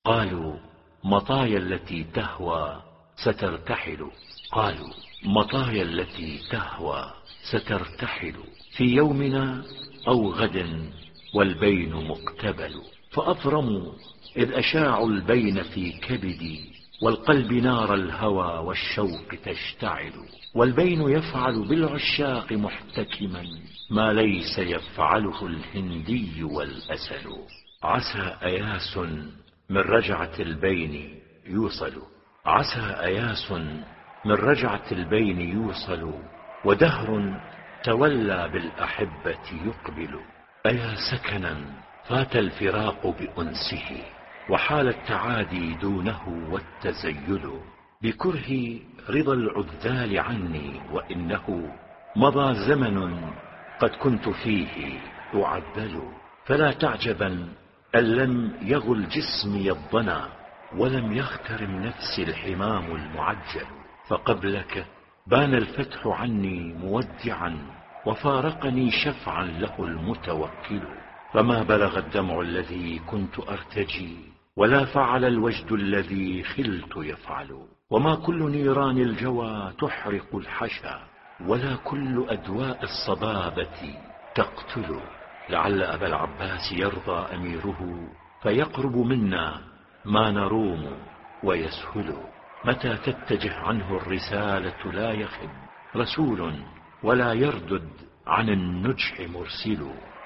قالوا مطايا التي تهوى سترتحل. قالوا مطايا التي تهوى سترتحل في يومنا أو غد والبين مقتبل. فأضرموا إذ أشاعوا البين في كبدي والقلب نار الهوى والشوق تشتعل. والبين يفعل بالعشاق محتكما ما ليس يفعله الهندي والأسل. عسى أياس من رجعة البين يوصل. عسى أياس من رجعة البين يوصل ودهر تولى بالأحبة يقبل. أيا سكنا فات الفراق بأنسه وحال التعادي دونه والتزيل. بكره رضا العذال عني وإنه مضى زمن قد كنت فيه أعذل. فلا تعجبا أن لم يغل جسمي الضنا ولم يخترم نفسي الحمام المعجل. فقبلك بان الفتح عني مودعا وفارقني شفعا له المتوكل. فما بلغ الدمع الذي كنت أرتجي ولا فعل الوجد الذي خلت يفعل. وما كل نيران الجوى تحرق الحشا ولا كل أدواء الصبابة تقتل. لعل أبا العباس يرضى أميره فيقرب منا ما نروم ويسهل. متى تتجه عنه الرسالة لا يخب رسول ولا يردد عن النجح مرسل.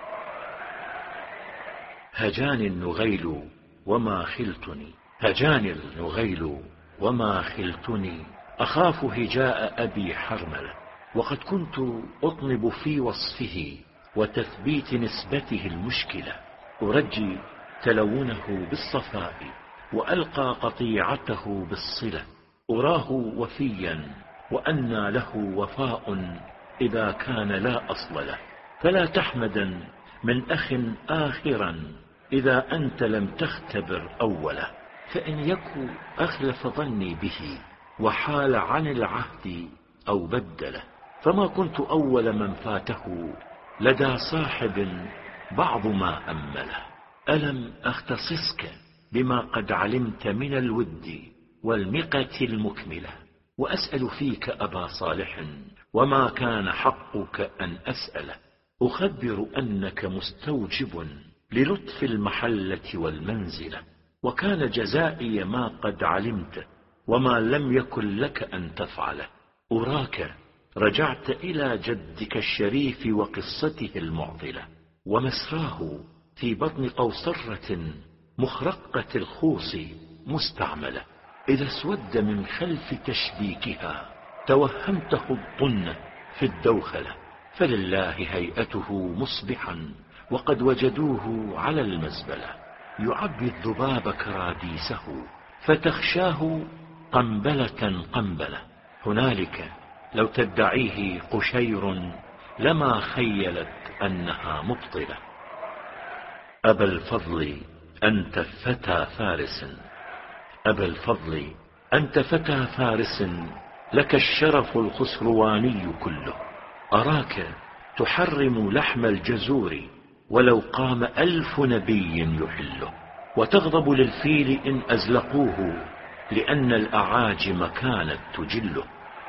هجاني النغيل وما خلتني. هجاني النغيل وما خلتني أخاف هجاء أبي حرملة. وقد كنت أطنب في وصفه وتثبيت نسبته المشكلة. أرجي تلونه بالصفاء وألقى قطيعته بالصلة. أراه وفيا وأنى له وفاء إذا كان لا أصل له. فلا تحمدا من أخ آخرا إذا أنت لم تختبر أوله. فإن يكو أخلف ظني به وحال عن العهد أو بدله. فما كنت أول من فاته لدى صاحب بعض ما أمله. ألم أختصصك بما قد علمت من الود والمقة المكملة. وأسأل فيك أبا صالح وما كان حقك أن أسأله. أخبر أنك مستوجب للطف المحلة والمنزلة. وكان جزائي ما قد علمت وما لم يكن لك أن تفعله. أراك رجعت إلى جدك الشريف وقصته المعضلة ومسراه في بطن قوصرة مخرقة الخوص مستعملة. إذا اسود من خلف تشبيكها توهمته الطن في الدوخلة. فلله هيئته مصبحا وقد وجدوه على المزبلة. يعبي الذباب كراديسه فتخشاه قنبلة قنبلة. هنالك لو تدعيه قشير لما خيلت أنها مبطلة. أبا الفضل أنت فتى فارس. أبا الفضل أنت فتى فارس لك الشرف الخسرواني كله. أراك تحرم لحم الجزور ولو قام 1000 نبي يحله. وتغضب للفيل إن أزلقوه لأن الأعاجم كانت تجله.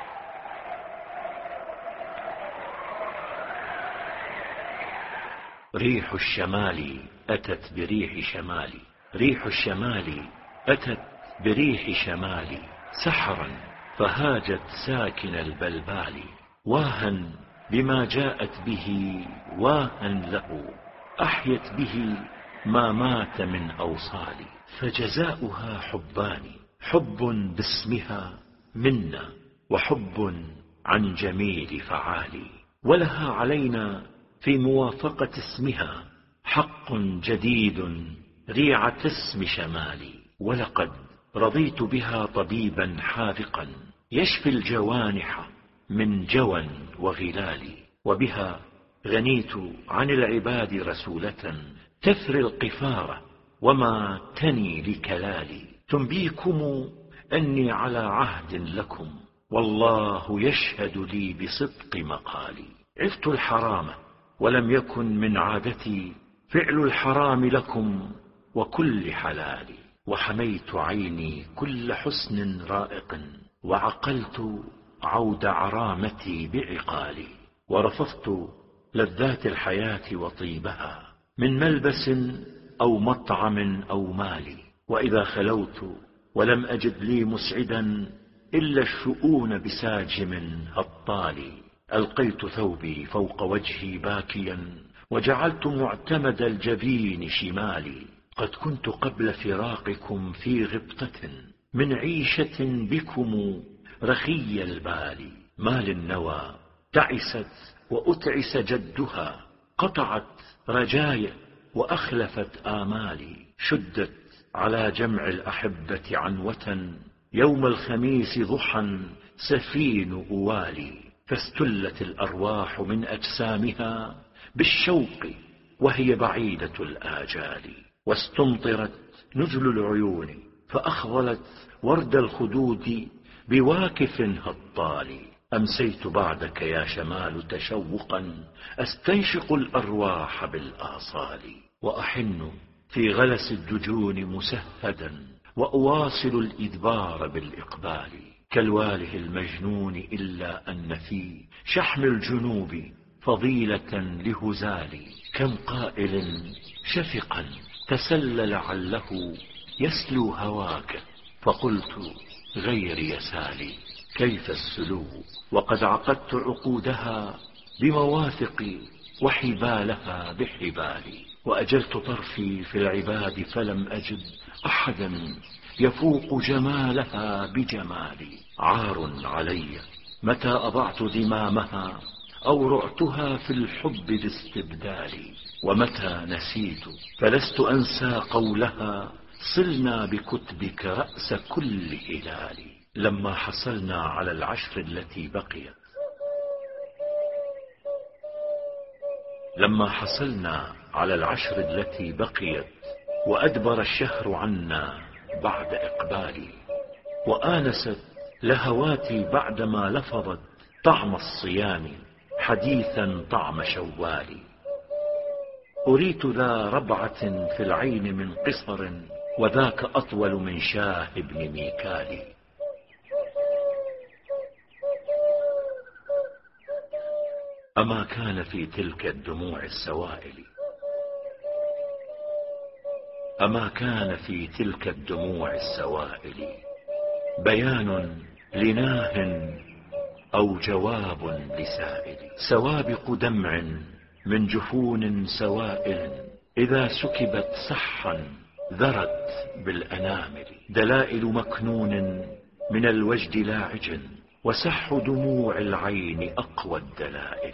ريح الشمال أتت بريح شمالي. ريح الشمال أتت بريح شمالي سحرا فهاجت ساكن البلبال. واها بما جاءت به واها له أحيت به ما مات من أوصال. فجزاؤها حبان حب باسمها منا وحب عن جميل فعالي. ولها علينا في موافقة اسمها حق جديد ريعة اسم شمالي. ولقد رضيت بها طبيبا حاذقا يشفي الجوانح من جوى وغلال. وبها غنيت عن العباد رسولة تثري القفار وما تني لكلالي. تنبيكم أني على عهد لكم والله يشهد لي بصدق مقالي. عفت الحرام ولم يكن من عادتي فعل الحرام لكم وكل حلال. وحميت عيني كل حسن رائق، وعقلت عود عرامتي بعقالي، ورفضت لذات الحياة وطيبها من ملبس أو مطعم أو مال. وإذا خلوت ولم أجد لي مسعدا إلا الشؤون بساجم هطالي، ألقيت ثوبي فوق وجهي باكيا، وجعلت معتمد الجبين شمالي. قد كنت قبل فراقكم في غبطة من عيشة بكم رخي البال. ما للنوى تعست وأتعس جدها، قطعت رجايا وأخلفت آمالي. شدت على جمع الأحبة عنوة، يوم الخميس ضحى سفين أوالي، فاستلت الأرواح من أجسامها بالشوق وهي بعيدة الآجال، واستمطرت نزل العيون فأخضلت ورد الخدود بواكف هطال. أمسيت بعدك يا شمال تشوقا أستنشق الأرواح بالآصال، وأحن في غلس الدجون مسهدا، وأواصل الإدبار بالإقبال كالواله المجنون، إلا أن في شحم الجنوب فضيلة لهزالي. كم قائل شفقا تسلل عله يسلو هواك، فقلت غير يسالي. كيف السلو وقد عقدت عقودها بمواثق، وحبالها بحبالي، وأجلت طرفي في العباد فلم أجد أحدا يفوق جمالها بجمالي. عار علي متى أضعت ذمامها أو رعتها في الحب باستبدالي، ومتى نسيت فلست أنسى قولها صلنا بكتبك رأس كل هلال. لما حصلنا على العشر التي بقيت، وأدبر الشهر عنا بعد إقبالي، وآنست لهواتي بعدما لفظت طعم الصيام حديثا طعم شوالي. أريت ذا ربعة في العين من قصر، وذاك أطول من شاه بن ميكالي. أما كان في تلك الدموع السوائل بيان لناه أو جواب لسائل، سوابق دمع من جفون سوائل إذا سكبت سحا ذرت بالأنامل، دلائل مكنون من الوجد لاعج، وسح دموع العين أقوى الدلائل.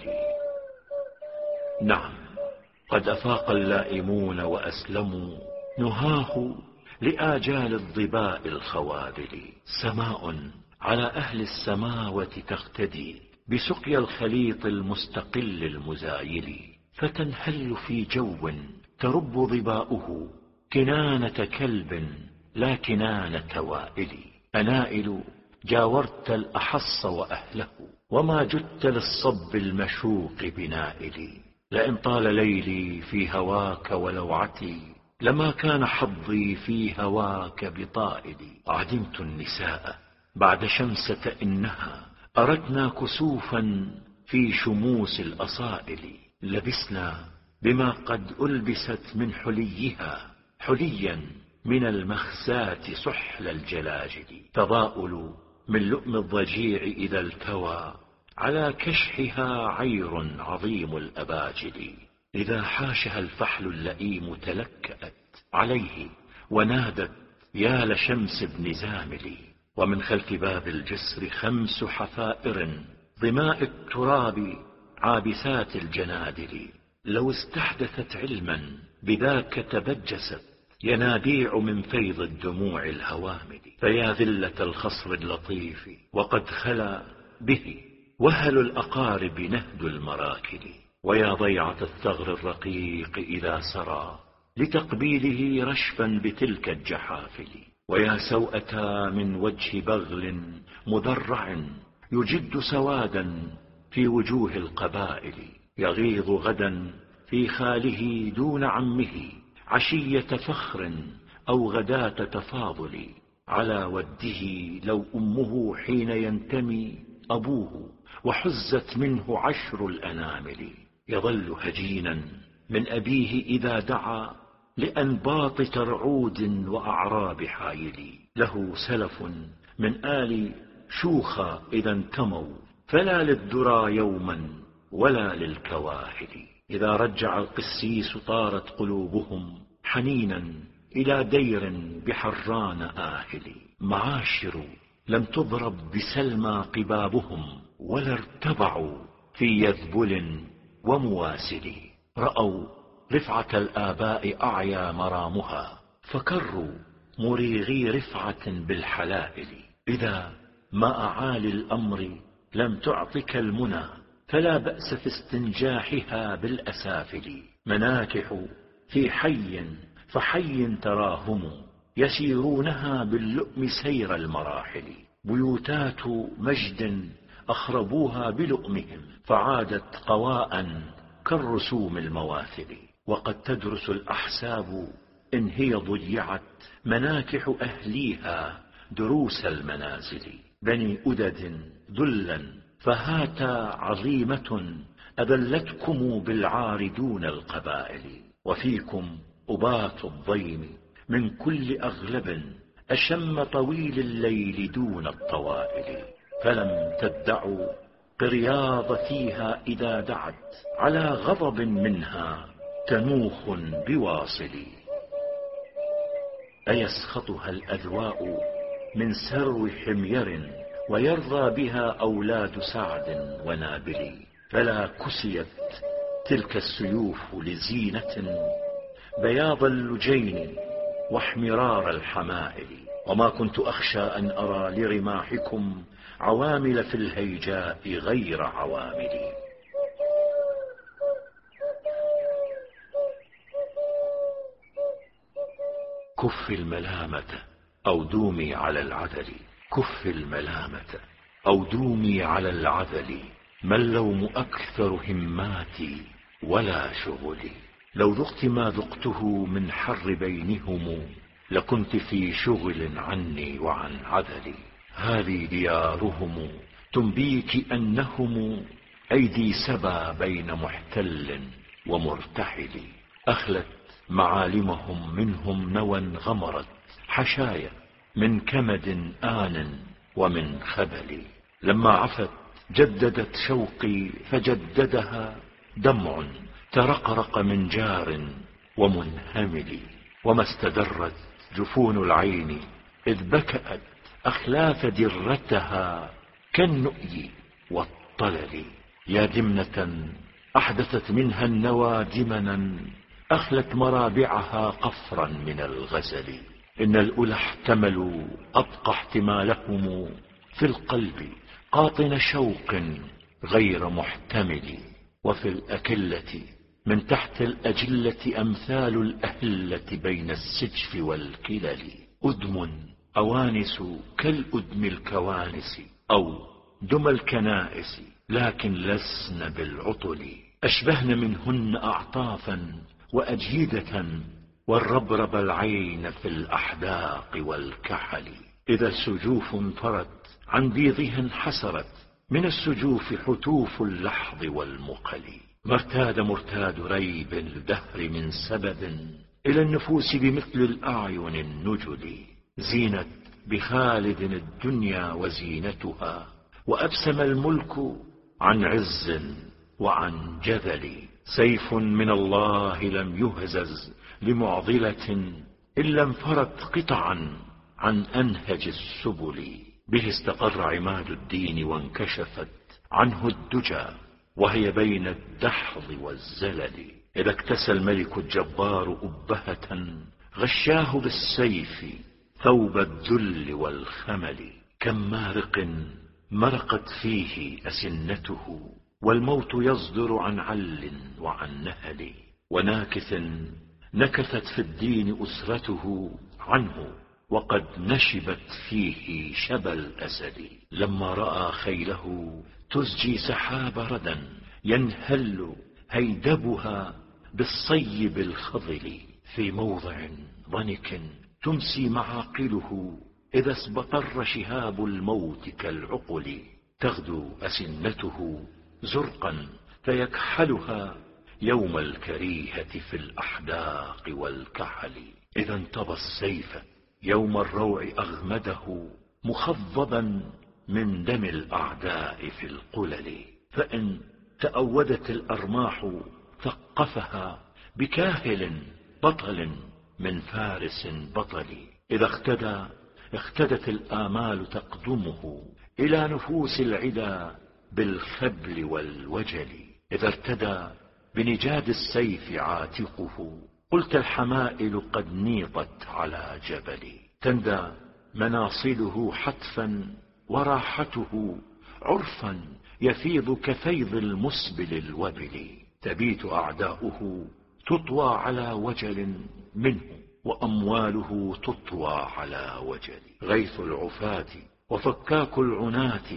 نعم، قد أفاق اللائمون وأسلموا نهاه لآجال الضباء الخوابل. سماء على أهل السماوة تقتدي بسقيا الخليط المستقل المزايل، فتنهل في جو ترب ضباؤه كنانة كلب لا كنانة وائل. أنائل جاورت الأحص وأهله، وما جدت للصب المشوق بنائل. لئن طال ليلي في هواك ولوعتي، لما كان حظي في هواك بطائل. عدمت النساء بعد شمسة إنها أردنا كسوفا في شموس الأصائل، لبسنا بما قد ألبست من حليها حليا من المخزاة سحل الجلاجل. تضاؤل من لؤم الضجيع إذا التوى على كشحها عير عظيم الأباجل. إذا حاشها الفحل اللئيم تلكأت عليه ونادت يا لشمس بن زامل. ومن خلف باب الجسر 5 حفائر ظماء التراب عابسات الجنادل، لو استحدثت علما بذاك تبجست ينابيع من فيض الدموع الهوامل. فيا ذلة الخصر اللطيف وقد خلا به وهل الأقارب نهد المراكل، ويا ضيعة الثغر الرقيق إذا سرى لتقبيله رشفا بتلك الجحافل، ويا سوءة من وجه بغل مدرع يجد سوادا في وجوه القبائل، يغيظ غدا في خاله دون عمه عشية فخر أو غداة تفاضل، على وده لو أمه حين ينتمي أبوه، وحزت منه 10 الأنامل. يظل هجينا من أبيه إذا دعا لأنباط ترعود وأعراب حايل. له سلف من آل شوخا إذا انتموا، فلا للدرى يوما ولا للكواهل. إذا رجع القسيس طارت قلوبهم حنينا إلى دير بحران آهل. معاشر لم تضرب بسلمى قبابهم، ولا ارتبعوا في يذبل ومواسل. رأوا رفعة الآباء أعيا مرامها، فكروا مريغي رفعة بالحلائل. إذا ما أعالي الأمر لم تعطك المنى، فلا بأس في استنجاحها بالأسافل. مناكح في حي فحي تراهم، يسيرونها باللؤم سير المراحل. بيوتات مجد أخربوها بلؤمهم، فعادت قواء كالرسوم المواثل. وقد تدرس الأحساب إن هي ضيعت مناكح أهليها دروس المنازل. بني أدد ذلا فهاتا عظيمة، أذلتكم بالعار دون القبائل. وفيكم أبات الضيم من كل أغلب، أشم طويل الليل دون الطوائل. فلم تدعوا قرياض فيها إذا دعت، على غضب منها تنوخ بواصل. أيسخطها الأذواء من سرو حمير، ويرضى بها أولاد سعد ونابل. فلا كسيت تلك السيوف لزينة، بياض اللجين واحمرار الحمائل. وما كنت أخشى أن أرى لرماحكم عوامل في الهيجاء غير عوامل. كف الملامة أو دومي على العدل، كف الملامة أو دومي على العدل. ما اللوم أكثر هماتي ولا شغلي. لو ذقت ما ذقته من حر بينهم، لكنت في شغل عني وعن عدلي. هذه ديارهم تنبيك أنهم أيدي سبا بين محتل ومرتحل. أخلت معالمهم منهم نوى غمرت، حشايا من كمد آن ومن خبل. لما عفت جددت شوقي فجددها دمع ترقرق من جار ومنهمل. وما استدرت جفون العين إذ بكأت أخلاف درتها كالنؤي والطلل. يا دمنة أحدثت منها النوى دمنا، أخلت مرابعها قفرا من الغزل. إن الأولى احتملوا أبقى احتمالهم في القلب قاطن شوق غير محتمل. وفي الأكلة من تحت الأجلة أمثال الأهلة بين السجف والكلل. أدم أوانس كالأدم الكوانس، أو دم الكنائس، لكن لسن بالعطل. أشبهن منهن أعطافا وأجهدة، والربرب العين في الأحداق والكحل. إذا السجوف انفرت عن بيضها انحسرت، من السجوف حتوف اللحظ والمقل. مرتاد ريب الدهر من سبب، إلى النفوس بمثل الأعين النجل. زينت بخالد الدنيا وزينتها، وأبسم الملك عن عز وعن جذل. سيف من الله لم يهزز لمعضلة، إلا انفرت قطعا عن أنهج السبل. به استقر عماد الدين وانكشفت عنه الدجى، وهي بين الدحض والزلل. إذا اكتسى الملك الجبار أبهة، غشاه بالسيف ثوب الذل والخمل. كم مارق مرقت فيه أسنته، والموت يصدر عن عل وعن نهل. وناكث نكثت في الدين أسرته عنه، وقد نشبت فيه شبى الأسد. لما رأى خيله تزجي سحاب ردا، ينهل هيدبها بالصيب الخضل. في موضع ضنك تمسي معاقله إذا اسبطر شهاب الموت كالعقل. تغدو أسنته زرقا فيكحلها يوم الكريهة في الأحداق والكحل. إذا انتضى السيف يوم الروع أغمده مخضبا من دم الأعداء في القلل. فإن تأودت الأرماح ثقفها بكاهل بطل من فارس بطل. إذا اختدت الآمال تقدمه إلى نفوس العدا بالخبل والوجل. إذا ارتدى بنجاد السيف عاتقه قلت الحمائل قد نيضت على جبل. تندى مناصله حتفا وراحته عرفا يفيض كفيض المسبل الوبل. تبيت أعداؤه تطوى على وجل منه وأمواله تطوى على وجل. غيث العفاة وفكاك العناة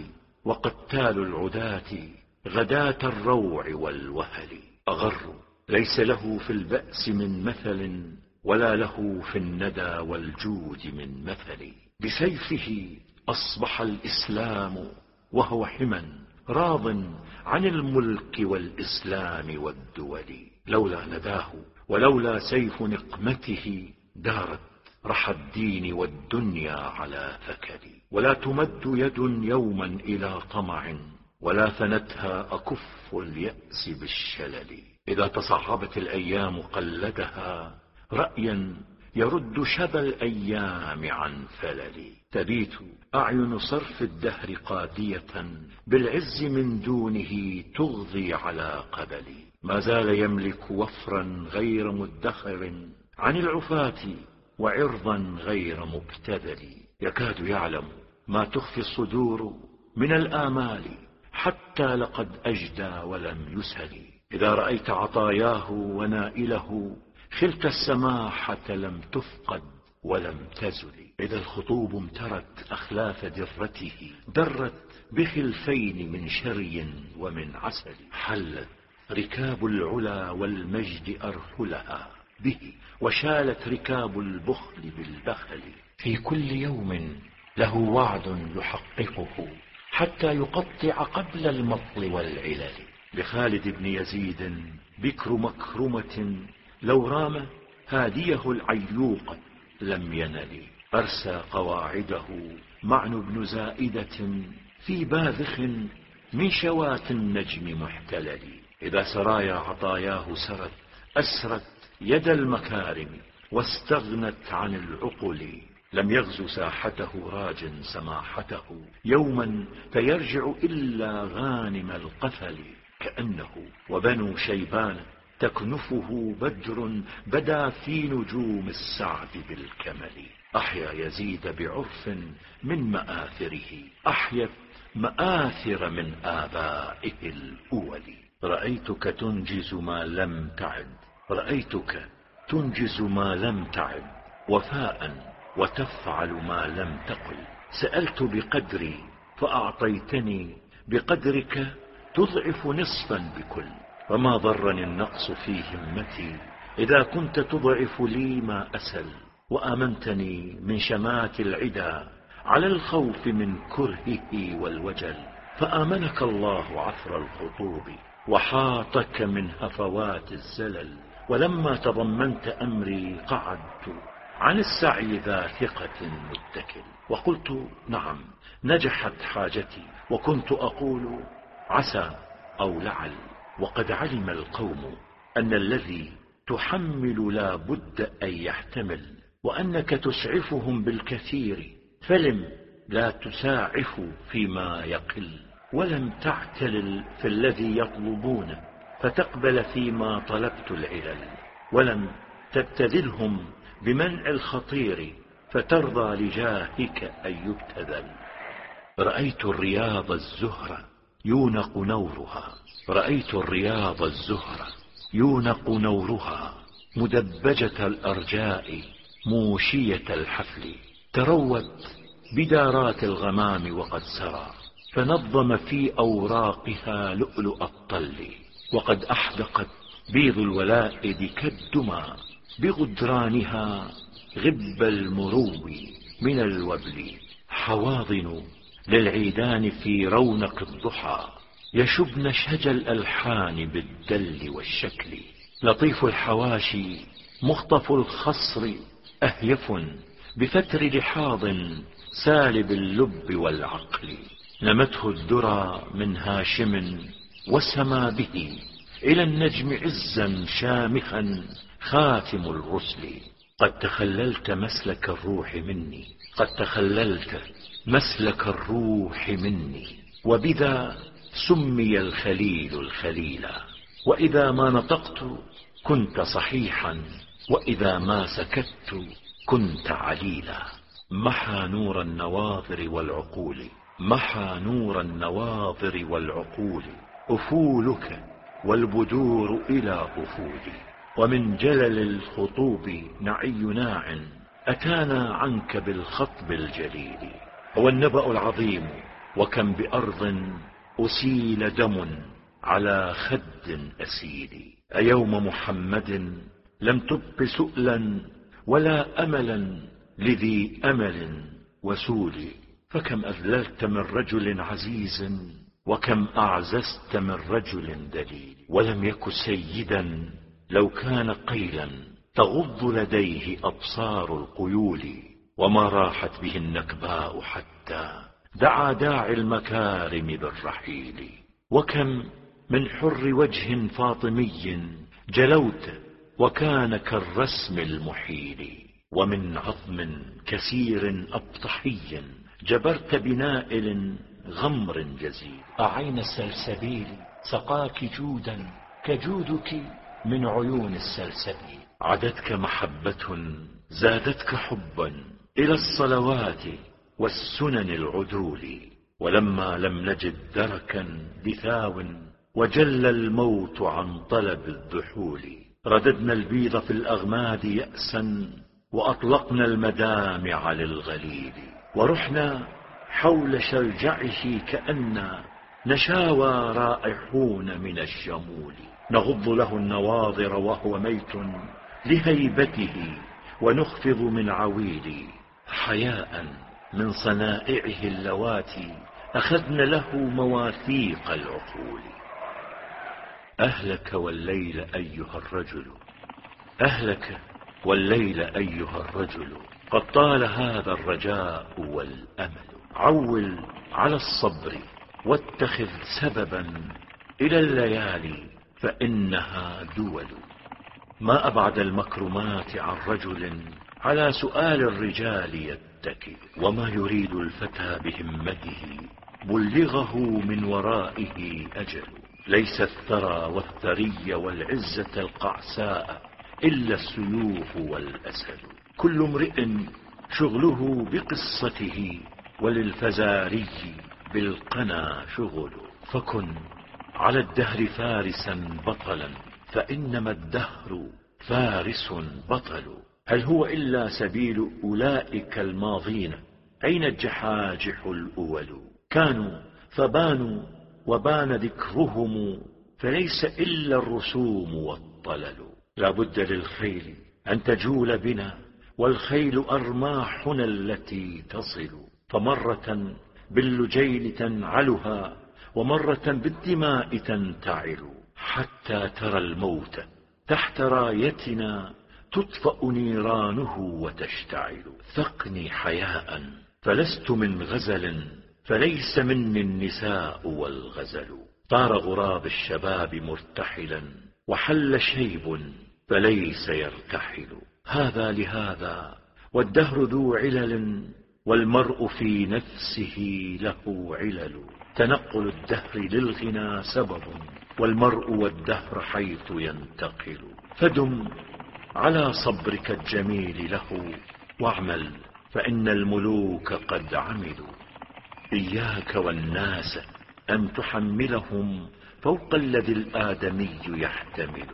وقتال العداة غداة الروع والوهل. أغر ليس له في البأس من مثل ولا له في الندى والجود من مثل. بسيفه أصبح الإسلام وهو حما راض عن الملك والإسلام والدول. لولا نداه ولولا سيف نقمته دارت رحى الدين والدنيا على ثكل. ولا تمد يد يوما إلى طمع ولا ثنتها أكف اليأس بالشلل. إذا تصعبت الأيام قلدها رأيا يرد شبى الأيام عن فلل. تبيت أعين صرف الدهر قادية بالعز من دونه تغضي على قبل. ما زال يملك وفرا غير مدخر عن العفاة وعرضا غير مبتذل. يكاد يعلم ما تخفي الصدور من الآمال حتى لقد أجدى ولم يسل. إذا رأيت عطاياه ونائله خلت السماحة لم تفقد ولم تزل. إذا الخطوب امترت أخلاف درته درت بخلفين من شري ومن عسل. حلت ركاب العلا والمجد أرحلها به وشالت ركاب البخل بالبخل. في كل يوم له وعد يحققه حتى يقطع قبل المطل والعلل. بخالد بن يزيد بكر مكرمة لو رام هاديه العيوق لم ينل. أرسى قواعده معن بن زائدة في باذخ من شوات النجم محتلل. إذا سرايا عطاياه سرت أسرت يد المكارم واستغنت عن العقل. لم يغزو ساحته راج سماحته يوما فيرجع إلا غانم القفل. كأنه وبنو شيبان تكنفه بدر بدا في نجوم السعد بالكمل. أحيا يزيد بعرف من مآثره أحيت مآثر من آبائه الأول. رأيتك تنجز ما لم تعد رأيتك تنجز ما لم تعد وفاء وتفعل ما لم تقل. سألت بقدري فأعطيتني بقدرك تضعف نصفا بكل. وما ضرني النقص في همتي إذا كنت تضعف لي ما أسل. وآمنتني من شمات العدا على الخوف من كرهه والوجل. فآمنك الله عثر الخطوب وحاطك من هفوات الزلل. ولما تضمنت أمري قعدت عن السعي ذا ثقة متكل. وقلت نعم نجحت حاجتي وكنت أقول عسى أو لعل. وقد علم القوم أن الذي تحمل لا بد أن يحتمل وأنك تسعفهم بالكثير فلم لا تساعف فيما يقل. ولم تعتلل في الذي يطلبون فتقبل فيما طلبت العلل. ولم تبتذلهم بمنع الخطير فترضى لجاهك أن يبتذل. رأيت الرياض الزهرة يونق نورها رأيت الرياض الزهرة يونق نورها مدبجة الأرجاء موشية الحفل. تروت بدارات الغمام وقد سرى فنظم في أوراقها لؤلؤ الطل. وقد أحدقت بيض الولائد كالدمى بغدرانها غب المرو من الوبل. حواضن للعيدان في رونق الضحى يشبن شجى الألحان بالدل والشكل. لطيف الحواشي مخطف الخصر أهيف بفتر لحاض سالب اللب والعقل. نمته الدرى من هاشم وسما به إلى النجم عزا شامخا خاتم الرسل. قد تخللت مسلك الروح مني، قد تخللت مسلك الروح مني، وبذا سمي الخليل الخليلا. وإذا ما نطقت كنت صحيحا، وإذا ما سكت كنت عليلا. محى نور النواظر والعقول، محى نور النواظر والعقول. أفولك والبدور إلى أفولي. ومن جلل الخطوب نعي ناع أتانا عنك بالخطب الجليل. هو النبأ العظيم وكم بأرض أسيل دم على خد أسيل. أيوم محمد لم تبق سؤلا ولا أملا لذي أمل وسول. فكم أذللت من رجل عزيز وكم أعززت من رجل دليل. ولم يك سيدا لو كان قيلا تغض لديه أبصار القيول. وما راحت به النكباء حتى دعا داعي المكارم بالرحيل. وكم من حر وجه فاطمي جلوت وكان كالرسم المحيل. ومن عظم كثير أبطحي جبرت بنائل غمر جزيل. أعين السلسبيل سقاك جودا كجودك من عيون السلسبيل. عدتك محبة زادتك حبا إلى الصلوات والسنن العدول. ولما لم نجد دركا بثاو وجل الموت عن طلب الذحول. رددنا البيض في الأغماد يأسا وأطلقنا المدامع للغليل. ورحنا حول شرجعه كأن نشاوى رائحون من الشمول. نغض له النواظر وهو ميت لهيبته ونخفض من عويل. حياء من صنائعه اللواتي أخذن له مواثيق العقول. أهلك والليل أيها الرجل، أهلك والليل أيها الرجل. قد طال هذا الرجاء والأمل. عول على الصبر واتخذ سببا إلى الليالي فإنها دول. ما أبعد المكرمات عن رجل على سؤال الرجال يتكل. وما يريد الفتى بهمته بلغه من ورائه أجل. ليس الثرى والثري والعزة القعساء إلا السيوف والأسد. كل امرئ شغله بقصته وللفزاري بالقنا شغل. فكن على الدهر فارسا بطلا فإنما الدهر فارس بطل. هل هو إلا سبيل أولئك الماضين أين الجحاجح الأول. كانوا فبانوا وبان ذكرهم فليس إلا الرسوم والطلل. لا بد للخيل أن تجول بنا والخيل أرماحنا التي تصل. فمرة باللجيل تنعلها ومرة بالدماء تنتعل. حتى ترى الموت تحت رايتنا تطفأ نيرانه وتشتعل. ثقني حياء فلست من غزل فليس مني النساء والغزل. طار غراب الشباب مرتحلا وحل شيب فليس يرتحل. هذا لهذا والدهر ذو علل والمرء في نفسه له علل. تنقل الدهر للغنى سبب والمرء والدهر حيث ينتقل. فدم على صبرك الجميل له واعمل فإن الملوك قد عملوا. إياك والناس أن تحملهم فوق الذي الآدمي يحتمل.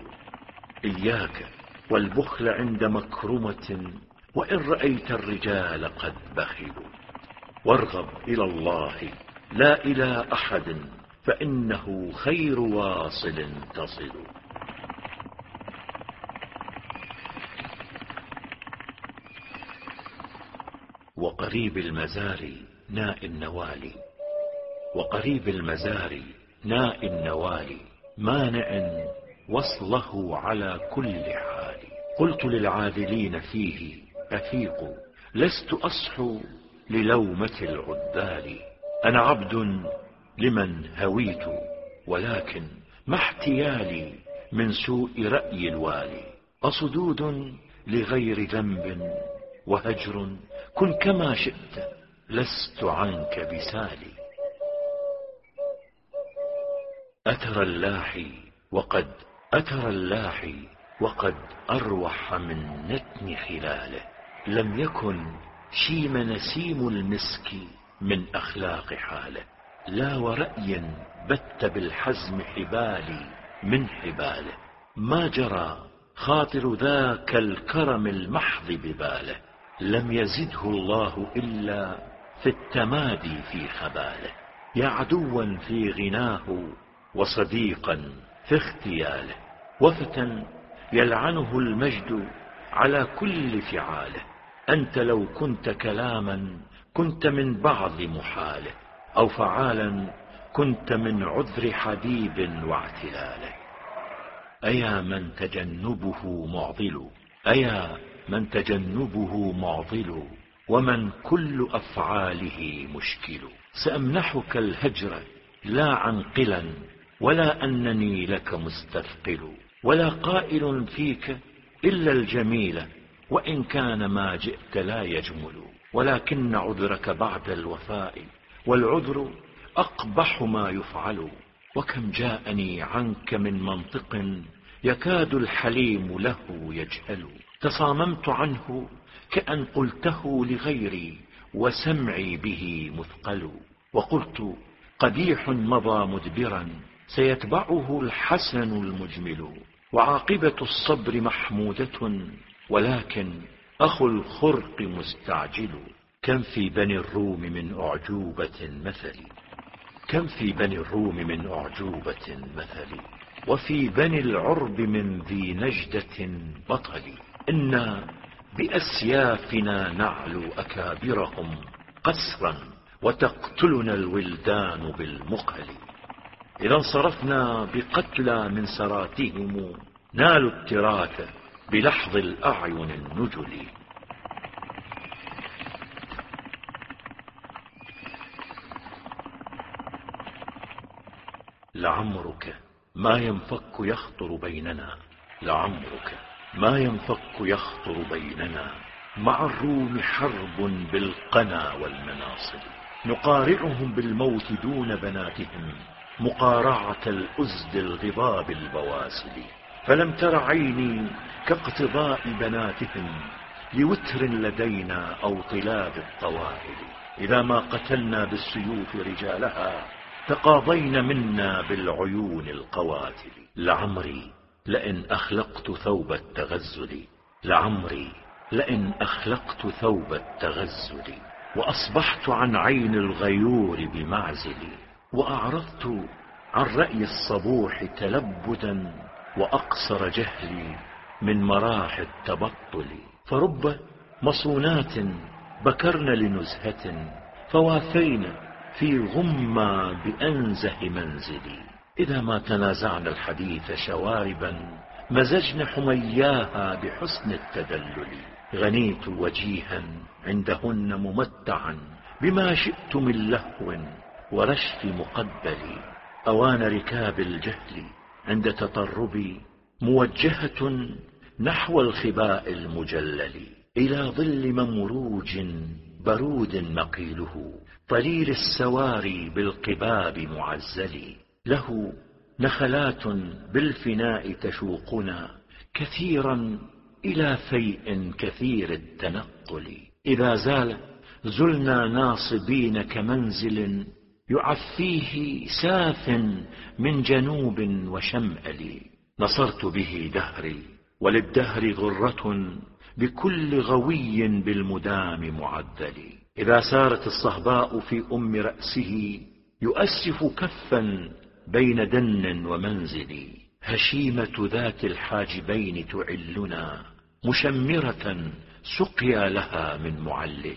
إياك والبخل عند مكرمة وإن رأيت الرجال قد بخلوا. وارغب إلى الله لا إلى أحد فإنه خير واصل تصل. وقريب المزار ناء النوالي، وقريب المزار ناء النوالي، مانع وصله على كل حال. قلت للعاذلين فيه أفيقوا، لست أصحو للومة العذال. أنا عبد لمن هويت، ولكن ما احتيالي من سوء رأي الوالي. أصدود لغير ذنب وهجر، كن كما شئت لست عنك بسالي. أترى اللاحي وقد أروح من نتن خلاله. لم يكن شيم نسيم المسك من أخلاق حاله. لا ورأي بت بالحزم حبالي من حباله. ما جرى خاطر ذاك الكرم المحض بباله. لم يزده الله إلا في التمادي في خباله. يا عدوا في غناه وصديقا في اختياله، وفتى يلعنه المجد على كل فعاله. أنت لو كنت كلاما كنت من بعض محاله، أو فعالا كنت من عذر حبيب واعتلاله. أيا من تجنبه معضل، ومن كل أفعاله مشكل. سأمنحك الهجر لا عنقلا، ولا أنني لك مستثقل. ولا قائل فيك إلا الجميل، وإن كان ما جئت لا يجمل. ولكن عذرك بعد الوفاء، والعذر أقبح ما يفعل. وكم جاءني عنك من منطق يكاد الحليم له يجهل. تصاممت عنه كأن قلته لغيري، وسمعي به مثقل. وقلت قبيح مضى مدبرا، سيتبعه الحسن المجمل. وعاقبة الصبر محمودة، ولكن أخو الخرق مستعجل. كم في بني الروم من أعجوبة مثلي، وفي بني العرب من ذي نجدة بطل. إنا بأسيافنا نعلو أكابرهم قسرا، وتقتلنا الولدان بالمقل. إذا انصرفنا بقتلى من سراتهم، نالوا التراث بلحظ الأعين النجل. لعمرك ما ينفك يخطر بيننا، مع الروم حرب بالقنا والمناصب. نقارعهم بالموت دون بناتهم، مقارعة الأزد الغضاب البواسل. فلم تر عيني كاقتضاء بناتهم، لوتر لدينا أو طلاب الطواهل. إذا ما قتلنا بالسيوف رجالها، تقاضين منا بالعيون القواتل. لعمري لئن أخلقت ثوب التغزل، وأصبحت عن عين الغيور بمعزلي. وأعرضت عن رأي الصبوح تلبدا، وأقصر جهلي من مراح التبطل. فرب مصونات بكرن لنزهة، فوافين في غمة بأنزه منزلي. إذا ما تنازعنا الحديث شواربا، مزجن حمياها بحسن التدلل. غنيت وجيها عندهن ممتعا، بما شئت من لهو ورشف مقبل. أوان ركاب الجهل عند تطربي، موجهة نحو الخباء المجلل. إلى ظل ممروج برود مقيله، طليل السواري بالقباب معزل. له نخلات بالفناء تشوقنا، كثيرا إلى فيء كثير التنقل. إذا زال زلنا ناصبين كمنزل، يعفيه ساف من جنوب وشمأل. نصرت به دهري، وللدهر غرة بكل غوي بالمدام معذل. إذا سارت الصهباء في أم رأسه، يؤسف كفا بين دن ومنزل. هشيمة ذات الحاجبين تعلنا، مشمرة سقيا لها من معلل.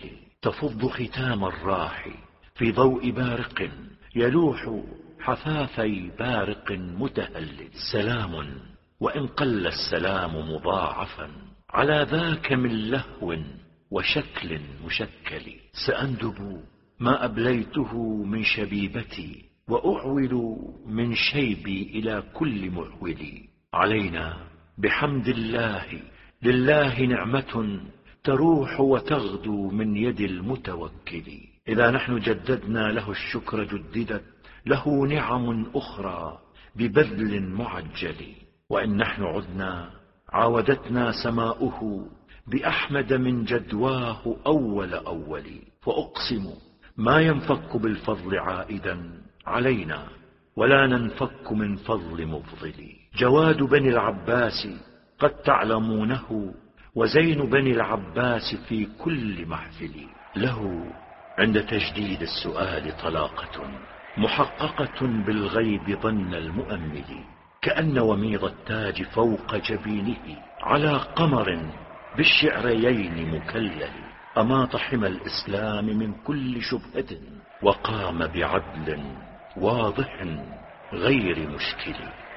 تفض ختام الراح في ضوء بارق يلوح حفافي بارق متهلل. سلام وإن قل السلام مضاعفا على ذاك من لهو وشكل مشكل. سأندب ما أبليته من شبيبتي وأعول من شيبي إلى كل معول. علينا بحمد الله لله نعمة تروح وتغدو من يد المتوكل. إذا نحن جددنا له الشكر جددت له نعم أخرى ببذل معجل. وإن نحن عدنا عاودتنا سماؤه بأحمد من جدواه أول. فأقسم ما ينفك بالفضل عائدا علينا ولا ننفك من فضل مفضل. جواد بني العباس قد تعلمونه وزين بني العباس في كل محفل. له عند تجديد السؤال طلاقة محققة بالغيب ظن المؤمل. كأن وميض التاج فوق جبينه على قمر بالشعريين مكلل. أماط حمى الإسلام من كل شبهة وقام بعدل واضح غير مشكل.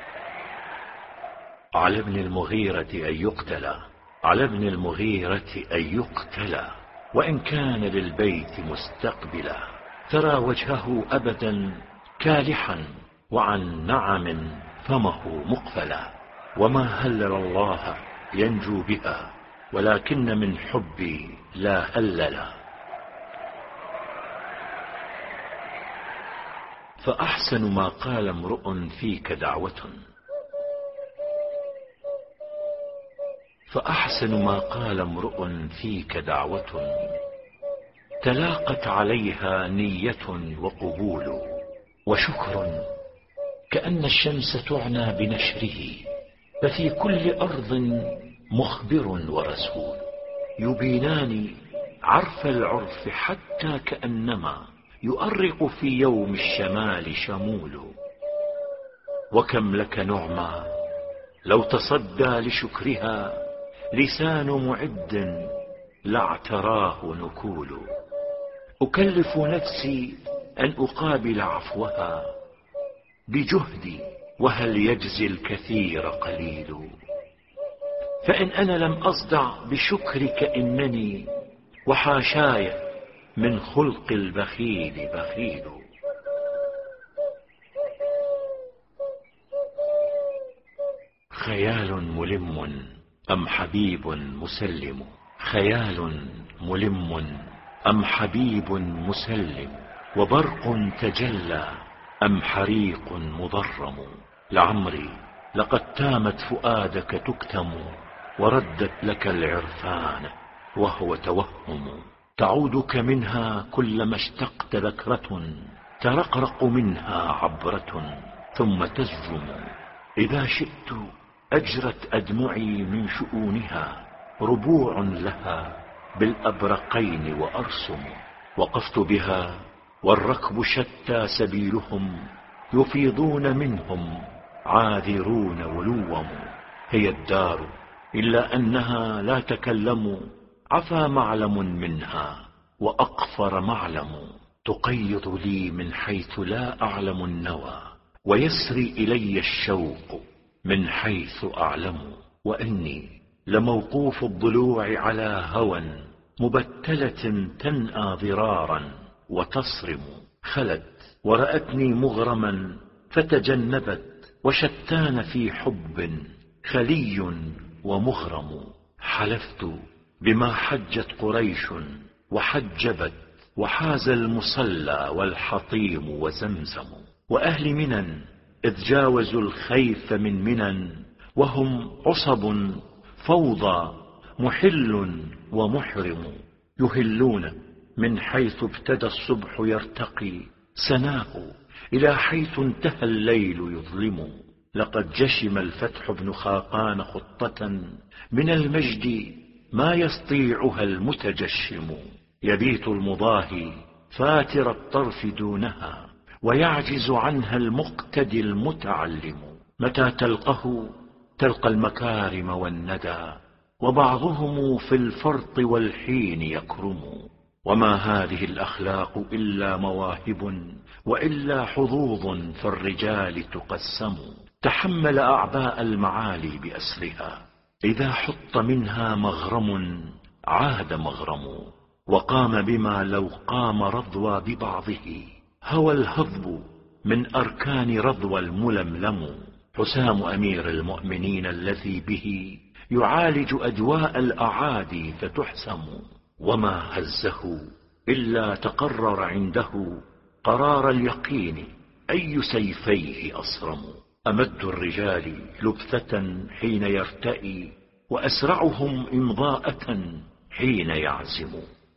على ابن المغيرة أن يقتل على ابن المغيرة أن يقتل وإن كان للبيت مستقبلا. ترى وجهه أبدا كالحا وعن نعم فمه مقفلا. وما هلل الله ينجو بها ولكن من حبي لا هللا. فأحسن ما قال امرؤ فيك دعوة فأحسن ما قال امرؤ فيك دعوة تلاقت عليها نية وقبول. وشكر كأن الشمس تعنى بنشره ففي كل أرض مخبر ورسول. يبينان عرف العرف حتى كأنما يؤرق في يوم الشمال شمول. وكم لك نعمى لو تصدى لشكرها لسان معد لاعتراه نكول. أكلف نفسي أن أقابل عفوها بجهدي وهل يجزي الكثير قليل. فإن أنا لم أصدع بشكرك إنني وحاشاي من خلق البخيل بخيل. خيال ملم أم حبيب مسلم خيال ملم أم حبيب مسلم وبرق تجلى أم حريق مضرم. لعمري لقد تامت فؤادك تكتم وردت لك العرفان وهو توهم. تعودك منها كلما اشتقت ذكرة ترقرق منها عبرة ثم تزجم. إذا شئت أجرت أدمعي من شؤونها ربوع لها بالأبرقين وأرسم. وقفت بها والركب شتى سبيلهم يفيضون منهم عاذرون ولوم. هي الدار إلا أنها لا تكلم عفى معلم منها وأقفر معلم. تقيض لي من حيث لا أعلم النوى ويسري إلي الشوق من حيث أعلم. وإني لموقوف الضلوع على هوى مبتلة تنأى ضرارا وتصرم. خلت ورأتني مغرما فتجنبت وشتان في حب خلي ومغرم. حلفت بما حجت قريش وحجبت وحاز المصلى والحطيم وزمزم. وأهل منن إذ جاوزوا الخيف من منن وهم عصب فوضى محل ومحرم. يهلون من حيث ابتدى الصبح يرتقي سناه إلى حيث انتهى الليل يظلم. لقد جشم الفتح بن خاقان خطة من المجد ما يستطيعها المتجشم. يبيت المضاهي فاتر الطرف دونها ويعجز عنها المقتدي المتعلم. متى تلقه تلقى المكارم والندى وبعضهم في الفرط والحين يكرم. وما هذه الأخلاق إلا مواهب وإلا حظوظ في الرجال تقسم. تحمل أعباء المعالي بأسرها، إذا حط منها مغرم عاد مغرم، وقام بما لو قام رضوى ببعضه، هوى الهضب من أركان رضوى الململم. حسام أمير المؤمنين الذي به يعالج أدواء الأعادي فتحسم، وما هزه إلا تقرر عنده قرار اليقين أي سيفيه أصرم. أمد الرجال لبثة حين يرتئي، وأسرعهم إمضاءة حين يعزم.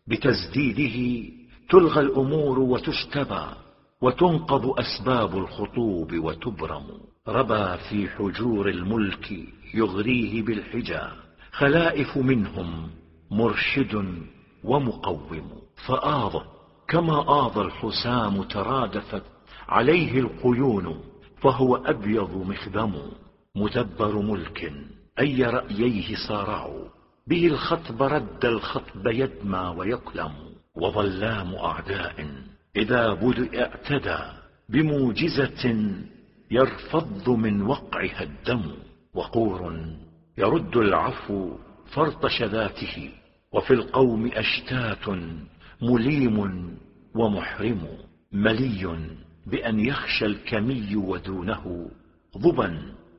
بتسديده تلغى الأمور وتجتبى، وتنقض أسباب الخطوب وتبرم. ربى في حجور الملك يغريه بالحجى، خلائف منهم مرشد ومقوم. فآض كما آض الحسام ترادفت عليه القيون، فهو أبيض مخدم. مدبر ملك أي رأييه صارعوا، به الخطب رد الخطب يدمى ويقلم. وظلام أعداء إذا بدأ اعتدى، بموجزة يرفض من وقعها الدم. وقور يرد العفو فرط شذاته، وفي القوم أشتات مليم ومحرم. ملي بأن يخشى الكمي ودونه ضبا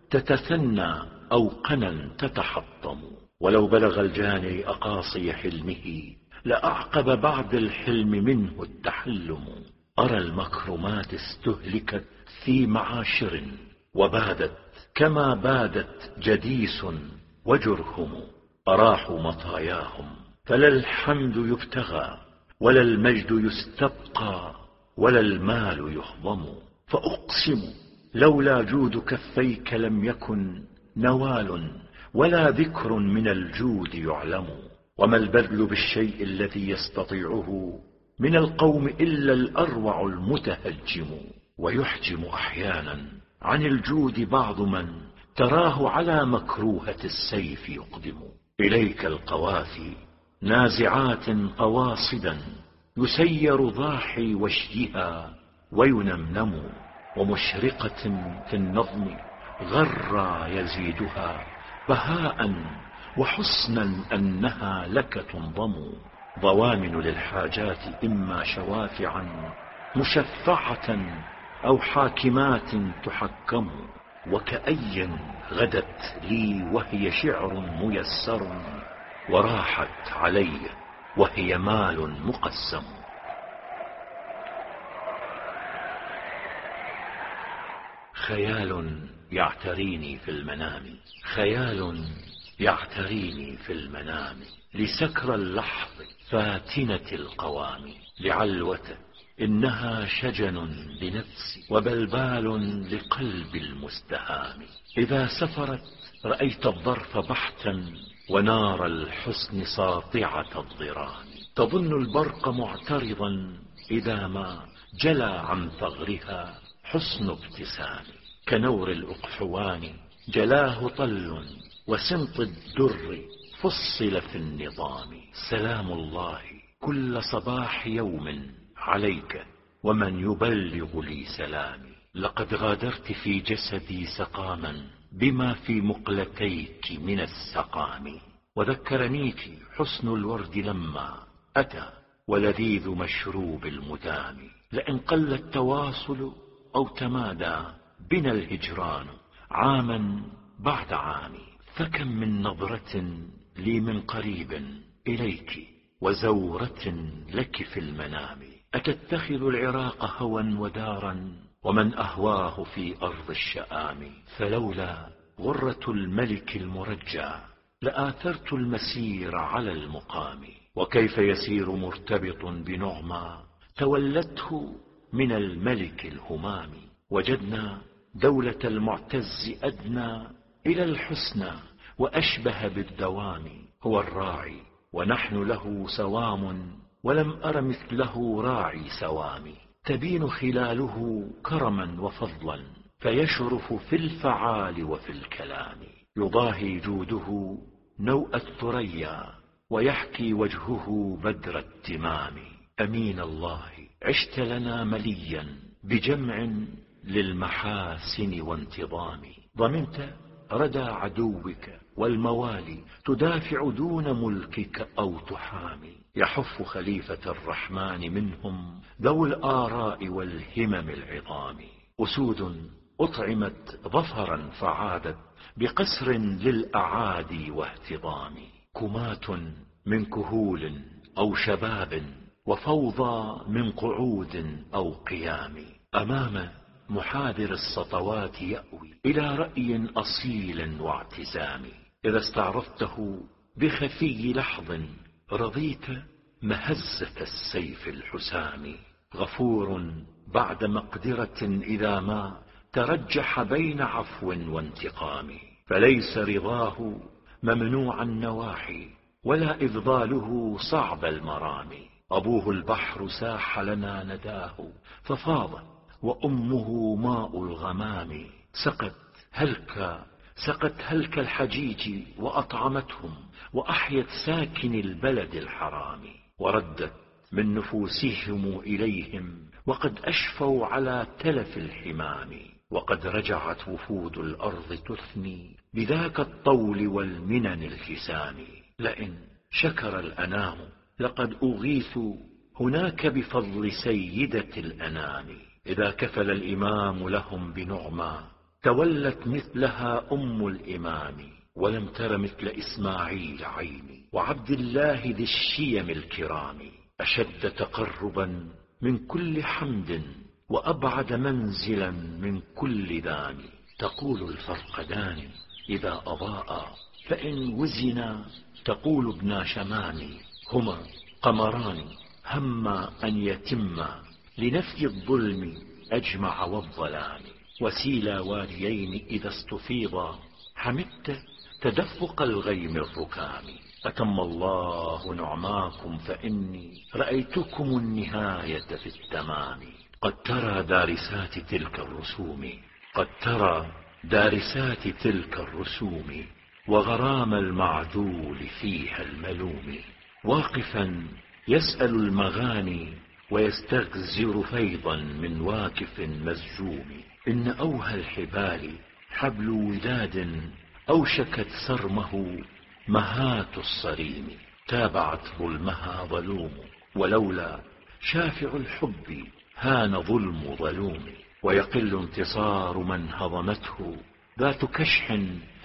تتثنى أو قنا تتحطم. ولو بلغ الجاني أقاصي حلمه، لأعقب بعد الحلم منه التحلم. أرى المكرمات استهلكت في معاشر، وبادت كما بادت جديس وجرهم. أراحوا مطاياهم فلا الحمد يبتغى، ولا المجد يستبقى، ولا المال يهضم. فأقسم لولا جود كفيك لم يكن نوال، ولا ذكر من الجود يعلم. وما البذل بالشيء الذي يستطيعه من القوم إلا الأروع المتهجم. ويحجم أحيانا عن الجود بعض من تراه على مكروهة السيف يقدم. إليك القوافي نازعات قواصدا، يسير ضاحي وشيها وينمنم. ومشرقة في النظم غرا يزيدها بهاء وحسنا أنها لك تنظم. ضوامن للحاجات إما شوافعا مشفعة، أو حاكمات تحكم. وكأي غدت لي وهي شعر ميسر، وراحت علي وهي مال مقسم. خيال يعتريني في المنام، خيال يعتريني في المنام، لسكر اللحظ فاتنة القوام. لعلوة إنها شجن لنفسي، وبلبال لقلب المستهام. إذا سفرت رأيت الظرف بحتا، ونار الحسن ساطعة الضرام. تظن البرق معترضا إذا ما جلى عن ثغرها حسن ابتسام. كنور الأقحوان جلاه طل، وسنط الدر فصل في النظام. سلام الله كل صباح يوم عليك، ومن يبلغ لي سلامي. لقد غادرت في جسدي سقاما، بما في مقلتيك من السقام. وذكرنيك حسن الورد لما أتى، ولذيذ مشروب المدام. لئن قل التواصل أو تمادى بنا الهجران عاما بعد عام، فكم من نظرة لي من قريب إليك، وزورة لك في المنام. أتتخذ العراق هوى ودارا، ومن أهواه في أرض الشآم. فلولا غرة الملك المرجى، لآثرت المسير على المقام. وكيف يسير مرتبط بنعمى تولته من الملك الهمام. وجدنا دولة المعتز أدنى إلى الحسنى، وأشبه بالدوام. هو الراعي ونحن له سوام، ولم أر مثله راعي سوام. تبين خلاله كرما وفضلا، فيشرف في الفعال وفي الكلام. يضاهي جوده نوء الثريا، ويحكي وجهه بدر التمام. أمين الله عشت لنا مليا بجمع للمحاسن وانتظام. ضمنت ردى عدوك والموالي تدافع دون ملكك أو تحامي. يحف خليفة الرحمن منهم ذو الآراء والهمم العظام. أسود أطعمت ظفرا فعادت بقسر للأعادي واهتضام. كمات من كهول أو شباب وفوضى من قعود أو قيام. أمام محاذر السطوات يأوي إلى رأي أصيل واعتزام. إذا استعرضته بخفي لحظ رضيت مهزة السيف الحسام. غفور بعد مقدرة إذا ما ترجح بين عفو وانتقام. فليس رضاه ممنوع النواحي ولا إفضاله صعب المرام. أبوه البحر ساح لنا نداه ففاض وأمه ماء الغمام. سقت هلك الحجيج وأطعمتهم وأحيت ساكن البلد الحرام. وردت من نفوسهم إليهم وقد أشفوا على تلف الحمام. وقد رجعت وفود الأرض تثني بذاك الطول والمنن الجسام. لئن شكر الأنام لقد أغيث هناك بفضل سيدة الأنام. إذا كفل الإمام لهم بنعمى تولت مثلها أم الإمام. ولم تر مثل إسماعيل عيني وعبد الله ذي الشيم الكرام. أشد تقربا من كل حمد وأبعد منزلا من كل دام. تقول الفرقدان إذا أضاء فإن وزنا تقول ابن شمام. هما قمران هما أن يتما لنفي الظلم أجمع والظلام. وسيلا واديين إذا استفيضا حمدت تدفق الغيم الركام. أتم الله نعماكم فإني رأيتكم النهاية في التمام. قد ترى دارسات تلك الرسوم وغرام المعدول فيها الملوم. واقفا يسأل المغاني ويستغزر فيضا من واكف مزجوم. إن أوهى الحبال حبل وداد أوشكت سرمه مهات الصريم. تابعت ظلمها ظلوم ولولا شافع الحب هان ظلم ظلوم. ويقل انتصار من هضمته ذات كشح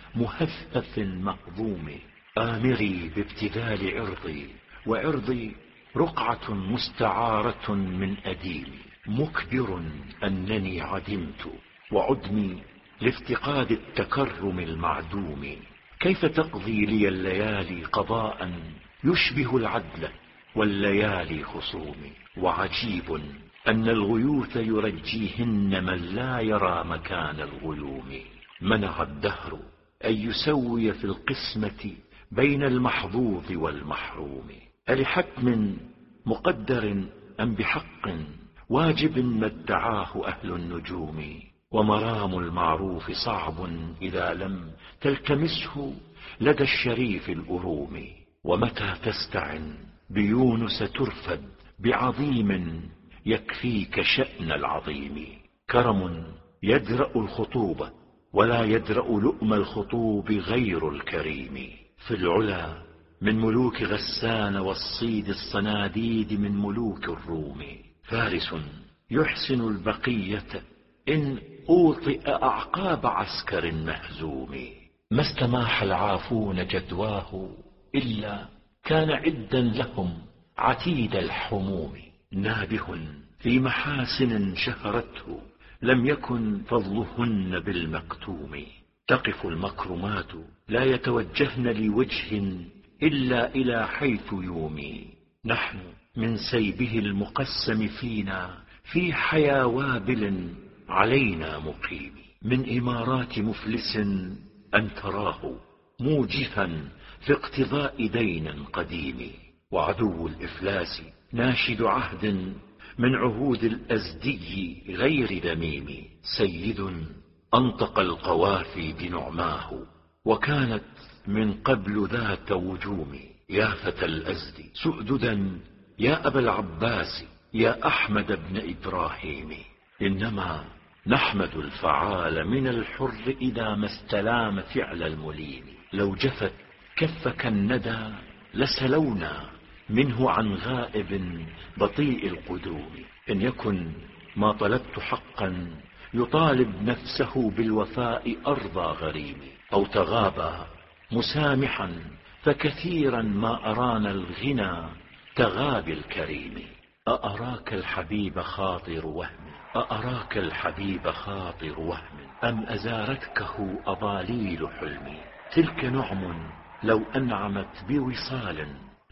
مهفف مهضوم. آمري بابتذال عرضي وعرضي رقعة مستعارة من أديم. مكبر أنني عدمت وعدمي لافتقاد التكرم المعدوم. كيف تقضي لي الليالي قضاء يشبه العدل والليالي خصوم. وعجيب أن الغيوث يرجيهن من لا يرى مكان الغيوم. منع الدهر أن يسوي في القسمة بين المحظوظ والمحروم. ألحتم مقدر أم بحق واجب ما ادعاه أهل النجوم. ومرام المعروف صعب إذا لم تلتمسه لدى الشريف الأروم. ومتى تستعن بيونس ترفد بعظيم يكفيك شأن العظيم. كرم يدرأ الخطوبة ولا يدرأ لؤم الخطوب غير الكريم. في العلا من ملوك غسان والصيد الصناديد من ملوك الروم. فارس يحسن البقية إن أوطئ أعقاب عسكر مهزوم. ما استماح العافون جدواه إلا كان عدا لهم عتيد الحموم. نابه في محاسن شهرته لم يكن فضلهن بالمكتوم. تقف المكرمات لا يتوجهن لوجه إلا إلى حيث يومي. نحن من سيبه المقسم فينا في حيا وابل علينا مقيم. من إمارات مفلس أن تراه موجفا في اقتضاء دين قديم. وعدو الإفلاس ناشد عهد من عهود الأزدي غير ذميم. سيد أنطق القوافي بنعماه وكانت من قبل ذات وجوم. يا فتى الأزد سؤددا يا أبا العباس يا أحمد بن إبراهيم. إنما نحمد الفعال من الحر إذا ما استلام فعل المليم. لو جفت كفك الندى لسلونا منه عن غائب بطيء القدوم. إن يكن ما طلبت حقا يطالب نفسه بالوفاء أرضى غريم. أو تغابى مسامحا فكثيرا ما أرانا الغنى تغابي الكريم. أأراك الحبيب خاطر وهم أأراك الحبيب خاطر وهم أم أزارتكه أضاليل حلمي. تلك نعم لو أنعمت بوصال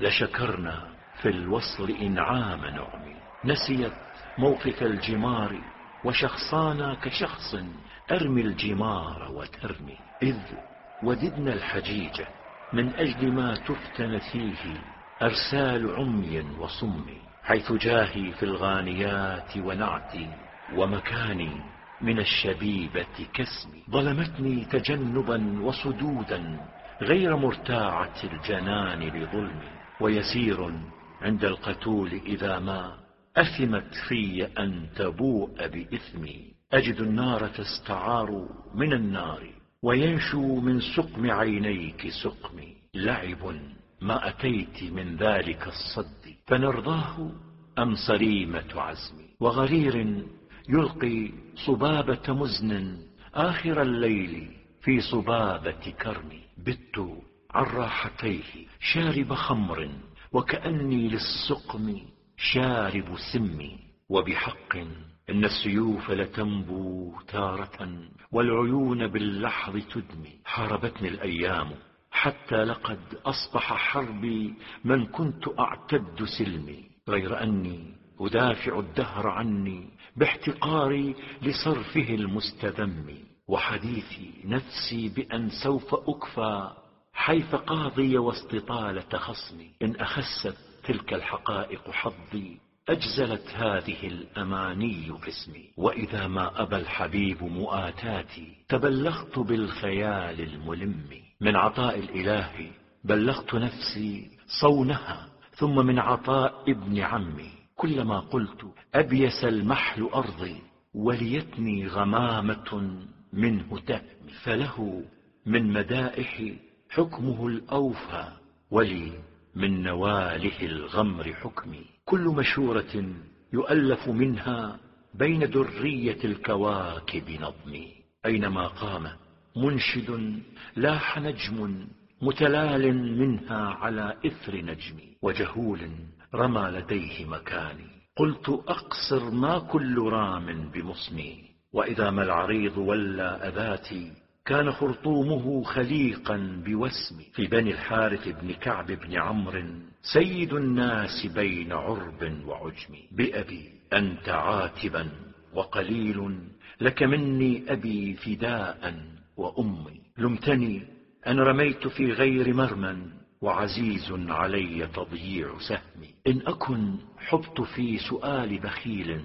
لشكرنا في الوصل إنعام نعم. نسيت موقف الجمار وشخصانا كشخص أرمي الجمار وترمي. إذ وددنا الحجيجة من أجل ما تفتن فيه أرسال عمي وصم. حيث جاهي في الغانيات ونعتي ومكاني من الشبيبة كسمي. ظلمتني تجنبا وصدودا غير مرتاعة الجنان لظلمي. ويسير عند القتول إذا ما أثمت في أن تبوء بإثمي. أجد النار تستعار من النار وينشو من سقم عينيك سقمي. لعب ما أتيت من ذلك الصد فنرضاه أم صريمة عزمي. وغرير يلقي صبابة مزن آخر الليل في صبابة كرمي. بت عن راحتيه شارب خمر وكأني للسقم شارب سمي. وبحق إن السيوف لتنبو تارة والعيون باللحظ تدمي. حاربتني الأيام حتى لقد أصبح حربي من كنت أعتد سلمي. غير أني أدافع الدهر عني باحتقاري لصرفه المستذم. وحديثي نفسي بأن سوف أكفى حيث قاضي واستطالة خصمي. إن أخست تلك الحقائق حظي أجزلت هذه الأماني قسمي. وإذا ما أبى الحبيب مؤاتاتي تبلغت بالخيال الملم. من عطاء الإله بلغت نفسي صونها ثم من عطاء ابن عمي. كلما قلت أبيس المحل أرضي وليتني غمامة منه تهمي. فله من مدائح حكمه الأوفى ولي من نواله الغمر حكمي. كل مشورة يؤلف منها بين درية الكواكب نظمي. أينما قام منشد لاح نجم متلال منها على إثر نجمي. وجهول رمى لديه مكاني قلت أقصر ما كل رام بمصمي. وإذا ما العريض ولى أذاتي كان خرطومه خليقا بوسمي. في بني الحارث بن كعب بن عمرو سيد الناس بين عرب وعجم. بأبي أنت عاتبا وقليل لك مني أبي فداء وأمي. لمتني أن رميت في غير مرمى وعزيز علي تضييع سهمي. إن أكن حبت في سؤال بخيل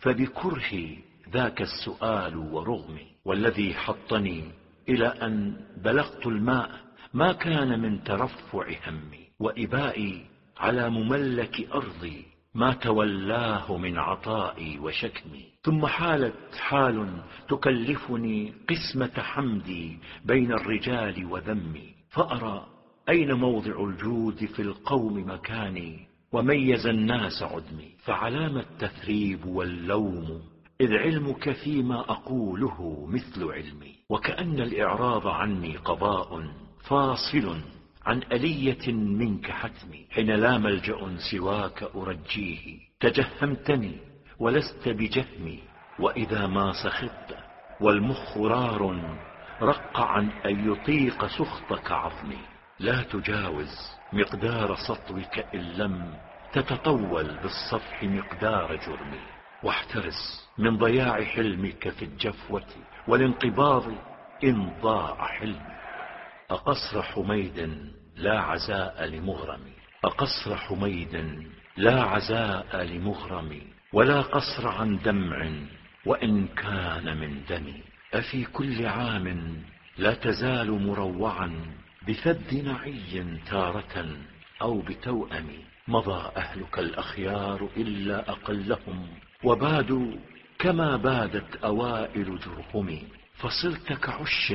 فبكره ذاك السؤال ورغمي. والذي حطني إلى أن بلغت الماء ما كان من ترفع همي. وإبائي على مملك أرضي ما تولاه من عطائي وشكمي. ثم حالت حال تكلفني قسمة حمدي بين الرجال وذمي. فأرى أين موضع الجود في القوم مكاني وميز الناس عدمي. فعلام التثريب واللوم إذ علمك فيما أقوله مثل علمي. وكأن الإعراض عني قضاء فاصل عن ألية منك حتمي. حين لا ملجأ سواك أرجيه تجهمتني ولست بجهمي. وإذا ما سخطت والمخ رار رق عن أن يطيق سخطك عظمي. لا تجاوز مقدار سطوك إن لم تتطول بالصفح مقدار جرمي. واحترس من ضياع حلمك في الجفوة والانقباض إن ضاع حلمي. أقصر حميد لا عزاء لمغرم أقصر حميد لا عزاء لمغرم ولا قصر عن دمع وإن كان من دمي. أفي كل عام لا تزال مروعا بفد نعي تارة أو بتوأم. مضى أهلك الأخيار إلا أقلهم، وبادوا كما بادت أوائل جرهم. فصرت كعش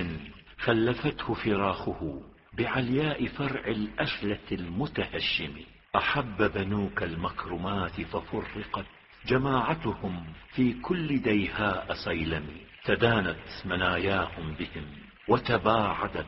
خلفته فراخه بعلياء فرع الأشلة المتهشم. أحب بنوك المكرمات ففرقت جماعتهم في كل ديهاء صيلم. تدانت مناياهم بهم وتباعدت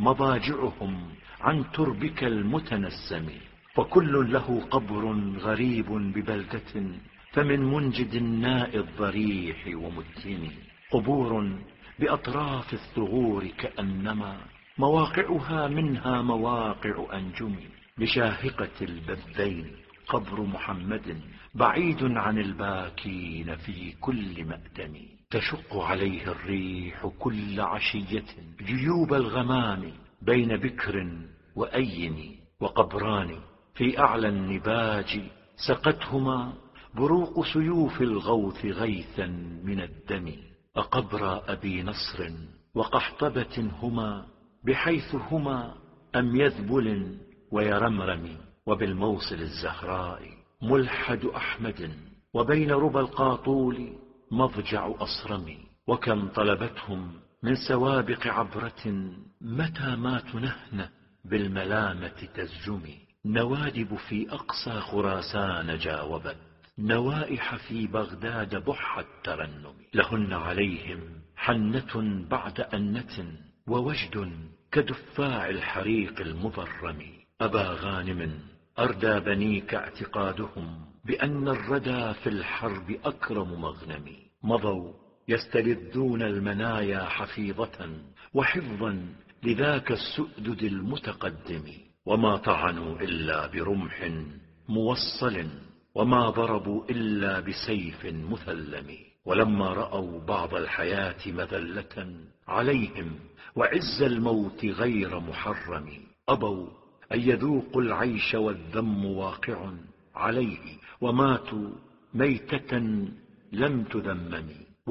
مضاجعهم عن تربك المتنسم. فكل له قبر غريب ببلدة، فمن منجد الناء الضريح ومتهم. قبور بأطراف الثغور كأنما مواقعها منها مواقع أنجم. بشاهقة البذين قبر محمد بعيد عن الباكين في كل مأتم. تشق عليه الريح كل عشية جيوب الغمام بين بكر وأين. وقبران في أعلى النباج سقتهما بروق سيوف الغوث غيثا من الدم. أقبر أبي نصر وقحطبة هما بحيث هما أم يذبل ويرمرم. وبالموصل الزهراء ملحد أحمد، وبين ربى القاطول مضجع أصرم. وكم طلبتهم من سوابق عبرة متى ما تنهن بالملامة تزجم. نوادب في أقصى خراسان جاوبت، نوائح في بغداد بح الترنم. لهن عليهم حنة بعد أنة، ووجد كدفاع الحريق المضرم. أبا غانم أردى بنيك اعتقادهم بأن الردى في الحرب أكرم مغنم. مضوا يستلذون المنايا حفيظة وحفظا لذاك السؤدد المتقدم. وما طعنوا إلا برمح موصل، وما ضربوا إلا بسيف مثلم. ولما رأوا بعض الحياة مذلة عليهم وعز الموت غير محرم، أبوا أن يذوقوا العيش والذم واقع عليه، وماتوا ميتة لم تذمم.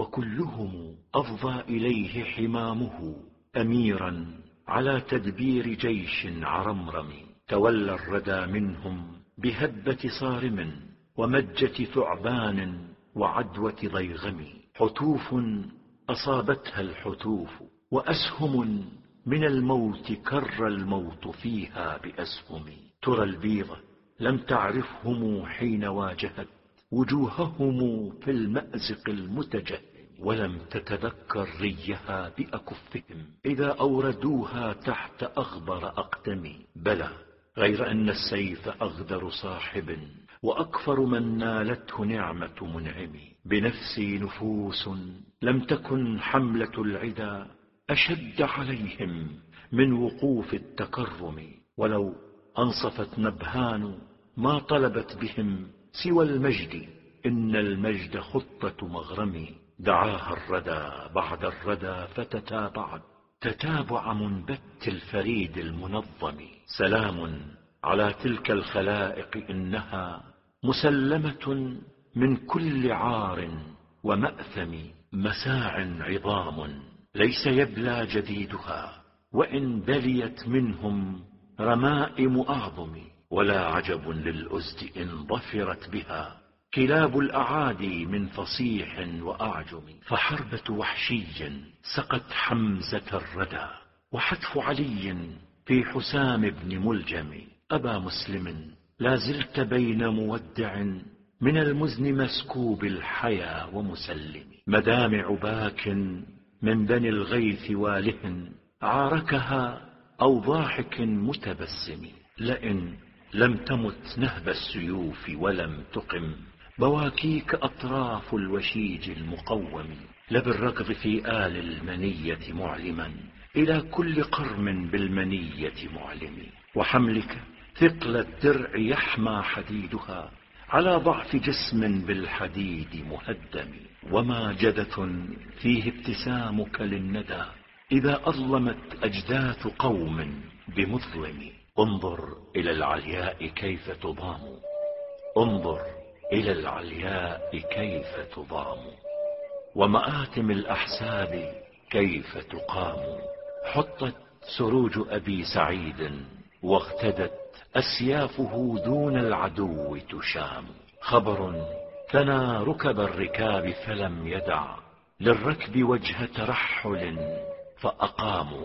وكلهم أفضى إليه حمامه أميرا على تدبير جيش عرمرم. تولى الردى منهم بهبة صارم ومجة ثعبان وعدوة ضيغم. حتوف أصابتها الحتوف، وأسهم من الموت كر الموت فيها بأسهم. ترى البيضة لم تعرفهم حين واجهت وجوههم في المأزق المتجهم، ولم تتذكر ريها بأكفهم إذا أوردوها تحت أغبر أقدم. بلى، غير أن السيف أغدر صاحب وأكفر من نالته نعمة منعم. بنفسي نفوس لم تكن حملة العدا أشد عليهم من وقوف التكرم. ولو أنصفت نبهان ما طلبت بهم سوى المجد، إن المجد خطة مغرم. دعاها الردى بعد الردى فتتابعت تتابع منبت الفريد المنظم. سلام على تلك الخلائق إنها مسلمة من كل عار ومأثم. مساع عظام ليس يبلى جديدها، وإن بليت منهم رمائم أعظم. ولا عجب للأزد إن ظفرت بها كلاب الأعادي من فصيح وأعجم. فحربة وحشي سقت حمزة الردى، وحتف علي في حسام بن ملجم. أبا مسلم لا زلت بين مودع من المزن مسكوب الحيا ومسلم. مدامع باك من بني الغيث واله عاركها أو ضاحك متبسم. لئن لم تمت نهب السيوف ولم تقم بواكيك أطراف الوشيج المقوم. لبالركض في آل المنية معلما إلى كل قرم بالمنية معلم. وحملك ثقل الدرع يحمى حديدها على ضعف جسم بالحديد مهدم. وما جدة فيه ابتسامك للندى إذا أظلمت أجداث قوم بمظلم. انظر إلى العلياء كيف تضام، انظر إلى العلياء كيف تضام، ومآتم الأحساب كيف تقام. حطت سروج أبي سعيد واغتدت أسيافه دون العدو تشام. خبر ثنى ركب الركاب فلم يدع للركب وجه ترحل فأقاموا.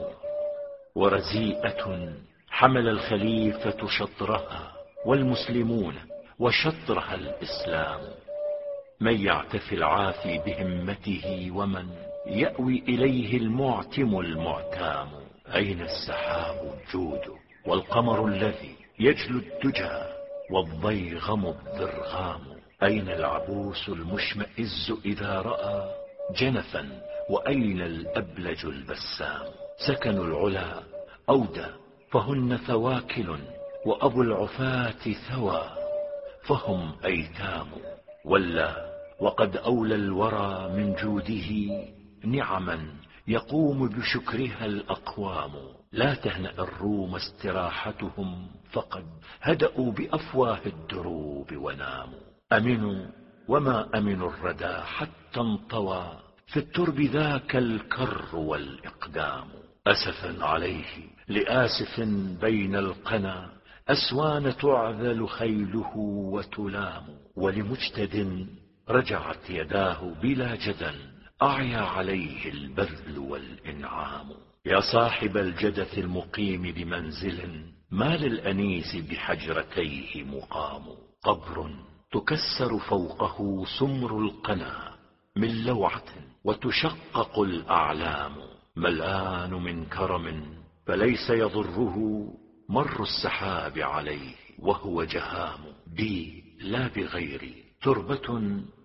ورزيئة حمل الخليفة شطرها والمسلمون وشطرها الإسلام. من يعتفي العافي بهمته ومن يأوي إليه المعتم المعتام. أين السحاب الجود والقمر الذي يجلو الدجى والضيغم الضرغام. أين العبوس المشمئز إذا رأى جنفا وأين الأبلج البسام. سكنوا العلا أودى فهن ثواكل وأبو العفاة ثوى فهم أيتام. ولا وقد أولى الورى من جوده نعما يقوم بشكرها الأقوام. لا تهنأ الروم استراحتهم فقد هدأوا بأفواه الدروب وناموا. أمنوا وما أمنوا الردى حتى انطوى في الترب ذاك الكر والإقدام. أسفا عليه لآسف بين القنا أسوان تعذل خيله وتلام. ولمجتد رجعت يداه بلا جدل أعيا عليه البذل والإنعام. يا صاحب الجدث المقيم بمنزل ما للأنيس بحجرتيه مقام. قبر تكسر فوقه سمر القنا من لوعة وتشقق الأعلام. ملآن من كرم فليس يضره مر السحاب عليه وهو جهام. بي لا بغيري تربة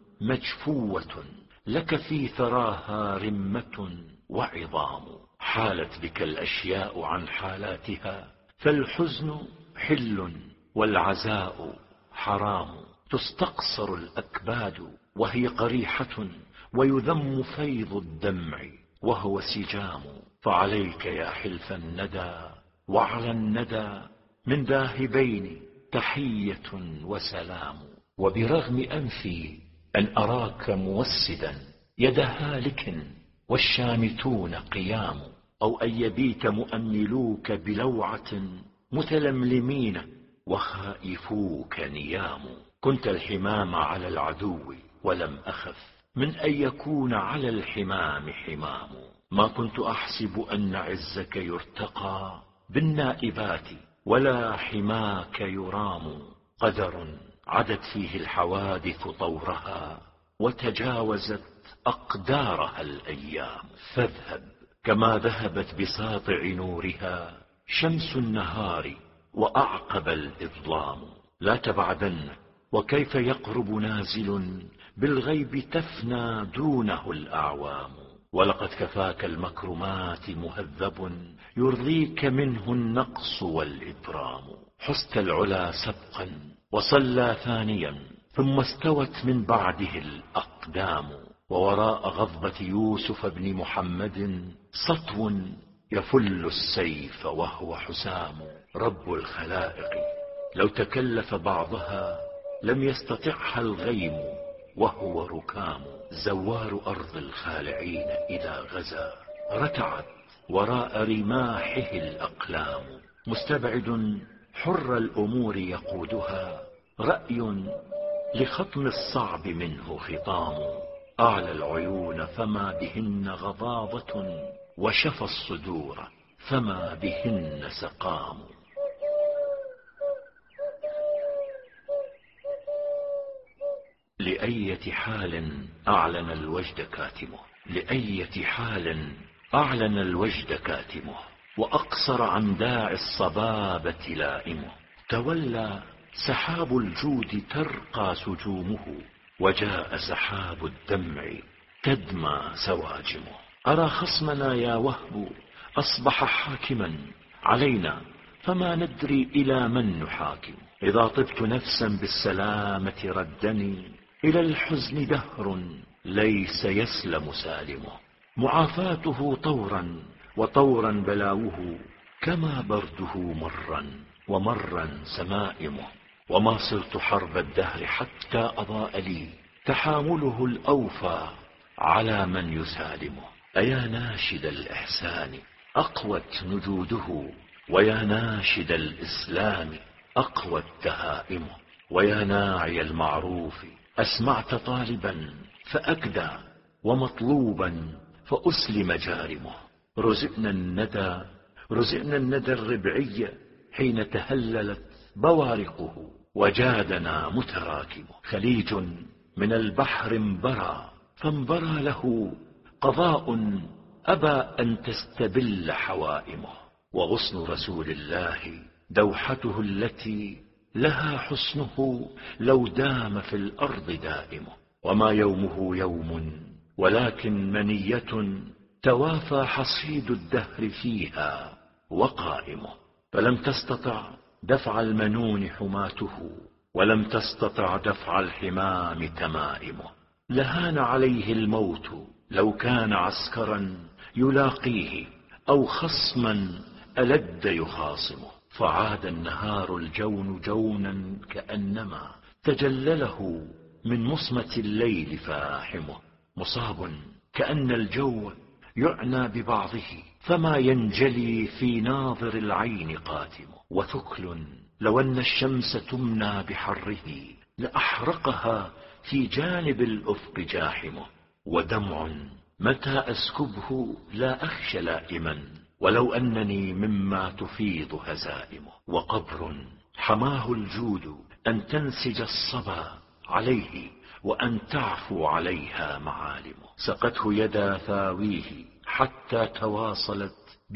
مجفوة لك في ثراها رمة وعظام. حالت بك الأشياء عن حالاتها فالحزن حل والعزاء حرام. تستقصر الأكباد وهي قريحة ويذم فيض الدمع وهو سجام. فعليك يا حلف الندى وعلى الندى من ذاهبين تحية وسلام. وبرغم أنفي أن أراك موسدا يد هالك والشامتون قيام. أو أن يبيت مؤملوك بلوعة متلملمين وخائفوك نيام. كنت الحمام على العدو ولم أخف من أن يكون على الحمام حمام. ما كنت أحسب أن عزك يرتقى بالنائبات ولا حماك يرام. قدر عدت فيه الحوادث طورها وتجاوزت أقدارها الأيام. فاذهب كما ذهبت بساطع نورها شمس النهار وأعقب الإظلام. لا تبعدن وكيف يقرب نازل بالغيب تفنى دونه الأعوام. ولقد كفاك المكرمات مهذب يرضيك منه النقص والإبرام. حست العلا سبقا وصلى ثانيا ثم استوت من بعده الأقدام. ووراء غضبة يوسف بن محمد سطو يفل السيف وهو حسام. رب الخلائق لو تكلف بعضها لم يستطعها الغيم وهو ركام. زوار أرض الخالعين إذا غزا رتعت وراء رماحه الأقلام. مستبعد حر الأمور يقودها رأي لخطم الصعب منه خطام. أعلى العيون فما بهن غضاضة وشفى الصدور فما بهن سقام. لأية حال أعلن الوجد كاتمه. لأية حال أعلن الوجد كاتمه وأقصر عن داعي الصبابة لائمه. تولى سحاب الجود ترقى سجومه وجاء سحاب الدمع تدمى سواجمه. أرى خصمنا يا وهب أصبح حاكما علينا فما ندري إلى من نحاكم. إذا طبت نفسا بالسلامة ردني إلى الحزن دهر ليس يسلم سالمه. معافاته طورا وطورا بلاوه كما برده مرا ومرا سمائمه. وما صرت حرب الدهر حتى أضاء لي تحامله الأوفى على من يسالمه. أيا ناشد الإحسان أقوت نجوده ويا ناشد الإسلام أقوى التهائم. ويا ناعي المعروف أسمعت طالبا فأكدى، ومطلوبا فأسلم جارمه. رزقنا الندى الربعي حين تهللت بوارقه، وجادنا متراكم. خليج من البحر انبرى، فانبرى له قضاء أبى أن تستبل حوائمه. وغصن رسول الله دوحته التي لها حسنه لو دام في الأرض دائمه. وما يومه يوم ولكن منية، توافى حصيد الدهر فيها وقائمه. فلم تستطع دفع المنون حماته، ولم تستطع دفع الحمام تمائمه. لهان عليه الموت لو كان عسكرا يلاقيه، أو خصما ألد يخاصمه. فعاد النهار الجون جونا كأنما تجلله من مصمة الليل فاحمه. مصاب كأن الجو يعنى ببعضه، فما ينجلي في ناظر العين قاتمه. وثكل لو أن الشمس تمنى بحره، لأحرقها في جانب الأفق جاحمه. ودمع متى أسكبه لا أخشى لائما، ولو أنني مما تفيض هزائمه. وقبر حماه الجود أن تنسج الصبا عليه، وأن تعفو عليها معالمه. سقته يدا ثاويه حتى تواصلت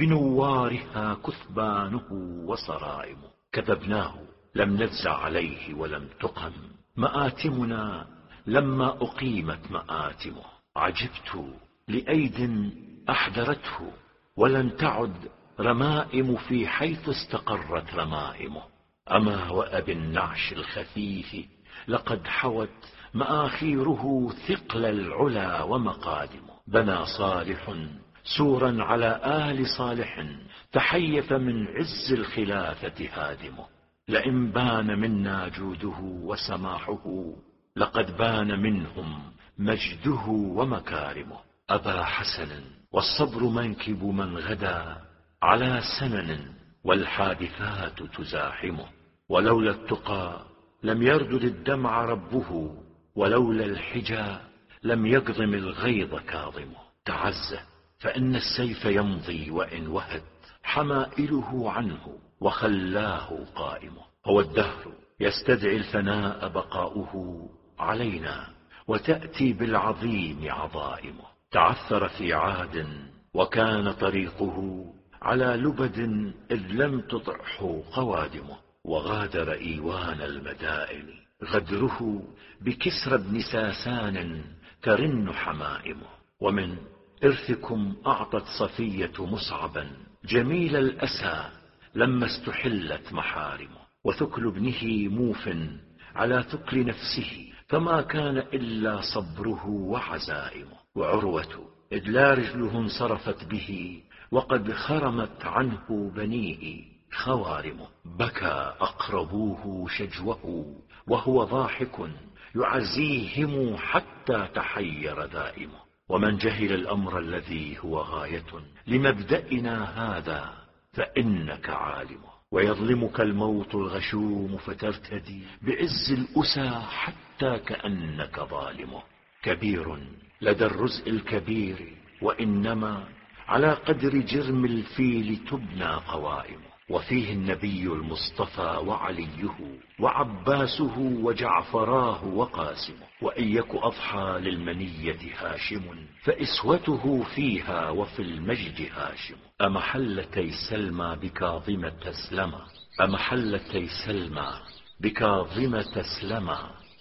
بنوارها كثبانه وصرائمه. كذبناه لم نجزع عليه ولم تقم مآتمنا لما أقيمت مآتمه. عجبت لأيد أحضرته ولن تعد رمائم في حيث استقرت رمائمه. أما وأبي النعش الخفيف لقد حوت مآخيره ثقل العلا ومقادمه. بنى صالح سورا على آل صالح، تحيف من عز الخلافة هادمه. لئن بان منا جوده وسماحه، لقد بان منهم مجده ومكارمه. أبا حسن والصبر منكب من غدا على سنن، والحادثات تزاحمه. ولولا التقى لم يردد الدمع ربه، ولولا الحجى لم يقضم الغيظ كاظمه. تعزه فإن السيف يمضي وإن وهد حمائله عنه، وخلاه قائمه. هو الدهر يستدعي الفناء بقاؤه علينا، وتأتي بالعظيم عظائمه. تعثر في عاد وكان طريقه على لبد إذ لم تطعه قوادمه. وغادر إيوان المدائن غدره بكسرى بن ساسان ترن حمائمه. ومن إرثكم أعطت صفية مصعبا جميل الأسى لما استحلت محارمه. وثكل ابنه موف على ثكل نفسه، فما كان إلا صبره وعزائمه. وعروة إذ لا رجله انصرفت به، وقد خرمت عنه بنيه خوارمه. بكى أقربوه شجوه وهو ضاحك، يعزيهم حتى تحير دائمه. ومن جهل الأمر الذي هو غاية لمبدئنا هذا فإنك عالمه. ويظلمك الموت الغشوم فترتدي بعز الأسى حتى كأنك ظالمه. كبير لدى الرزء الكبير، وإنما على قدر جرم الفيل تبنى قوائمه. وفيه النبي المصطفى وعليه وعباسه وجعفراه وقاسمه. وإن يك أضحى للمنية هاشم، فإسوته فيها وفي المجد هاشم. أمحلتي سلمى بكاظمة سلمى، أمحلتي سلمى بكاظمة سلمى،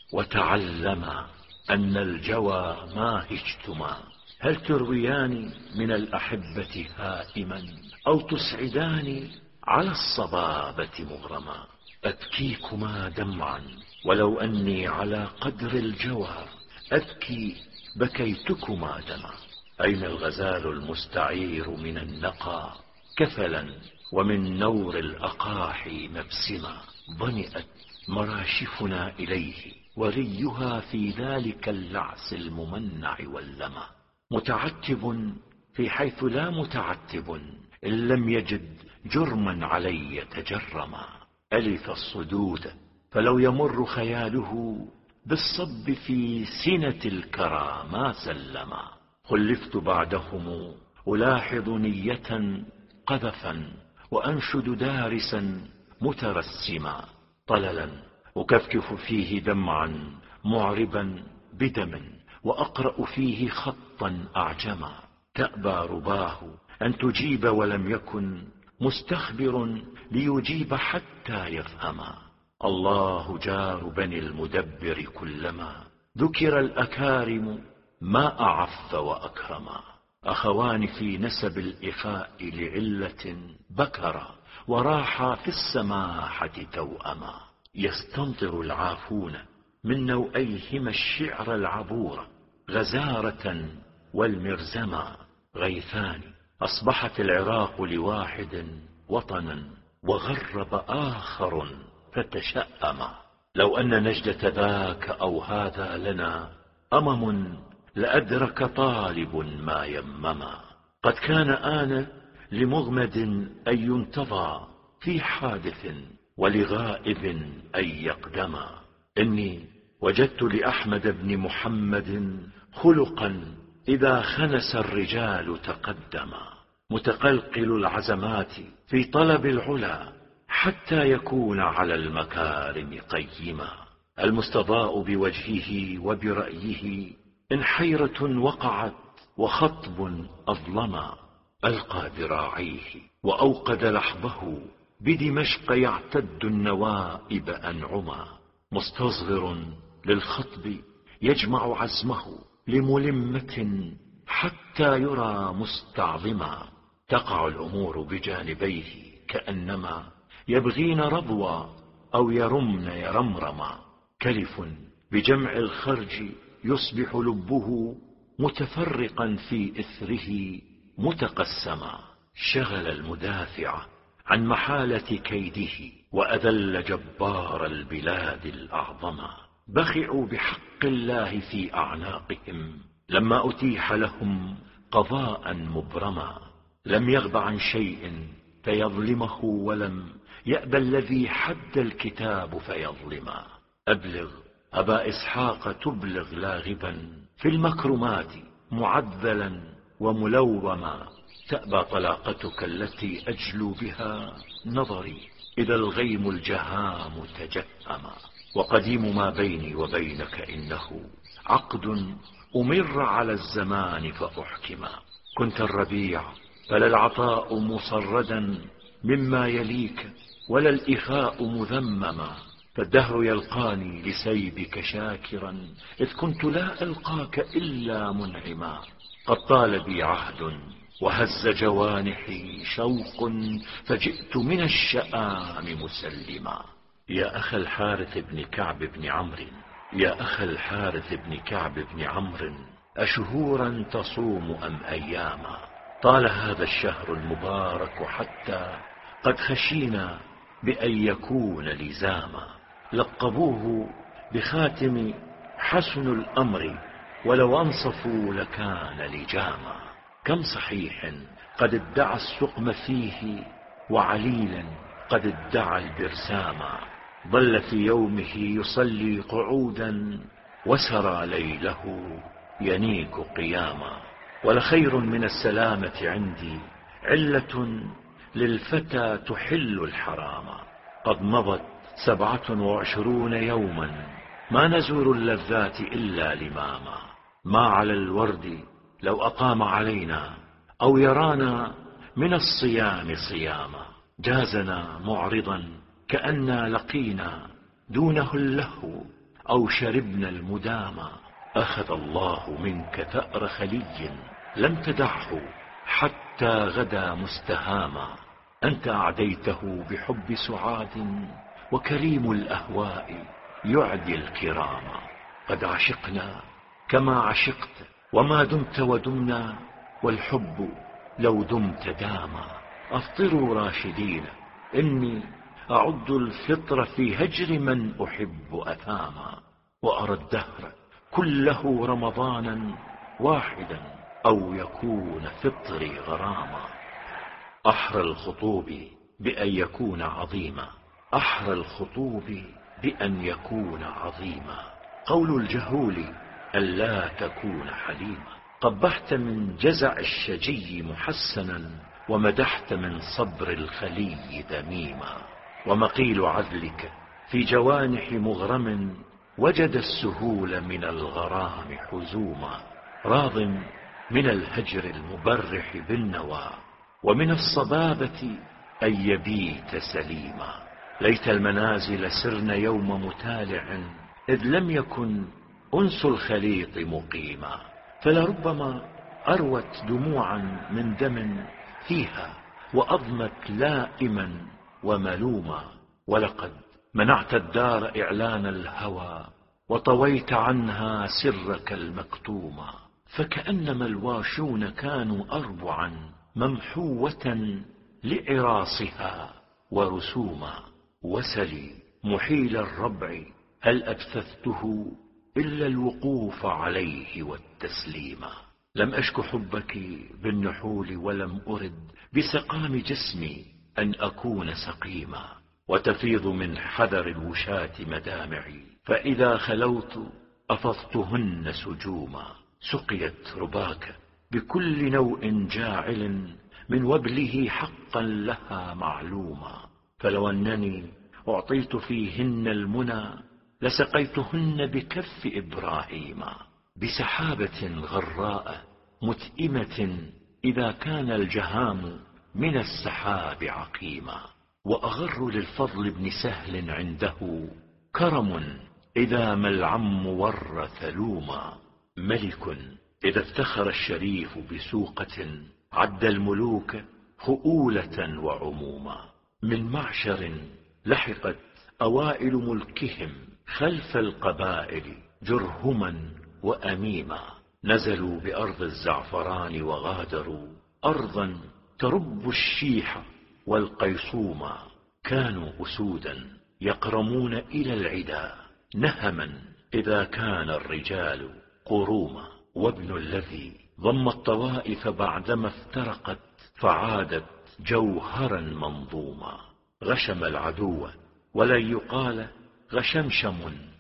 وتعلما أن الجوى ما هجتما. هل ترويان من الأحبة هائما، أو تسعدان على الصبابة مغرما؟ أبكيكما دمعا ولو أني على قدر الجوى أبكي بكيتكما دما. أين الغزال المستعير من النقى كفلا، ومن نور الأقاحي مبسما؟ ضنئت مراشفنا إليه، وريها في ذلك اللعس الممنع واللمى. متعتب في حيث لا متعتب، إن لم يجد جرما علي تجرما. ألف الصدود، فلو يمر خياله بالصب في سنة الكرى ما سلما. خلفت بعدهم ألاحظ نية قذفا، وأنشد دارسا مترسما، طللا أكفكف فيه دمعا معربا بدم، وأقرأ فيه خطا أعجما. تأبى رباه أن تجيب ولم يكن مستخبر ليجيب حتى يفهما. الله جار بني المدبر كلما ذكر الأكارم ما أعف وأكرما. أخوان في نسب الإخاء لعلة بكرا، وراحا في السماحة توأما. يستمطر العافون من نوعيهما الشعر العبور، غزارة والمرزما غيثان. أصبحت العراق لواحد وطنا، وغرب آخر فتشأما. لو أن نجدة ذاك أو هذا لنا أمم، لأدرك طالب ما يمما. قد كان آن لمغمد أن ينتظى في حادث، ولغائب أن يقدما. إني وجدت لأحمد بن محمد خلقا إذا خنس الرجال تقدما، متقلقل العزمات في طلب العلا، حتى يكون على المكارم قيما. المستضاء بوجهه وبرأيه إن حيرة وقعت وخطب أظلما. ألقى ذراعيه وأوقد لحظه بدمشق يعتد النوائب أنعما. مستصغر للخطب يجمع عزمه لملمة حتى يرى مستعظما. تقع الأمور بجانبيه كأنما يبغين رضوى أو يرمن يرمرما. كلف بجمع الخرج يصبح لبه متفرقا في إثره متقسما. شغل المدافع عن محالة كيده، وأذل جبار البلاد الأعظما. بخعوا بحق الله في أعناقهم لما أتيح لهم قضاء مبرما. لم يغب عن شيء فيظلمه، ولم يأبى الذي حد الكتاب فيظلما. أبلغ أبا إسحاق تبلغ لاغبا في المكرمات معذلا وملوما. تأبى طلاقتك التي أجلو بها نظري إذا الغيم الجهام تجهما. وقديم ما بيني وبينك إنه عقد أمر على الزمان فأحكما. كنت الربيع فلا العطاء مصردا مما يليك، ولا الإخاء مذمما. فالدهر يلقاني لسيبك شاكرا، إذ كنت لا ألقاك إلا منعما. قد طال بي عهد وهز جوانحي شوق، فجئت من الشآم مسلما. يا أخ الحارث بن كعب بن عمرو، يا أخ الحارث بن كعب بن عمرو، أشهورا تصوم أم أياما؟ طال هذا الشهر المبارك حتى قد خشينا بأن يكون لزاما. لقبوه بخاتم حسن الأمر، ولو أنصفوا لكان لجاما. كم صحيح قد ادعى السقم فيه، وعليلا قد ادعى البرساما. ظل في يومه يصلي قعودا، وسرى ليله ينيك قياما. ولخير من السلامة عندي علة للفتى تحل الحراما. قد مضت 27 يوما ما نزور اللذات إلا لماما. ما على الورد لو أقام علينا أو يرانا من الصيام صياما. جازنا معرضا كأننا لقينا دونه اللهو، أو شربنا المداما. أخذ الله منك ثأر خلي لم تدعه حتى غدا مستهاما. أنت أعديته بحب سعاد، وكريم الأهواء يعدي الكراما. قد عشقنا كما عشقت وما دمت ودمنا، والحب لو دمت داما. أفطروا راشدين، إني أعد الفطر في هجر من أحب أثاما. وأرى الدهر كله رمضانا واحدا، أو يكون فطري غراما. أحرى الخطوب بأن يكون عظيما، أحرى الخطوب بأن يكون عظيما. قول الجهول ألا تكون حليما. قبحت من جزع الشجي محسنا، ومدحت من صبر الخلي ذميما. ومقيل عذلك في جوانح مغرم، وجد السهول من الغرام حزوما. راض من الهجر المبرح بالنوى، ومن الصبابة أن يبيت سليما. ليت المنازل سرن يوم متالع، إذ لم يكن أنس الخليط مقيما. فلربما أروت دموعا من دم فيها، وأضمت لائما وملوما. ولقد منعت الدار إعلان الهوى، وطويت عنها سرك المكتوما. فكأنما الواشون كانوا أربعا، ممحوة لعراصها ورسوما. وسلي محيل الربع هل أبثثته إلا الوقوف عليه والتسليما. لم أشك حبك بالنحول، ولم أرد بسقام جسمي أن أكون سقيما. وتفيض من حذر الوشاة مدامعي، فإذا خلوت أفضتهن سجوما. سقيت رباك بكل نوء جاعل، من وبله حقا لها معلوما. فلو أنني أعطيت فيهن المنى، لسقيتهن بكف إبراهيم. بسحابة غراء متئمة، إذا كان الجهام من السحاب عقيما. وأغر للفضل بن سهل عنده كرم، إذا ما العم ورث لوما. ملك إذا افتخر الشريف بسوقة، عد الملوك خؤولة وعموما. من معشر لحقت أوائل ملكهم خلف القبائل جرهما وأميما. نزلوا بأرض الزعفران، وغادروا أرضا ترب الشيح والقيصوما. كانوا أسودا يقرمون إلى العدا، نهما إذا كان الرجال قروما. وابن الذي ضم الطوائف بعدما افترقت، فعادت جوهرا منظوما. غشم العدو ولن يقال غشمشم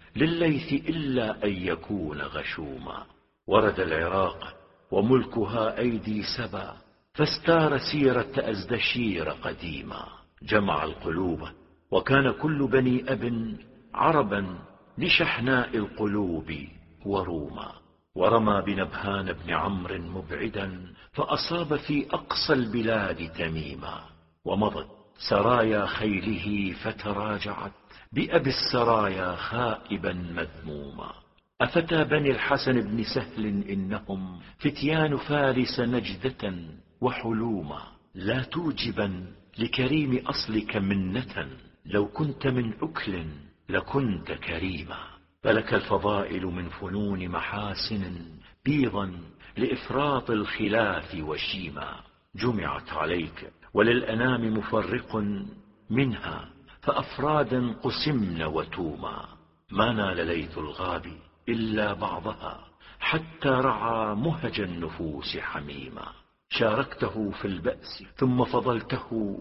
لليث إلا أن يكون غشوما. ورد العراق وملكها أيدي سبا، فاستار سيرة أزدشير قديما. جمع القلوب وكان كل بني أب عربا لشحناء القلوب وروما. ورمى بنبهان بن عمرو مبعدا، فأصاب في أقصى البلاد تميما. ومضت سرايا خيله فتراجعت، بأبي السرايا خائبا مذموما. أفتى بني الحسن بن سهل إنهم فتيان فارس نجدة وحلوما. لا توجبا لكريم أصلك منة، لو كنت من أكل لكنت كريما. فلك الفضائل من فنون محاسن، بيضا لإفراط الخلاف وشيما. جمعت عليك وللأنام مفرق منها، فأفرادا قسمن وتوما. ما نال ليث الغاب إلا بعضها، حتى رعى مهج النفوس حميما. شاركته في البأس ثم فضلته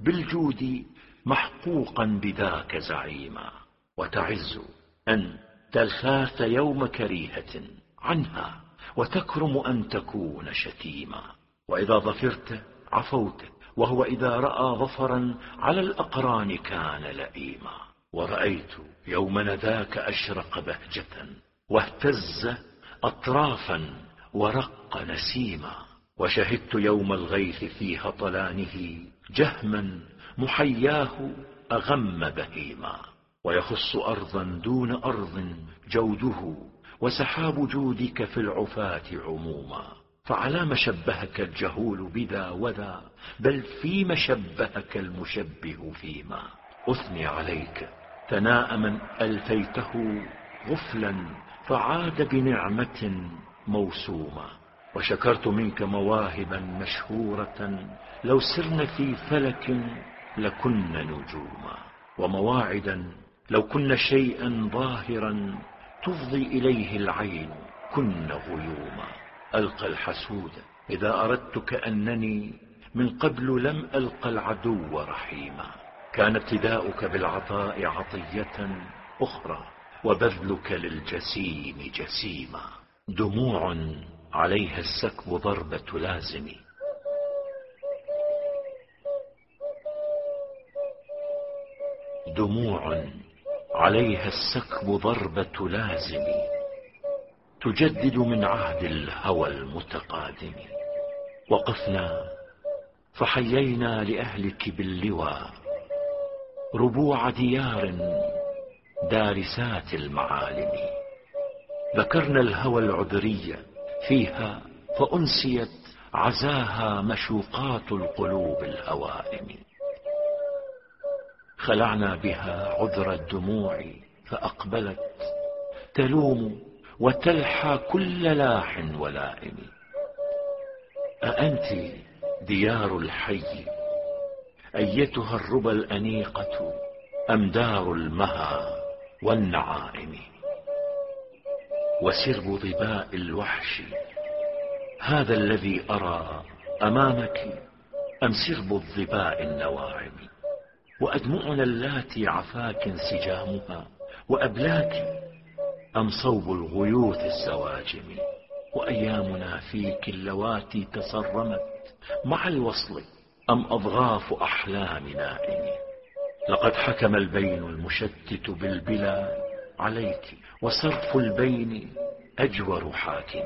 بالجود محقوقا بذاك زعيما. وتعز أن تلخاث يوم كريهة عنها، وتكرم أن تكون شتيما. وإذا ظفرت عفوت، وهو إذا رأى ظفرا على الأقران كان لئيما. ورأيت يوم ذاك أشرق بهجة، واهتز أطرافا ورق نسيما. وشهدت يوم الغيث في هطلانه جهما محياه أغم بهيما. ويخص أرضا دون أرض جوده، وسحاب جودك في العفاة عموما. فعلام شبهك الجهول بذا وذا، بل فيما شبهك المشبه فيما. أثني عليك ثناء من ألفيته غفلا، فعاد بنعمة موسومة. وشكرت منك مواهبا مشهورة، لو سرن في فلك لكن نجوما. ومواعدا لو كن شيئا ظاهرا تفضي إليه العين كن غيوما. ألقى الحسود إذا أردت كأنني من قبل لم ألقى العدو رحيما. كان ابتداؤك بالعطاء عطية أخرى، وبذلك للجسيم جسيما. دموع عليها السكب ضربة لازم، دموع عليها السكب ضربة لازم، تجدد من عهد الهوى المتقادم. وقفنا فحيينا لأهلك باللوى ربوع ديار دارسات المعالم. ذكرنا الهوى العذري فيها فأنسيت عزاها مشوقات القلوب الهوائم. خلعنا بها عذر الدموع فأقبلت تلوم وتلحى كل لاح ولائم. أأنت ديار الحي أيتها الربى الأنيقة أم دار المها والنعائم؟ وسرب ظباء الوحش هذا الذي أرى أمامك أم سرب الظباء النواعم؟ وأدمعنا اللاتي عفاك انسجامها وأبلاك أم صوب الغيوث السواجم؟ وأيامنا فيك اللواتي تصرمت مع الوصل أم أضغاف أحلام نائم؟ لقد حكم البين المشتت بالبلا عليك وصرف البين أجور حاكم.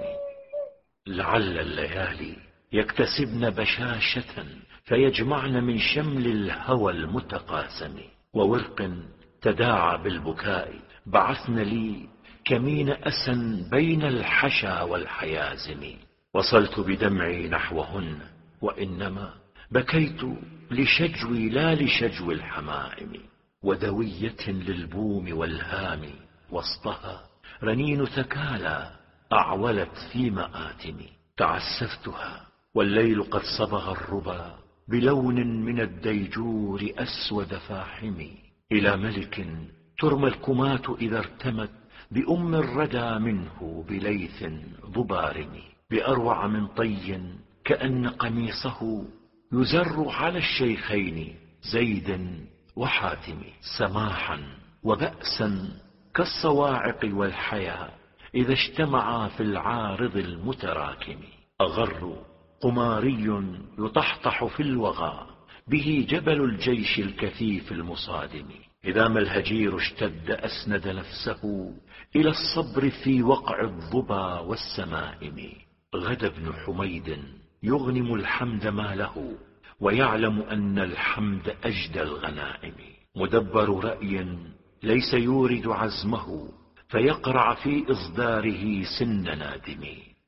لعل الليالي يكتسبن بشاشة فيجمعن من شمل الهوى المتقاسم. وورق تداعى بالبكاء بعثن لي كمين أسى بين الحشا والحيازم. وصلت بدمعي نحوهن وإنما بكيت لشجوي لا لشجو الحمائم. ودوية للبوم والهام وسطها رنين ثكالى أعولت في مآتم. تعسفتها والليل قد صبغ الربا بلون من الديجور أسود فاحم. إلى ملك ترمى الكمات إذا ارتمت بأم الردى منه بليث ضبارم. بأروع من طي كأن قميصه يزر على الشيخين زيد وحاتم. سماحا وبأسا كالصواعق والحيا إذا اجتمعا في العارض المتراكم. أغر قماري يطحطح في الوغى به جبل الجيش الكثيف المصادم. إذا ما الهجير اشتد أسند نفسه إلى الصبر في وقع الظبا والسمائم. غدا ابن حميد يغنم الحمد ما له ويعلم أن الحمد أجدى الغنائم. مدبر رأي ليس يورد عزمه فيقرع في إصداره سن نادم.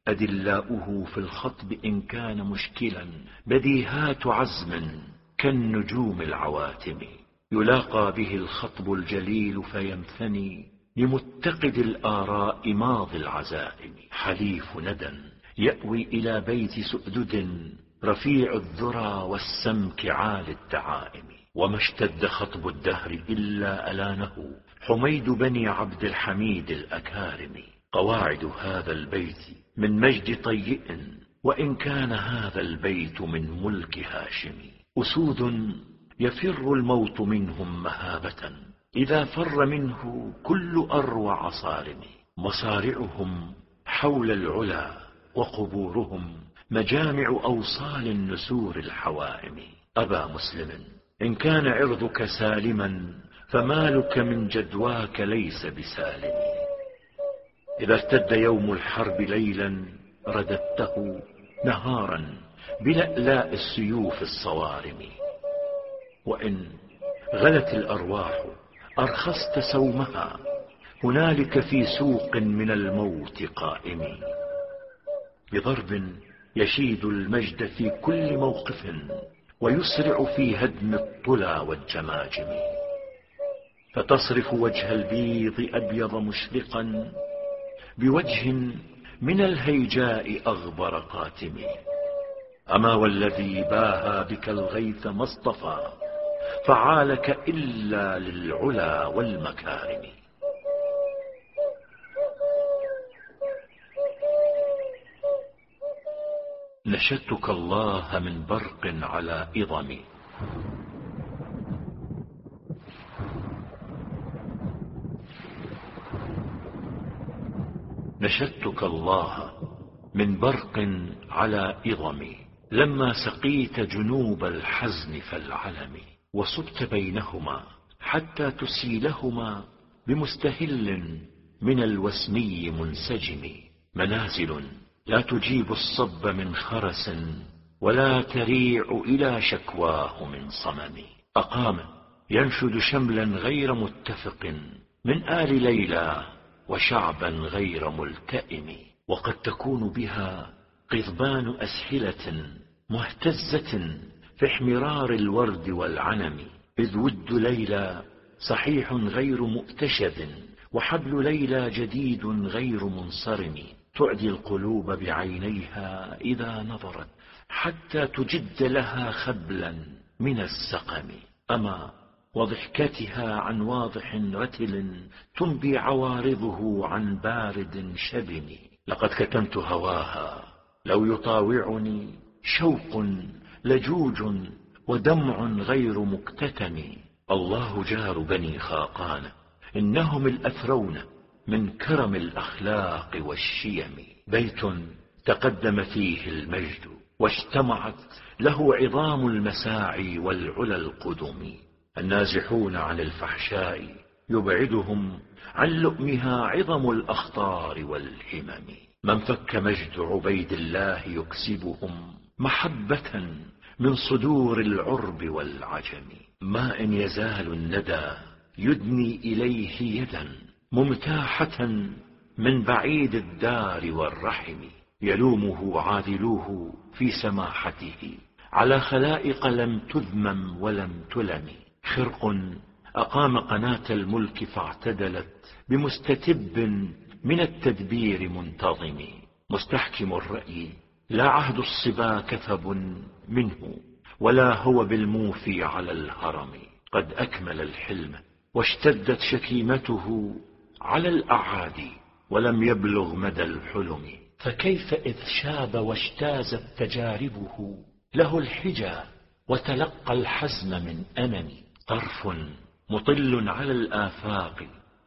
أدلاؤه في الخطب إن كان مشكلا بديهات عزم كالنجوم العواتم. يلاقى به الخطب الجليل فيمثني لمتقد الآراء ماضي العزائم. حليف ندى يأوي إلى بيت سؤدد رفيع الذرى والسمك عال الدعائم. وما اشتد خطب الدهر إلا ألانه حميد بني عبد الحميد الأكارم. قواعد هذا البيت من مجد طيء وإن كان هذا البيت من ملك هاشم. أسود يفر الموت منهم مهابة إذا فر منه كل أروع صارم. مصارعهم حول العلا وقبورهم مجامع أوصال النسور الحوائم. أبا مسلم إن كان عرضك سالما فمالك من جدواك ليس بسالم. إذا ارتد يوم الحرب ليلا رددته نهارا بلألاء السيوف الصوارم. وإن غلت الأرواح أرخصت سومها هنالك في سوق من الموت قائم. بضرب يشيد المجد في كل موقف ويسرع في هدم الطلى والجماجم. فتصرف وجه البيض أبيض مشرقا بوجه من الهيجاء أغبر قاتم. أما والذي باها بك الغيث ما اصطفى فعالك إلا للعلا والمكارم. نشدتك الله من برق على إضم نشدتك الله من برق على إضم، لما سقيت جنوب الحزن فالعلم، وصبت بينهما حتى تسيلهما بمستهل من الوسمي منسجم، منازل لا تجيب الصب من خرس، ولا تريع إلى شكواه من صمم. أقام ينشد شملا غير متفق من آل ليلى، وشعبا غير ملتئم، وقد تكون بها قضبان أسحلة مهتزة في احمرار الورد والعنم، إذ ود ليلى صحيح غير مؤتشب، وحبل ليلى جديد غير منصرم، تعدي القلوب بعينيها إذا نظرت، حتى تجد لها خبلا من السقم. أما وضحكتها عن واضح رتل تنبي عوارضه عن بارد شبم، لقد كتمت هواها لو يطاوعني شوق لجوج ودمع غير مكتتم. الله جار بني خاقان إنهم الأثرون من كرم الأخلاق والشيم، بيت تقدم فيه المجد واجتمعت له عظام المساعي والعلا القدم، النازحون عن الفحشاء يبعدهم عن لؤمها عظم الأخطار والهمم، من فك مجد عبيد الله يكسبهم محبة من صدور العرب والعجم، ما إن يزال الندى يدني إليه يدا ممتاحة من بعيد الدار والرحم، يلومه عاذلوه في سماحته على خلائق لم تذمم ولم تلم، خرق أقام قناة الملك فاعتدلت بمستتب من التدبير منتظم، مستحكم الرأي لا عهد الصبا كثب منه، ولا هو بالموفي على الهرم، قد أكمل الحلم واشتدت شكيمته على الأعادي ولم يبلغ مدى الحلم، فكيف إذ شاب واجتازت تجاربه له الحجى وتلقى الحزم من أمم، طرف مطل على الآفاق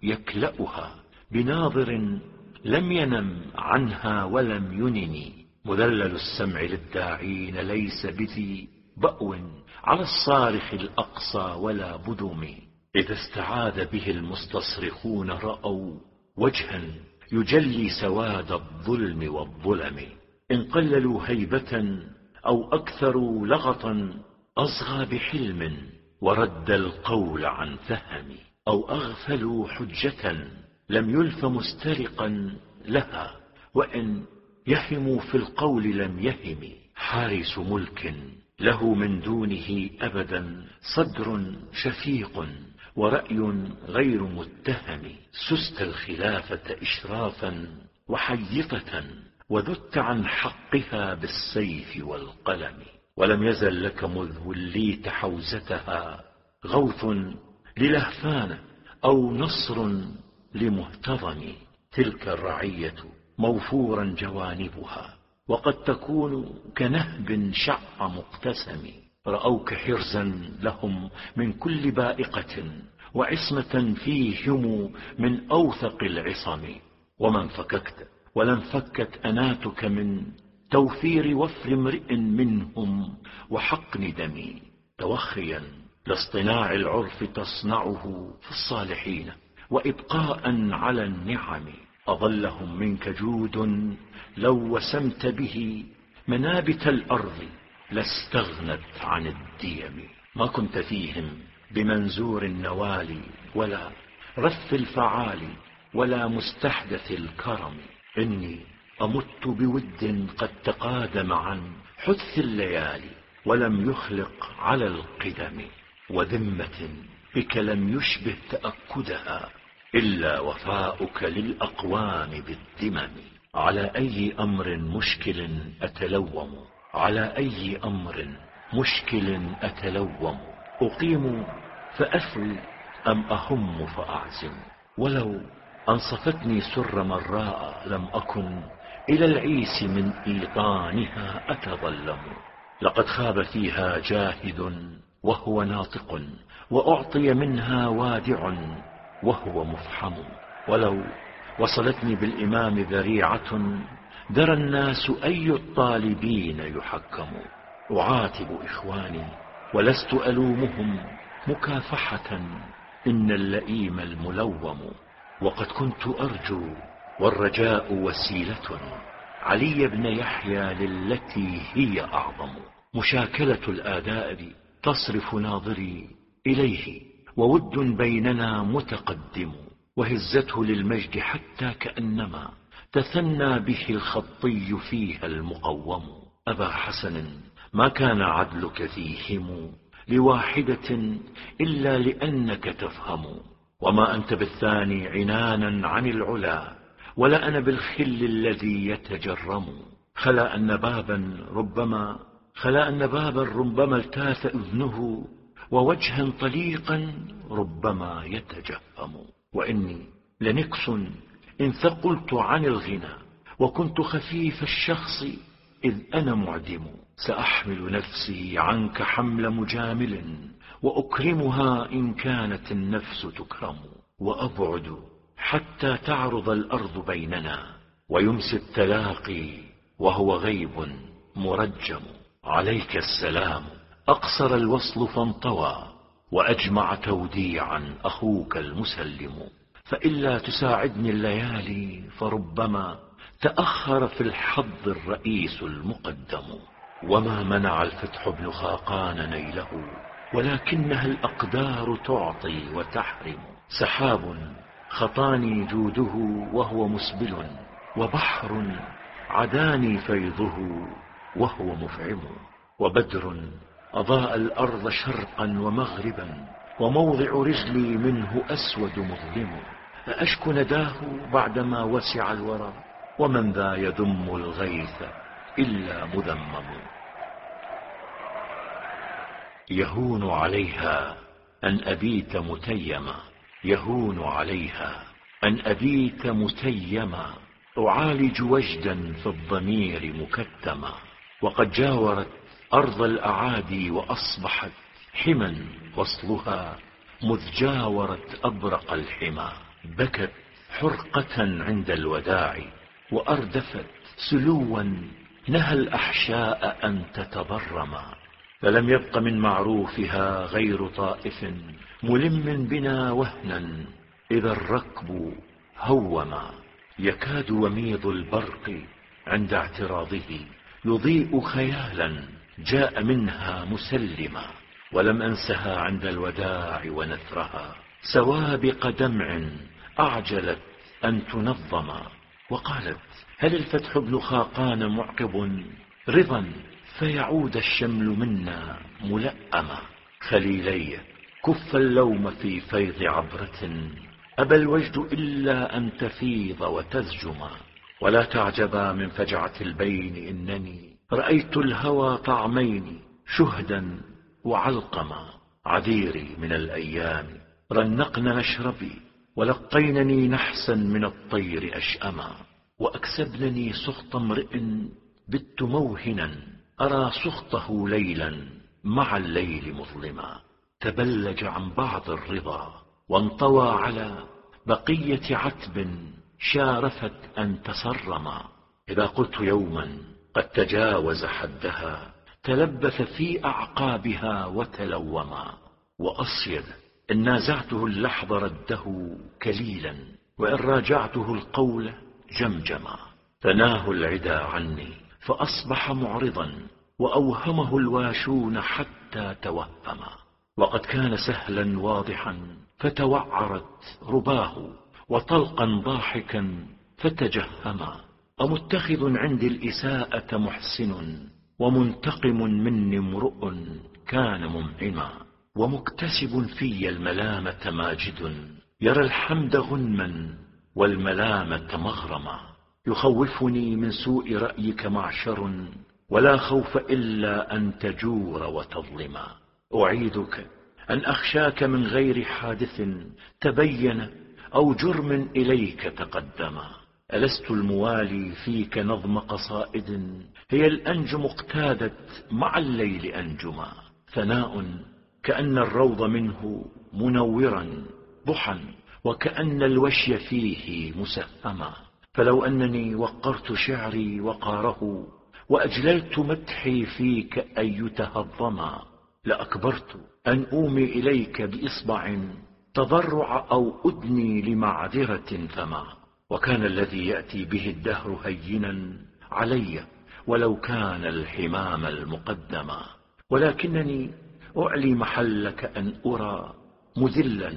يكلأها بناظر لم ينم عنها ولم ينم، مذلل السمع للداعين ليس بذي بأو على الصارخ الأقصى ولا بدم، إذا استعاذ به المستصرخون رأوا وجها يجلي سواد الظلم والظلم، إن قللوا هيبة أو أكثروا لغطا أصغى بحلم ورد القول عن فهم، أو أغفلوا حجة لم يلف مسترقا لها، وإن يهموا في القول لم يهم، حارس ملك له من دونه أبدا صدر شفيق ورأي غير متهم، سست الخلافة إشرافا وحيطة وذت عن حقها بالسيف والقلم، ولم يزل لك مذ وليت حوزتها غوث للهفان أو نصر لمهتضم، تلك الرعية موفورا جوانبها، وقد تكون كنهب شع مقتسم، رأوك حرزا لهم من كل بائقة وعصمة فيهم من أوثق العصم، ومن فككت ولم فكت أناتك من توفير وفر امرئ منهم وحقن دمي، توخيا لاصطناع العرف تصنعه في الصالحين وإبقاء على النعم، أظلهم منك جود لو وسمت به منابت الأرض لاستغنت عن الديم، ما كنت فيهم بمنزور النوال ولا رث الفعال ولا مستحدث الكرم، إني أمت بود قد تقادم عن حث الليالي ولم يخلق على القدم، وذمة بك لم يشبه تأكدها إلا وفاؤك للأقوام بالذمم، على أي أمر مشكل أتلوم، على أي أمر مشكل أتلوم، أقيم فأثوي أم أهم فأعزم، ولو أنصفتني سر مراء لم أكن إلى العيس من إيطانها أتظلم، لقد خاب فيها جاهد وهو ناطق، وأعطي منها وادع وهو مفحم، ولو وصلتني بالإمام ذريعة درى الناس أي الطالبين يحكم. أعاتب إخواني ولست ألومهم مكافحة، إن اللئيم الملوم. وقد كنت أرجو والرجاء وسيلة علي بن يحيى للتي هي أعظم. مشاكلة الآداب تصرف ناظري إليه، وود بيننا متقدم، وهزته للمجد حتى كأنما تثنى به الخطي فيها المقوم. أبا حسن ما كان عدلك فيهم لواحدة إلا لأنك تفهم، وما أنت بالثاني عنانا عن العلا، ولا أنا بالخل الذي يتجرم. خلا أن بابا ربما التاث إذنه، ووجها طليقا ربما يتجهم. وإني لنكس إن ثقلت عن الغنى، وكنت خفيف الشخص إذ أنا معدم. سأحمل نفسي عنك حمل مجامل، وأكرمها إن كانت النفس تكرم. وأبعد حتى تعرض الأرض بيننا، ويمسي التلاقي وهو غيب مرجم. عليك السلام أقصر الوصل فانطوى، وأجمع توديعا أخوك المسلم. فإلا تساعدني الليالي فربما تأخر في الحظ الرئيس المقدم. وما منع الفتح بن خاقان نيله، ولكنها الأقدار تعطي وتحرم. سحاب خطاني جوده وهو مسبل، وبحر عداني فيضه وهو مفعم. وبدر أضاء الأرض شرقا ومغربا، وموضع رجلي منه أسود مظلم. أأشك نداه بعدما وسع الورى، ومن ذا يذم الغيث إلا مذمم. يهون عليها أن أبيت متيما، يهون عليها أن أبيت متيما، أعالج وجدا في الضمير مكتما. وقد جاورت أرض الأعادي وأصبحت حما وصلها، مذ جاورت أبرق الحما. بكت حرقة عند الوداع، وأردفت سلوا نهى الأحشاء أن تتضرما. فلم يبق من معروفها غير طائف ملم بنا وهنا إذا الركب هوما. يكاد وميض البرق عند اعتراضه يضيء خيالا جاء منها مسلما. ولم أنسها عند الوداع ونثرها سوابق دمع أعجلت أن تنظما. وقالت هل الفتح بن خاقان معقب رضا فيعود الشمل منا ملأما. خليلي كف اللوم في فيض عبرة، أبى الوجد إلا أن تفيض وتزجما. ولا تعجبا من فجعة البين، إنني رأيت الهوى طعمين شهدا وعلقما. عذيري من الأيام رنقن مشربي، ولقينني نحسا من الطير أشأما. وأكسبنني سخط امرئ بت موهنا، أرى سخطه ليلا مع الليل مظلما. تبلج عن بعض الرضا وانطوى على بقية عتب شارفت أن تصرما. إذا قلت يوما قد تجاوز حدها، تلبث في أعقابها وتلوما. وأصيد إن نازعته اللحظ رده كليلا، وإن راجعته القول جمجما. فناه العدا عني فأصبح معرضا، وأوهمه الواشون حتى توهما. وقد كان سهلا واضحا فتوعرت رباه، وطلقا ضاحكا فتجهما. أمتخذ عندي الإساءة محسن، ومنتقم مني امرؤ كان ممعما. ومكتسب في الملامة ماجد، يرى الحمد غنما والملامة مغرما. يخوفني من سوء رأيك معشر، ولا خوف إلا أن تجور وتظلما. أعيدك أن أخشاك من غير حادث تبين، أو جرم إليك تقدما. ألست الموالي فيك نظم قصائد، هي الأنجم اقتادت مع الليل أنجما. ثناء كأن الروض منه منورا ضحى، وكأن الوشي فيه مسهما. فلو أنني وقرت شعري وقاره وأجللت مدحي فيك أن يتهضما، لأكبرت أن أومي إليك بإصبع تضرع أو أدني لمعذرة فما. وكان الذي يأتي به الدهر هينا علي ولو كان الحمام المقدما، ولكنني أعلي محلك أن أرى مذلا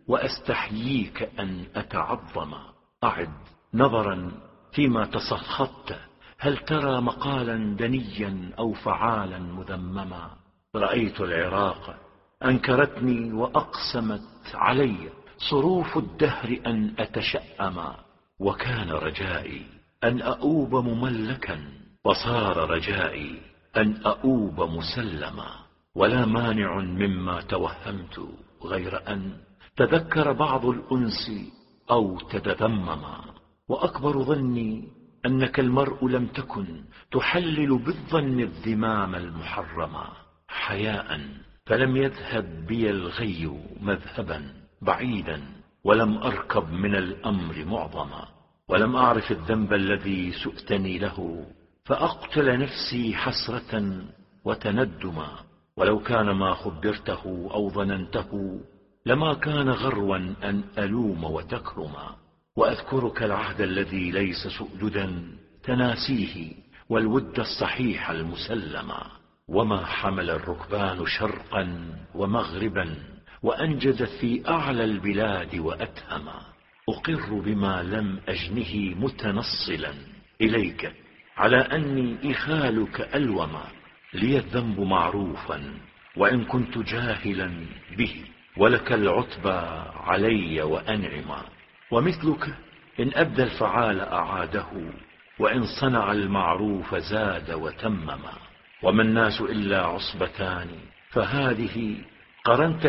وأستحييك أن أتعظم. أعد نظرا فيما تصخطت، هل ترى مقالا دنيا أو فعالا مذمما؟ رأيت العراق أنكرتني وأقسمت علي صروف الدهر أن أتشأما، وكان رجائي أن أؤوب مملكا، وصار رجائي أن أؤوب مسلما. ولا مانع مما توهمت غير أن تذكر بعض الأنس أو تتذمما. وأكبر ظني أنك المرء لم تكن تحلل بالظن الذمام المحرما حياء، فلم يذهب بي الغي مذهبا بعيدا، ولم أركب من الأمر معظما، ولم أعرف الذنب الذي سؤتني له فأقتل نفسي حسرة وتندما. ولو كان ما خبرته أو ظننته لما كان غروا أن ألوم وتكرما. وأذكرك العهد الذي ليس سؤددا تناسيه، والود الصحيح المسلما. وما حمل الركبان شرقا ومغربا، وأنجز في أعلى البلاد وأتهما. أقر بما لم أجنه متنصلا إليك، على أني إخالك ألوما. لي الذنب معروفا وإن كنت جاهلا به، ولك العتبى علي وأنعما. ومثلك إن أبدى الفعال أعاده، وإن صنع المعروف زاد وتمما. وما الناس إلا عصبتان، فهذه قرنت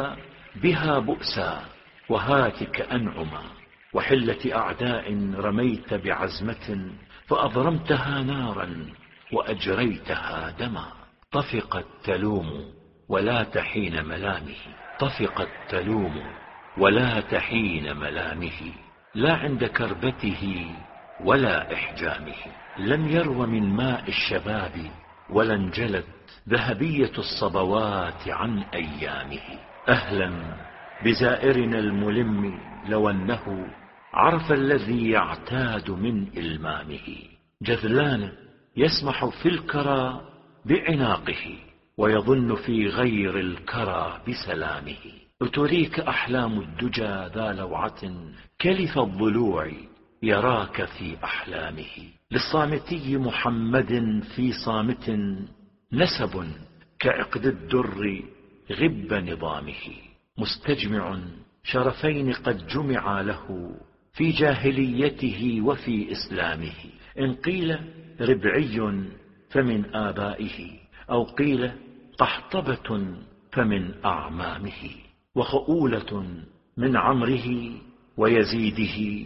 بها بؤسا، وهاتك أنعما. وحلة أعداء رميت بعزمة، فأضرمتها نارا وأجريتها دما. طفقت تلوم ولا تحين ملامه، طفقت تلوم ولا تحين ملامه، لا عند كربته ولا إحجامه. لم يرو من ماء الشباب ولا انجلت ذهبية الصبوات عن أيامه. أهلا بزائرنا الملم، لو أنه عرف الذي يعتاد من إلمامه. جذلان يسمح في الكرى بعناقه، ويظن في غير الكرى بسلامه. أتريك أحلام الدجى ذا لوعة، كلف الضلوع يراك في أحلامه. للصامتي محمد في صامت نسب، كعقد الدر غب نظامه. مستجمع شرفين قد جمع له، في جاهليته وفي إسلامه. إن قيل ربعي فمن آبائه، أو قيل قحطبة فمن أعمامه. وخؤولة من عمره ويزيده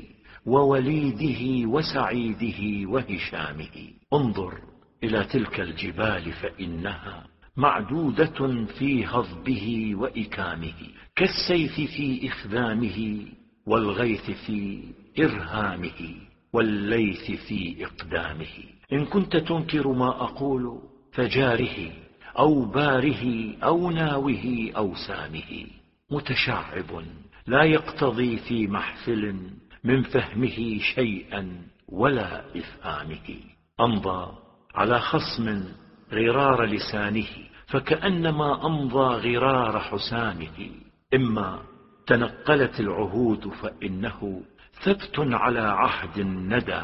ووليده وسعيده وهشامه. انظر إلى تلك الجبال، فإنها معدودة في هضبه وإكامه، كالسيف في إخذامه، والغيث في إرهامه، والليث في إقدامه. إن كنت تنكر ما أقول فجاره، أو باره، أو ناوه، أو سامه. متشعب لا يقتضي في محفل من فهمه شيئا ولا إفهامه. أمضى على خصم غرار لسانه، فكأنما أمضى غرار حسامه. إما تنقلت العهود، فإنه ثبت على عهد الندى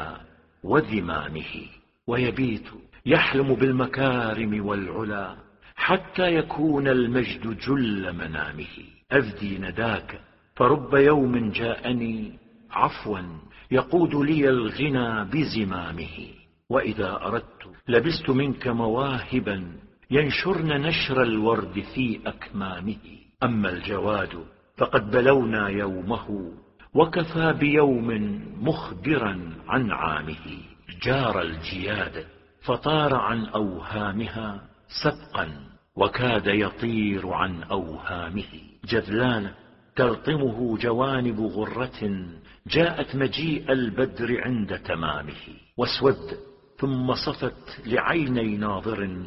وذمامه. ويبيت يحلم بالمكارم والعلا، حتى يكون المجد جل منامه. أفدي نداك، فرب يوم جاءني عفوا يقود لي الغنى بزمامه. وإذا أردت لبست منك مواهبا، ينشرن نشر الورد في أكمامه. أما الجواد فقد بلونا يومه، وكفى بيوم مخبرا عن عامه. جار الجياد فطار عن أوهامها سبقا، وكاد يطير عن أوهامه. جذلان تلطمه جوانب غرة جاءت مجيء البدر عند تمامه، واسود ثم صفت لعيني ناظر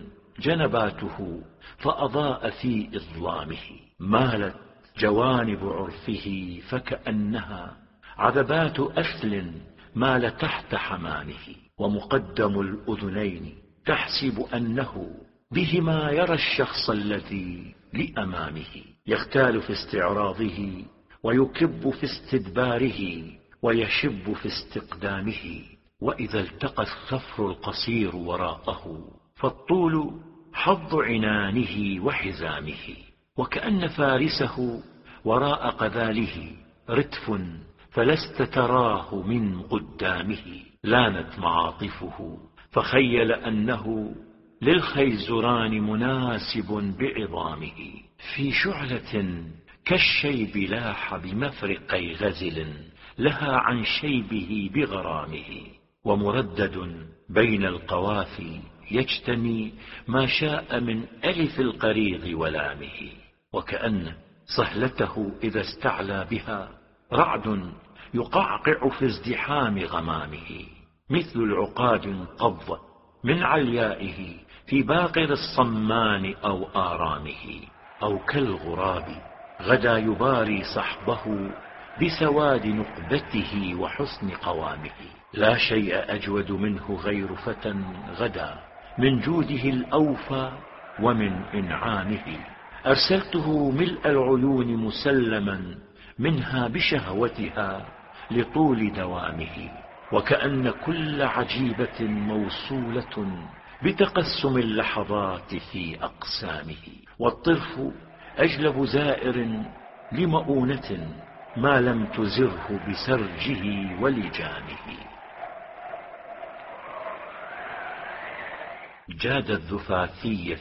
جنباته فأضاء في إظلامه. مالت جوانب عرفه فكأنها عذبات أثل مال تحت حمامه، ومقدم الأذنين تحسب أنه بهما يرى الشخص الذي لأمامه، يختال في استعراضه ويكب في استدباره ويشب في استقدامه. وإذا التقى الثفر القصير وراءه فالطول حظ عنانه وحزامه، وكأن فارسه وراء قذاله رتف فلست تراه من قدامه. لانت معاطفه فخيل أنه للخيزران مناسب بعظامه، في شعلة كالشيب لاح بمفرقي غزل لها عن شيبه بغرامه، ومردد بين القوافي يجتني ما شاء من ألف القريض ولامه، وكأن صهلته إذا استعلى بها رعد يقعقع في ازدحام غمامه، مثل العقاد انقض من عليائه في باقر الصمان أو آرامه، أو كالغراب غدا يباري صحبه بسواد نقبته وحسن قوامه. لا شيء أجود منه غير فتى غدا من جوده الأوفى ومن إنعامه. أرسلته ملء العيون مسلما منها بشهوتها لطول دوامه، وكأن كل عجيبة موصولة بتقسم اللحظات في أقسامه، والطرف أجلب زائر لمؤونة ما لم تزره بسرجه ولجامه. جاد الذفاثي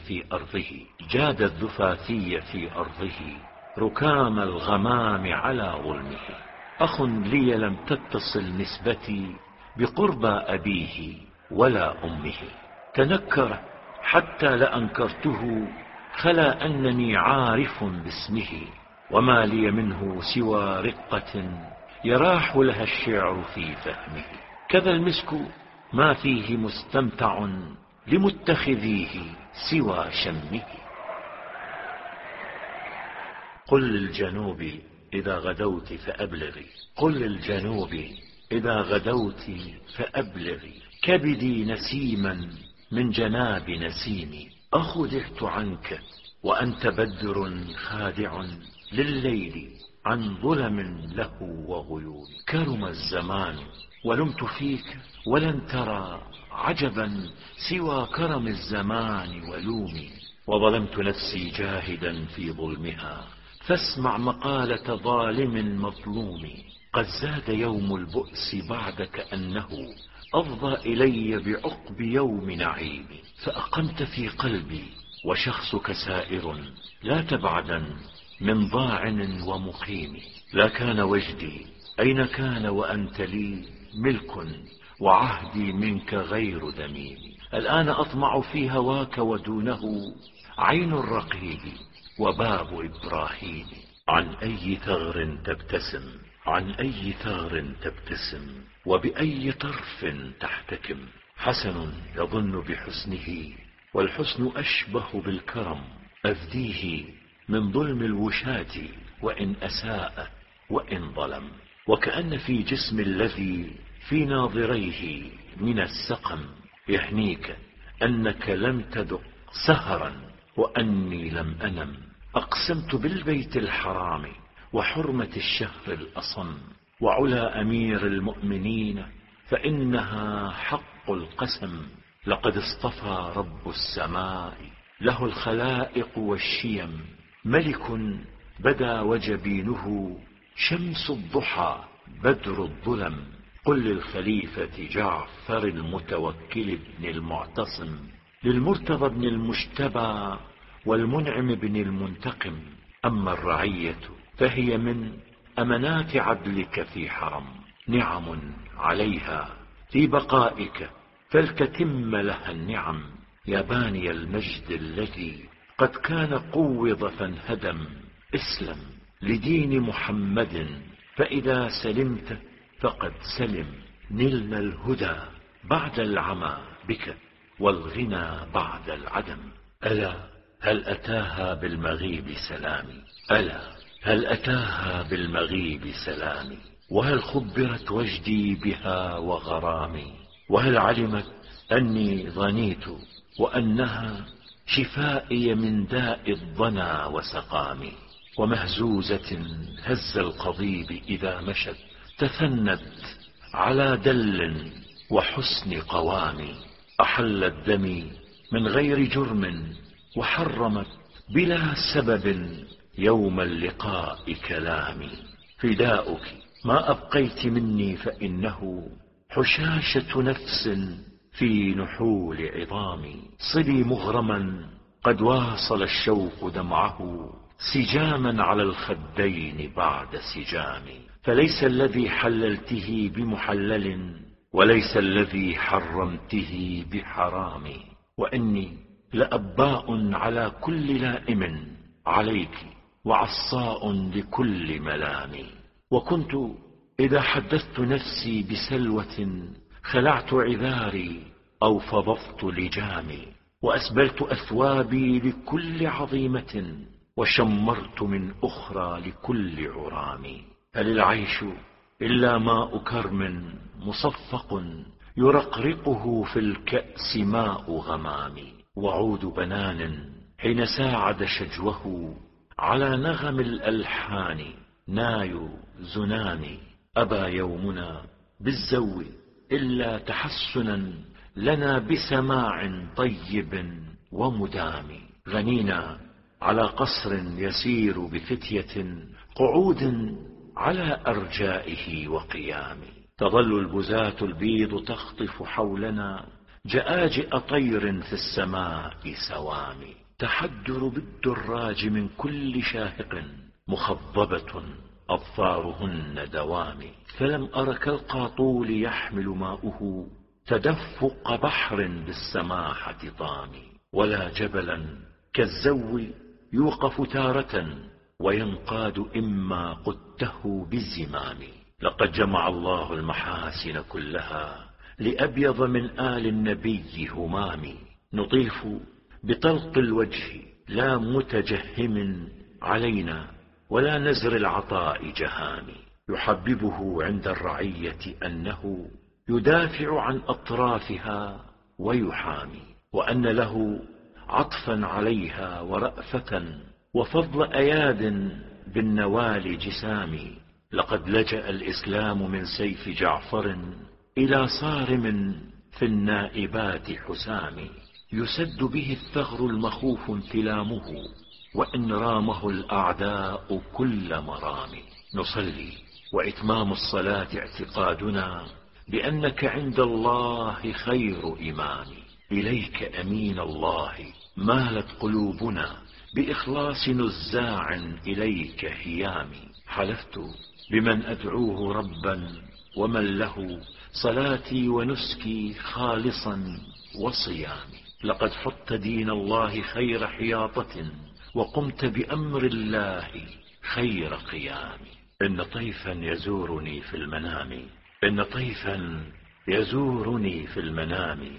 في أرضه ركام الغمام على ظلمه. أخ لي لم تتصل نسبتي بقربى أبيه ولا أمه، تنكر حتى لأنكرته خلا أنني عارف باسمه، وما لي منه سوى رقة يراح لها الشعر في فهمه. كذا المسك ما فيه مستمتع لمتخذيه سوى شمه. قل للجنوب إذا غدوت فأبلغي، قل للجنوب إذا غدوت فأبلغي، كبدي نسيما من جناب نسيمي. أخدعت عنك وأنت بدر خادع لليل عن ظلم له وغيوم. كرم الزمان ولمت فيك ولن ترى عجبا سوى كرم الزمان ولومي، وظلمت نفسي جاهدا في ظلمها فاسمع مقالة ظالم مظلوم. قد زاد يوم البؤس بعدك أنه أفضى إلي بعقب يوم نعيم، فأقمت في قلبي وشخصك سائر لا تبعدا من ضاعن ومقيم. لا كان وجدي أين كان وأنت لي ملك وعهدي منك غير دميم. الآن أطمع في هواك ودونه عين الرقيب وباب إبراهيم. عن أي ثغر تبتسم، عن أي ثغر تبتسم، وبأي طرف تحتكم. حسن يظن بحسنه والحسن أشبه بالكرم، أفديه من ظلم الوشاة وإن أساء وإن ظلم. وكأن في جسم الذي في ناظريه من السقم يهنيك أنك لم تذق سهرا وأني لم أنم. أقسمت بالبيت الحرام وحرمة الشهر الأصم، وعلا أمير المؤمنين فإنها حق القسم. لقد اصطفى رب السماء له الخلائق والشيم، ملك بدا وجبينه شمس الضحى بدر الظلم. قل للخليفة جعفر المتوكل بن المعتصم، للمرتضى بن المجتبى والمنعم بن المنتقم. أما الرعية فهي من أمنات عدلك في حرم، نعم عليها في بقائك فلتتم لها النعم. يا باني المجد الذي قد كان قوض فانهدم، اسلم لدين محمد، فإذا سلمت فقد سلم. نلنا الهدى بعد العمى بك، والغنى بعد العدم. ألا هل أتاها بالمغيب سلامي، ألا هل أتاها بالمغيب سلامي، وهل خبرت وجدي بها وغرامي، وهل علمت أني ظنيت وأنها شفائي من داء الظنا وسقامي. ومهزوزة هز القضيب إذا مشت، تثنت على دل وحسن قوام. أحلت دمي من غير جرم، وحرمت بلا سبب يوم اللقاء كلامي. فداؤك ما أبقيت مني، فإنه حشاشة نفس في نحول عظامي. صلي مغرما قد واصل الشوق دمعه، سجاما على الخدين بعد سجام. فليس الذي حللته بمحلل، وليس الذي حرمته بحرام. وإني لأباء على كل لائم عليك، وعصاء لكل ملام. وكنت إذا حدثت نفسي بسلوة، خلعت عذاري أو فضفت لجامي، وأسبلت أثوابي لكل عظيمة، وشمرت من أخرى لكل عرام. هل العيش إلا ماء كرم مصفق، يرقرقه في الكأس ماء غمام. وعود بنان حين ساعد شجوه على نغم الألحان، ناي زنان. أبى يومنا بالزو إلا تحسنا لنا بسماع طيب ومدام. غنينا على قصر يسير بفتية، قعود على أرجائه وقيام. تظل البزاة البيض تخطف حولنا جآجئ طير في السماء سوام. تحدر بالدراج من كل شاهق، مخضبة أظفارهن دوام. فلم أر كالقاطول يحمل ماؤه تدفق بحر بالسماحة طام، ولا جبلا كالزو يوقف تارة وينقاد إما قدته بالزمام. لقد جمع الله المحاسن كلها لأبيض من آل النبي همام. نطيف بطلق الوجه لا متجهم علينا، ولا نزر العطاء جهام. يحببه عند الرعية أنه يدافع عن أطرافها ويحامي، وأن له عطفا عليها ورأفة وفضل أياد بالنوال جسام. لقد لجأ الإسلام من سيف جعفر إلى صارم في النائبات حسام. يسد به الثغر المخوف انتلامه، وإن رامه الأعداء كل مرام. نصلي وإتمام الصلاة اعتقادنا بأنك عند الله خير إمام. إليك أمين الله مالت قلوبنا بإخلاص نزاع إليك هيام. حلفت بمن أدعوه ربا ومن له صلاتي ونسكي خالصا وصيامي. لقد حط دين الله خير حياطة، وقمت بأمر الله خير قيام. إن طيفا يزورني في المنام، إن طيفا يزورني في المنام،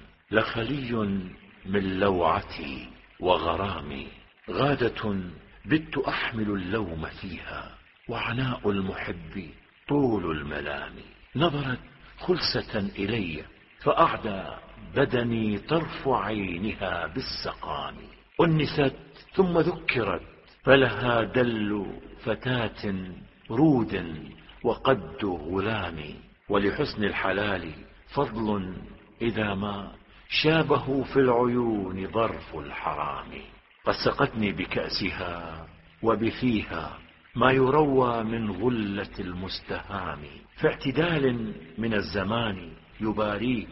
لخلي من لوعتي وغرامي. غادة بت أحمل اللوم فيها، وعناء المحب طول الملام. نظرت خلسة إلي فأعدى بدني طرف عينها بالسقام. أنست ثم ذكرت فلها دل فتاة رود وقد غلام. ولحسن الحلال فضل إذا ما شابه في العيون ظرف الحرام. قد سقتني بكأسها وبفيها ما يروى من غلة المستهام. في اعتدال من الزمان يباريه،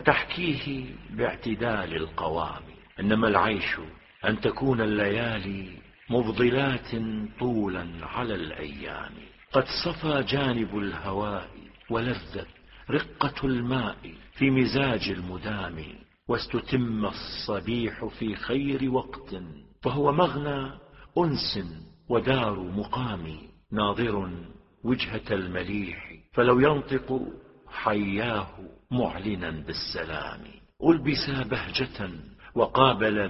فتحكيه باعتدال القوام. إنما العيش أن تكون الليالي مفضلات طولا على الأيام. قد صفى جانب الهواء ولذت رقة الماء في مزاج المدام. واستتم الصبيح في خير وقت، فهو مغنى أنس ودار مقام. ناظر وجهة المليح، فلو ينطق حياه معلنا بالسلام. ألبسا بهجة وقابل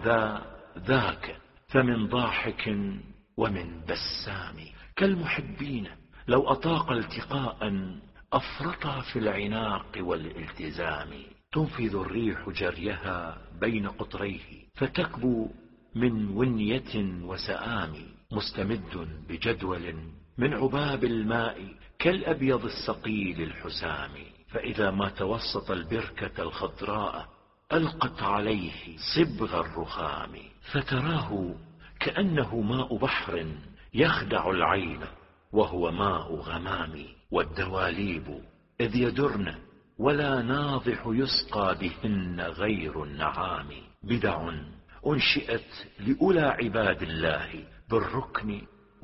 ذاك، فمن ضاحك ومن بسام. كالمحبين لو أطاق التقاء، أفرطا في العناق والالتزام. تنفذ الريح جريها بين قطريه، فتكبو من ونية وسآم. مستمد بجدول من عباب الماء، كالأبيض السقيل الحسام. فإذا ما توسط البركة الخضراء، ألقت عليه صبغ الرخام. فتراه كأنه ماء بحر يخدع العين، وهو ماء غمام. والدواليب إذ يدرن ولا ناضح يسقى بهن غير النعام. بدع أنشئت لأولى عباد الله، بالركن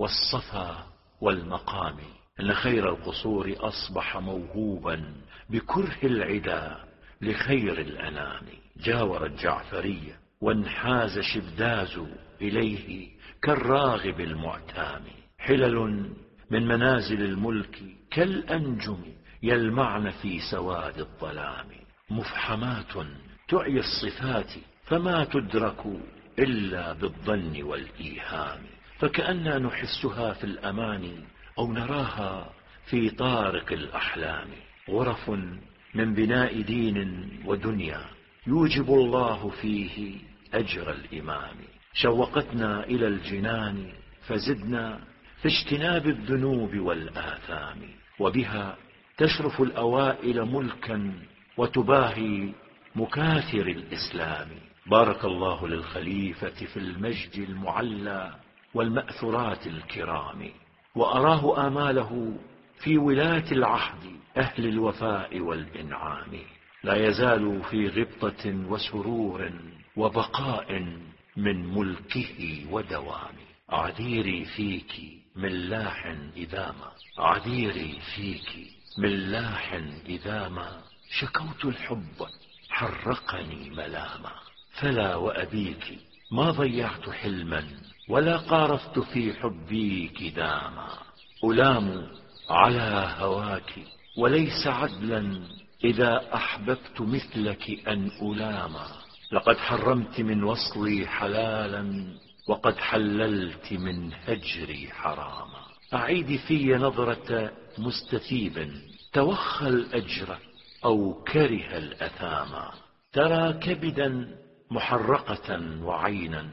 والصفا والمقام. إن خير القصور أصبح موهوبا بكره العدا لخير الأنام. جاور الجعفري وانحاز شبداز إليه كالراغب المعتام. حلل من منازل الملك كالأنجم يلمعن في سواد الظلام. مفحمات تعي الصفات فما تدرك إلا بالظن والإيهام. فكأننا نحسها في الأمان أو نراها في طارق الأحلام. غرف من بناء دين ودنيا يوجب الله فيه أجر الإمام. شوقتنا إلى الجنان فزدنا في اجتناب الذنوب والآثام. وبها تشرف الأوائل ملكا وتباهي مكاثر الإسلام. بارك الله للخليفة في المجد المعلى والمأثرات الكرام، وأراه آماله في ولاة العهد أهل الوفاء والإنعام. لا يزال في غبطة وسرور وبقاء من ملكه ودوام. عذيري فيك ملاح إذا ما، عذيري فيك ملاح إذا ما شكوت الحب حرقني ملاما. فلا وأبيك ما ضيعت حلما، ولا قارفت في حبيك داما. ألام على هواك وليس عدلا، إذا أحببت مثلك أن ألاما. لقد حرمت من وصلي حلالا، وقد حللت من هجري حراما. أعيد في نظرة مستثيب توخى الأجر أو كره الأثاما. ترى كبدا محرقة وعينا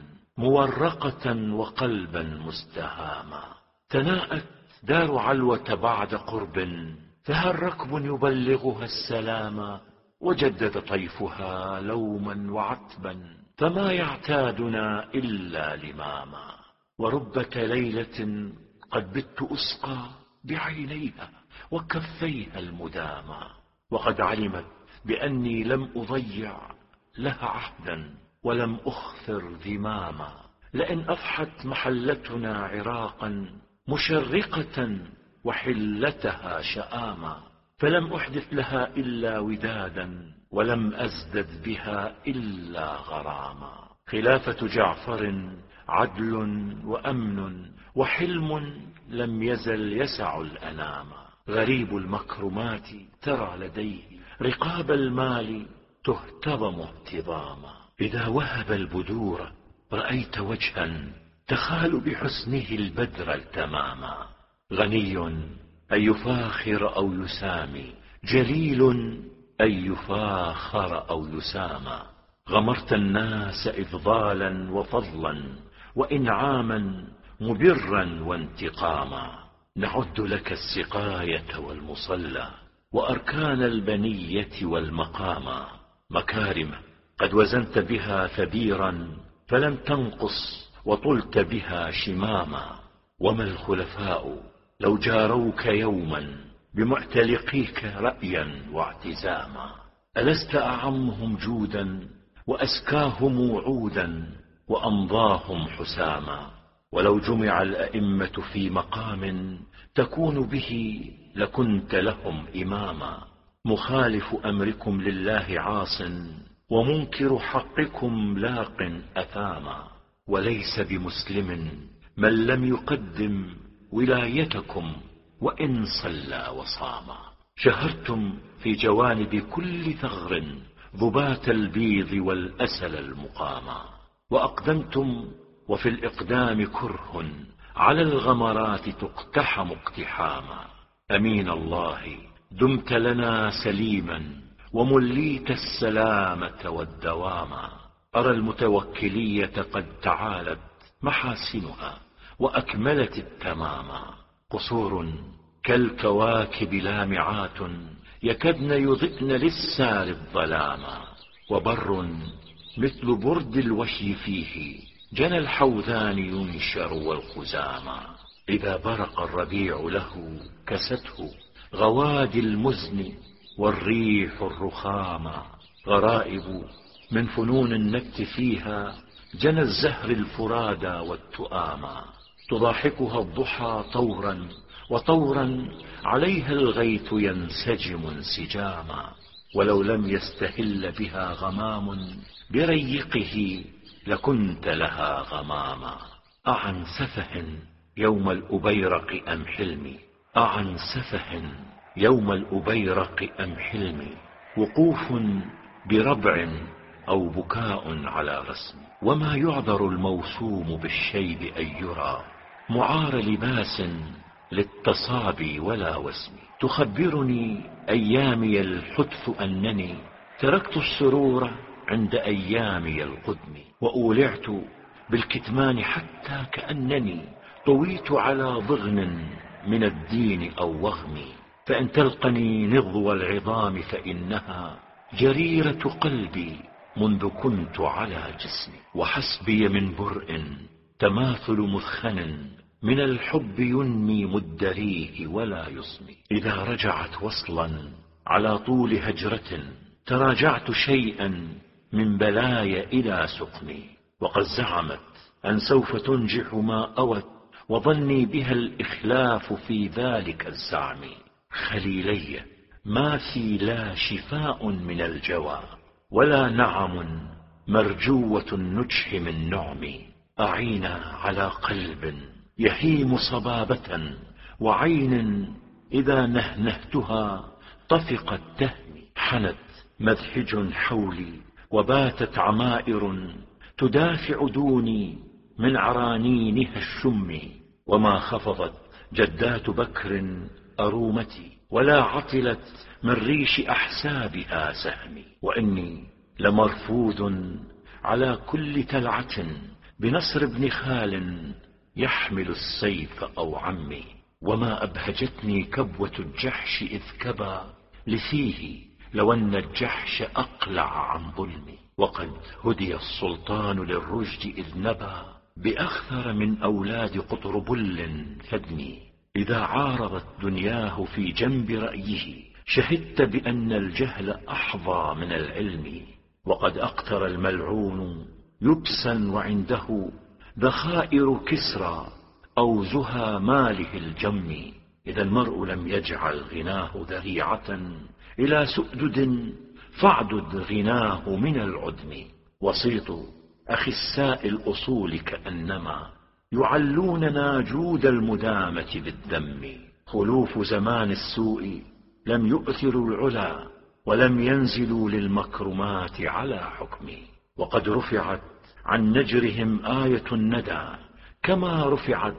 مورقة وقلبا مستهاما. تناءت دار علوة بعد قرب، فهل ركب يبلغها السلاما. وجدد طيفها لوما وعتبا، فما يعتادنا إلا لماما. وربة ليلة قد بت أسقى بعينيها وكفيها المداما، وقد علمت بأني لم أضيع لها عهدا ولم أخثر ذماما. لئن أضحت محلتنا عراقا مشرقة وحلتها شآما، فلم أحدث لها إلا ودادا، ولم أزدد بها إلا غراما. خلافة جعفر عدل وأمن وحلم لم يزل يسع الأنام. غريب المكرمات ترى لديه رقاب المال تهتضم اهتضاما. إذا وهب البدور رأيت وجها تخال بحسنه البدر التماما. غني أن يفاخر أو يسامي، جليل أن يفاخر أو يسامى. غمرت الناس إفضالا وفضلا وإنعاما مبرا وانتقاما. نعد لك السقاية والمصلى وأركان البنية والمقاما. مكارم قد وزنت بها ثبيرا فلم تنقص، وطلت بها شماما. وما الخلفاء لو جاروك يوما بمعتلقيك رأيا واعتزاما. ألست أعمهم جودا وأسكاهم وعودا وأمضاهم حساما. ولو جمع الأئمة في مقام تكون به لكنت لهم إماما. مخالف أمركم لله عاص، ومنكر حقكم لاق أثاما. وليس بمسلم من لم يقدم ولايتكم وإن صلى وصاما. شهرتم في جوانب كل ثغر ضبات البيض والأسل المقاما، وأقدمتم وفي الإقدام كره على الغمرات تقتحم اقتحاما. أمين الله دمت لنا سليما ومليت السلامة والدواما. أرى المتوكلية قد تعالت محاسنها وأكملت التماما. قصور كالكواكب لامعات يكدن يضئن للسار الظلاما. وبر مثل برد الوشي فيه جنى الحوذان ينشر والخزاما. إذا برق الربيع له كسته غوادي المزن والريح الرخاما. غرائب من فنون النكت فيها جنى الزهر الفرادى والتؤاما. تضاحكها الضحى طورا وطورا عليها الغيث ينسجم انسجاما. ولو لم يستهل بها غمام بريقه لكنت لها غماما. أعن سفه يوم الأبيرق أم حلمي، أعن سفه يوم الأبيرق أم حلمي. وقوف بربع أو بكاء على رسم. وما يعذر الموسوم بالشيب أن يرى معار لباس للتصابي ولا وسم. تخبرني أيامي الحدث أنني تركت السرور عند أيامي القدم. وأولعت بالكتمان حتى كأنني طويت على ضغن من الدين أو وغم. فإن تلقني نضو العظام فإنها جريرة قلبي منذ كنت على جسمي. وحسبي من برء تماثل مثخن من الحب ينمي مدريه ولا يصمي. إذا رجعت وصلا على طول هجرة تراجعت شيئا من بلايا إلى سقمي. وقد زعمت أن سوف تنجح ما أوت وظني بها الإخلاف في ذلك الزعم. خليلي ما في لا شفاء من الجوى ولا نعم مرجوة النجح من نعمي. أعينا على قلب يهيم صبابة وعين إذا نهنهتها طفقت تهمي. حنت مذحج حولي وباتت عمائر تدافع دوني من عرانينها الشم. وما خفضت جدات بكر أرومتي ولا عطلت من ريش أحسابها سهمي. وإني لمرفوض على كل تلعة بنصر ابن خال يحمل السيف أو عمي. وما أبهجتني كبوة الجحش إذ كبى لفيه لو أن الجحش أقلع عن ظلمي. وقد هدي السلطان للرشد إذ نبى بأخثر من أولاد قطربل فدني. إذا عارضت دنياه في جنب رأيه شهدت بأن الجهل أحظى من العلم. وقد أقتر الملعون يبسا وعنده ذخائر كسرى أو زها ماله الجم. إذا المرء لم يجعل غناه ذريعة إلى سؤدد فاعدد غناه من العدم. وسيط أخساء الأصول كأنما يعلوننا جود المدامة بالذم. خلوف زمان السوء لم يؤثروا العلا ولم ينزلوا للمكرمات على حكم. وقد رفعت عن نجرهم آية الندى كما رفعت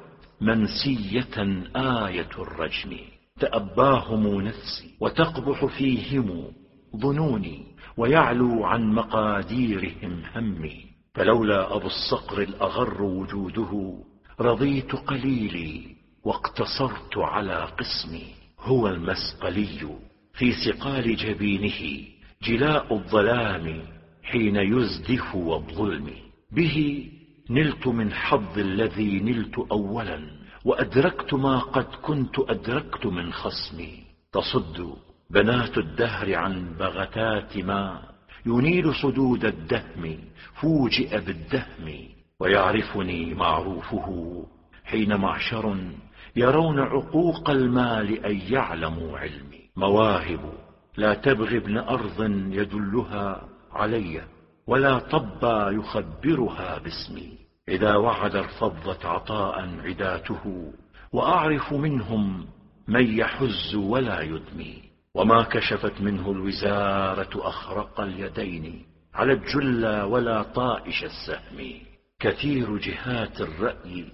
منسية آية الرجم. تأباهم نفسي وتقبح فيهم ظنوني ويعلو عن مقاديرهم همي. فلولا أبو الصقر الأغر وجوده رضيت قليلي واقتصرت على قسمي. هو المسقلي في سقال جبينه جلاء الظلام حين يزدف والظلم. به نلت من حظ الذي نلت أولا وأدركت ما قد كنت أدركت من خصمي. تصد بنات الدهر عن بغتات ما ينيل صدود الدهم فوجئ بالدهم. ويعرفني معروفه حين معشر يرون عقوق المال أن يعلموا علمي. مواهب لا تبغي ابن أرض يدلها علي ولا طبا يخبرها باسمي. إذا وعد ارفضت عطاء عداته وأعرف منهم من يحز ولا يدمي. وما كشفت منه الوزارة أخرق اليدين على الجلى ولا طائش السهم. كثير جهات الرأي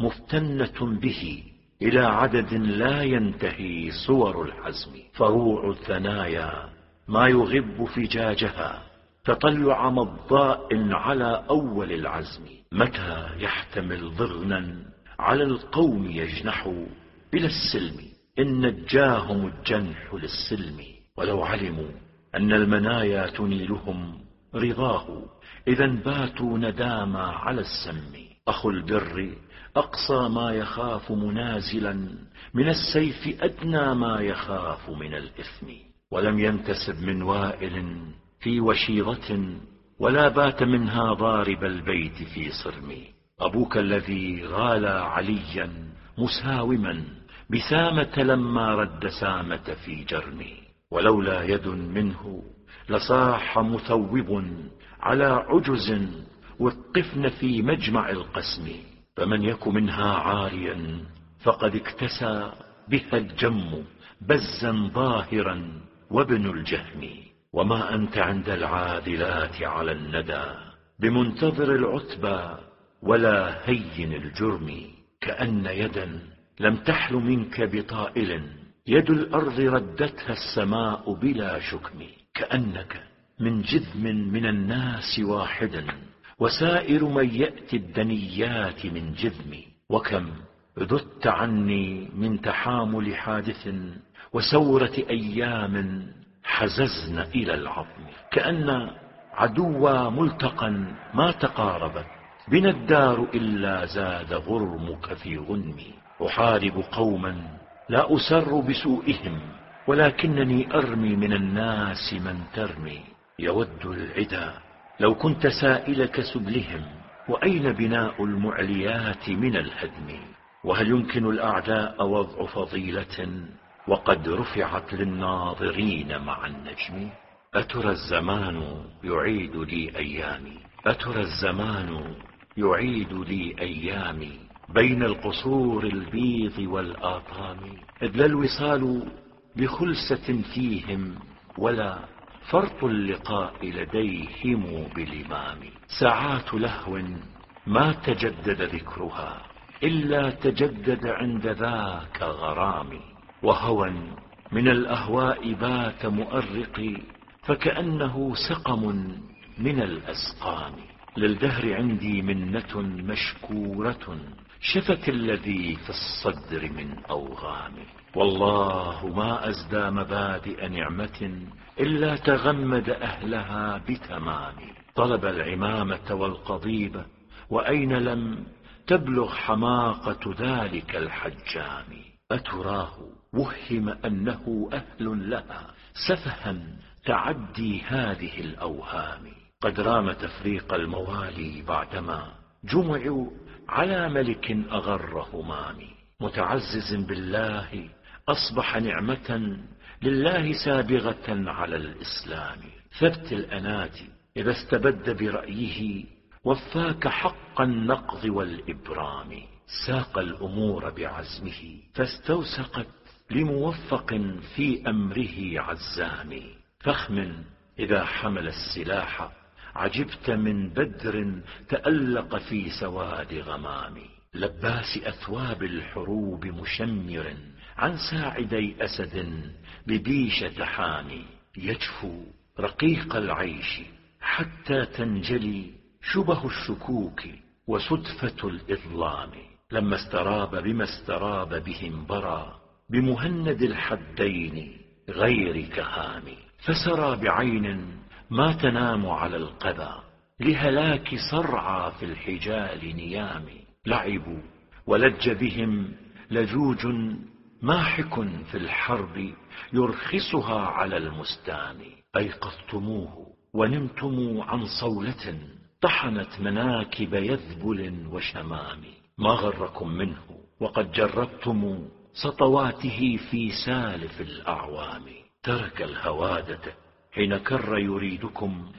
مفتنة به إلى عدد لا ينتهي صور الحزم. فروع الثنايا ما يغب فجاجها تطلع مضاء على أول العزم. متى يحتمل ضغنا على القوم يجنح إلى السلم إن نجاهم الجنح للسلم. ولو علموا أن المنايا تنيلهم رضاه إذا باتوا نداما على السم. أخو البر أقصى ما يخاف منازلا من السيف أدنى ما يخاف من الإثم. ولم ينتسب من وائل في وشيرة ولا بات منها ضارب البيت في صرم. أبوك الذي غالى عليا مساوما بسامة لما رد سامة في جرم. ولولا يد منه لصاح مثوب على عجز وقفن في مجمع القسم. فمن يك منها عاريا فقد اكتسى بها الجم بزا ظاهرا وابن الجهم. وما أنت عند العادلات على الندى بمنتظر العتبى ولا هين الجرم. كأن يدا لم تحل منك بطائل يد الأرض ردتها السماء بلا شكم. كأنك من جذم من الناس واحدا وسائر من يأتي الدنيات من جذم. وكم ذدت عني من تحامل حادث وسورة أيام حززن إلى العظم. كأن عدوا ملتقا ما تقاربت بنا الدار إلا زاد غرمك في غنمي. أحارب قوما لا أسر بسوءهم ولكنني أرمي من الناس من ترمي. يود العدا لو كنت سائلك سبلهم وأين بناء المعليات من الهدم. وهل يمكن الأعداء وضع فضيلة وقد رفعت للناظرين مع النجم. أترى الزمان يعيد لي أيامي أترى الزمان يعيد لي أيامي بين القصور البيض والآطام. إذ لا الوصال بخلسة فيهم ولا فرط اللقاء لديهم بالإمام. ساعات لهو ما تجدد ذكرها إلا تجدد عند ذاك غرامي. وهوى من الأهواء بات مؤرقي فكأنه سقم من الأسقام. للدهر عندي منة مشكورة شفت الذي في الصدر من أوغام. والله ما أزدى مبادئ نعمة إلا تغمد أهلها بتمام. طلب العمامة والقضيب وأين لم تبلغ حماقة ذلك الحجام. أتراه وهم أنه أهل لها سفها تعدي هذه الأوهام. قد رام تفريق الموالي بعدما جمعوا على ملك أغر همام. متعزز بالله أصبح نعمة لله سابغة على الإسلام. ثبت الأنات إذا استبد برأيه وفاك حق النقض والإبرام. ساق الأمور بعزمه فاستوسقت لموفق في أمره عزام. فخم إذا حمل السلاح عجبت من بدر تألق في سواد غمام. لباس أثواب الحروب مشمر عن ساعدي أسد ببيشة حامي. يجفو رقيق العيش حتى تنجلي شبه الشكوك وصدفة الإظلام. لما استراب بما استراب بهم برا بمهند الحدين غير كهام. فسرى بعين ما تنام على القذى لهلاك صرعى في الحجال نيام. لعبوا ولج بهم لجوج ماحك في الحرب يرخصها على المستام. أيقظتموه ونمتم عن صولة طحنت مناكب يذبل وشمام. ما غركم منه وقد جربتم سطواته في سالف الأعوام. ترك الهوادة حين كر يريدكم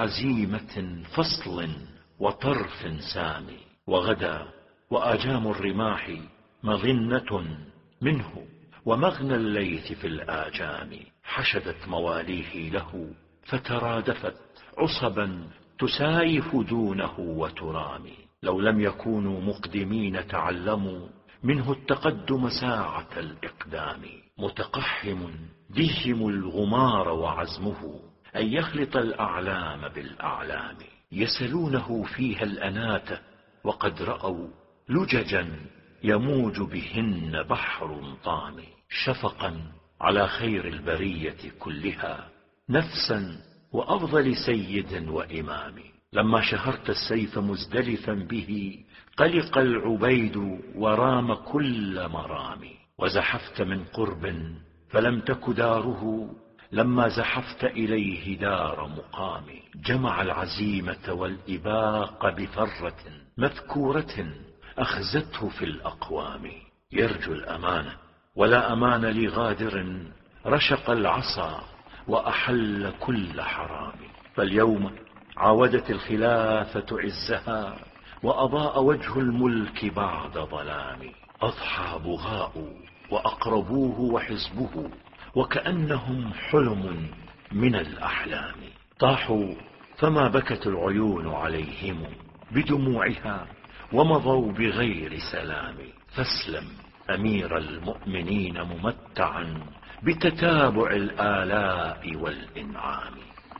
بعزيمة فصل وطرف سامي. وغدا وآجام الرماح مظنة منه ومغنى الليث في الآجام. حشدت مواليه له فترادفت عصبا تسايف دونه وترامي. لو لم يكونوا مقدمين تعلموا منه التقدم ساعة الإقدام. متقحم دهم الغمار وعزمه أن يخلط الأعلام بالأعلام. يسلونه فيها الأنات وقد رأوا لججا يموج بهن بحر طامي. شفقا على خير البرية كلها نفسا وأفضل سيد وإمام. لما شهرت السيف مزدلفا به قلق العبيد ورام كل مرام. وزحفت من قرب فلم تك داره لما زحفت إليه دار مقام. جمع العزيمة والإباق بفرة مذكورة أخزته في الأقوام. يرجو الأمانة ولا أمان لغادر رشق العصا وأحل كل حرام. فاليوم عاودت الخلافة عزها وأضاء وجه الملك بعد ظلام. أضحى بغاء وأقربوه وحزبه وكأنهم حلم من الأحلام. طاحوا فما بكت العيون عليهم بدموعها ومضوا بغير سلام. فاسلم أمير المؤمنين ممتعا بتتابع الآلاء والإنعام.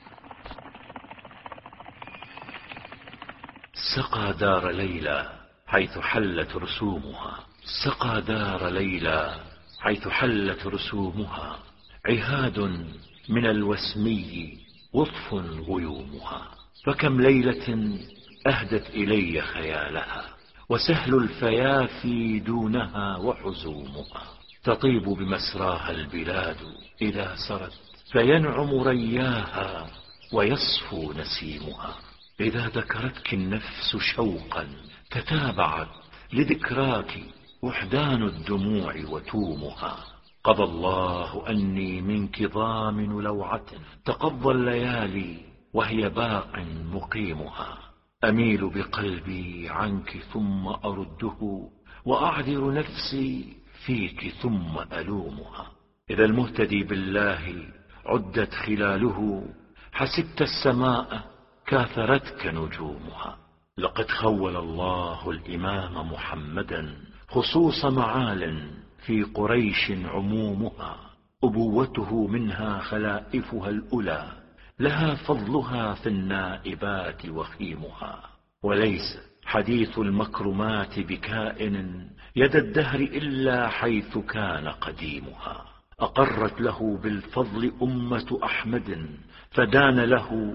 سقى دار ليلى حيث حلت رسومها. سقى دار ليلى حيث حلت رسومها. عهاد من الوسمي وطف غيومها. فكم ليلة أهدت إلي خيالها وسهل الفيافي دونها وحزومها. تطيب بمسراها البلاد إذا سرت فينعم رياها ويصفو نسيمها. إذا ذكرتك النفس شوقا تتابعت لذكراك وحدان الدموع وتومها. قضى الله أني منك ضامن لوعة تقضى الليالي وهي باق مقيمها. أميل بقلبي عنك ثم أرده وأعذر نفسي فيك ثم ألومها. إذا المهتدي بالله عدت خلاله حسبت السماء كاثرتك نجومها. لقد خول الله الإمام محمدا خصوص معال في قريش عمومها. أبوته منها خلائفها الأولى لها فضلها في النائبات وخيمها. وليس حديث المكرمات بكائن يد الدهر إلا حيث كان قديمها. أقرت له بالفضل أمة أحمد فدان له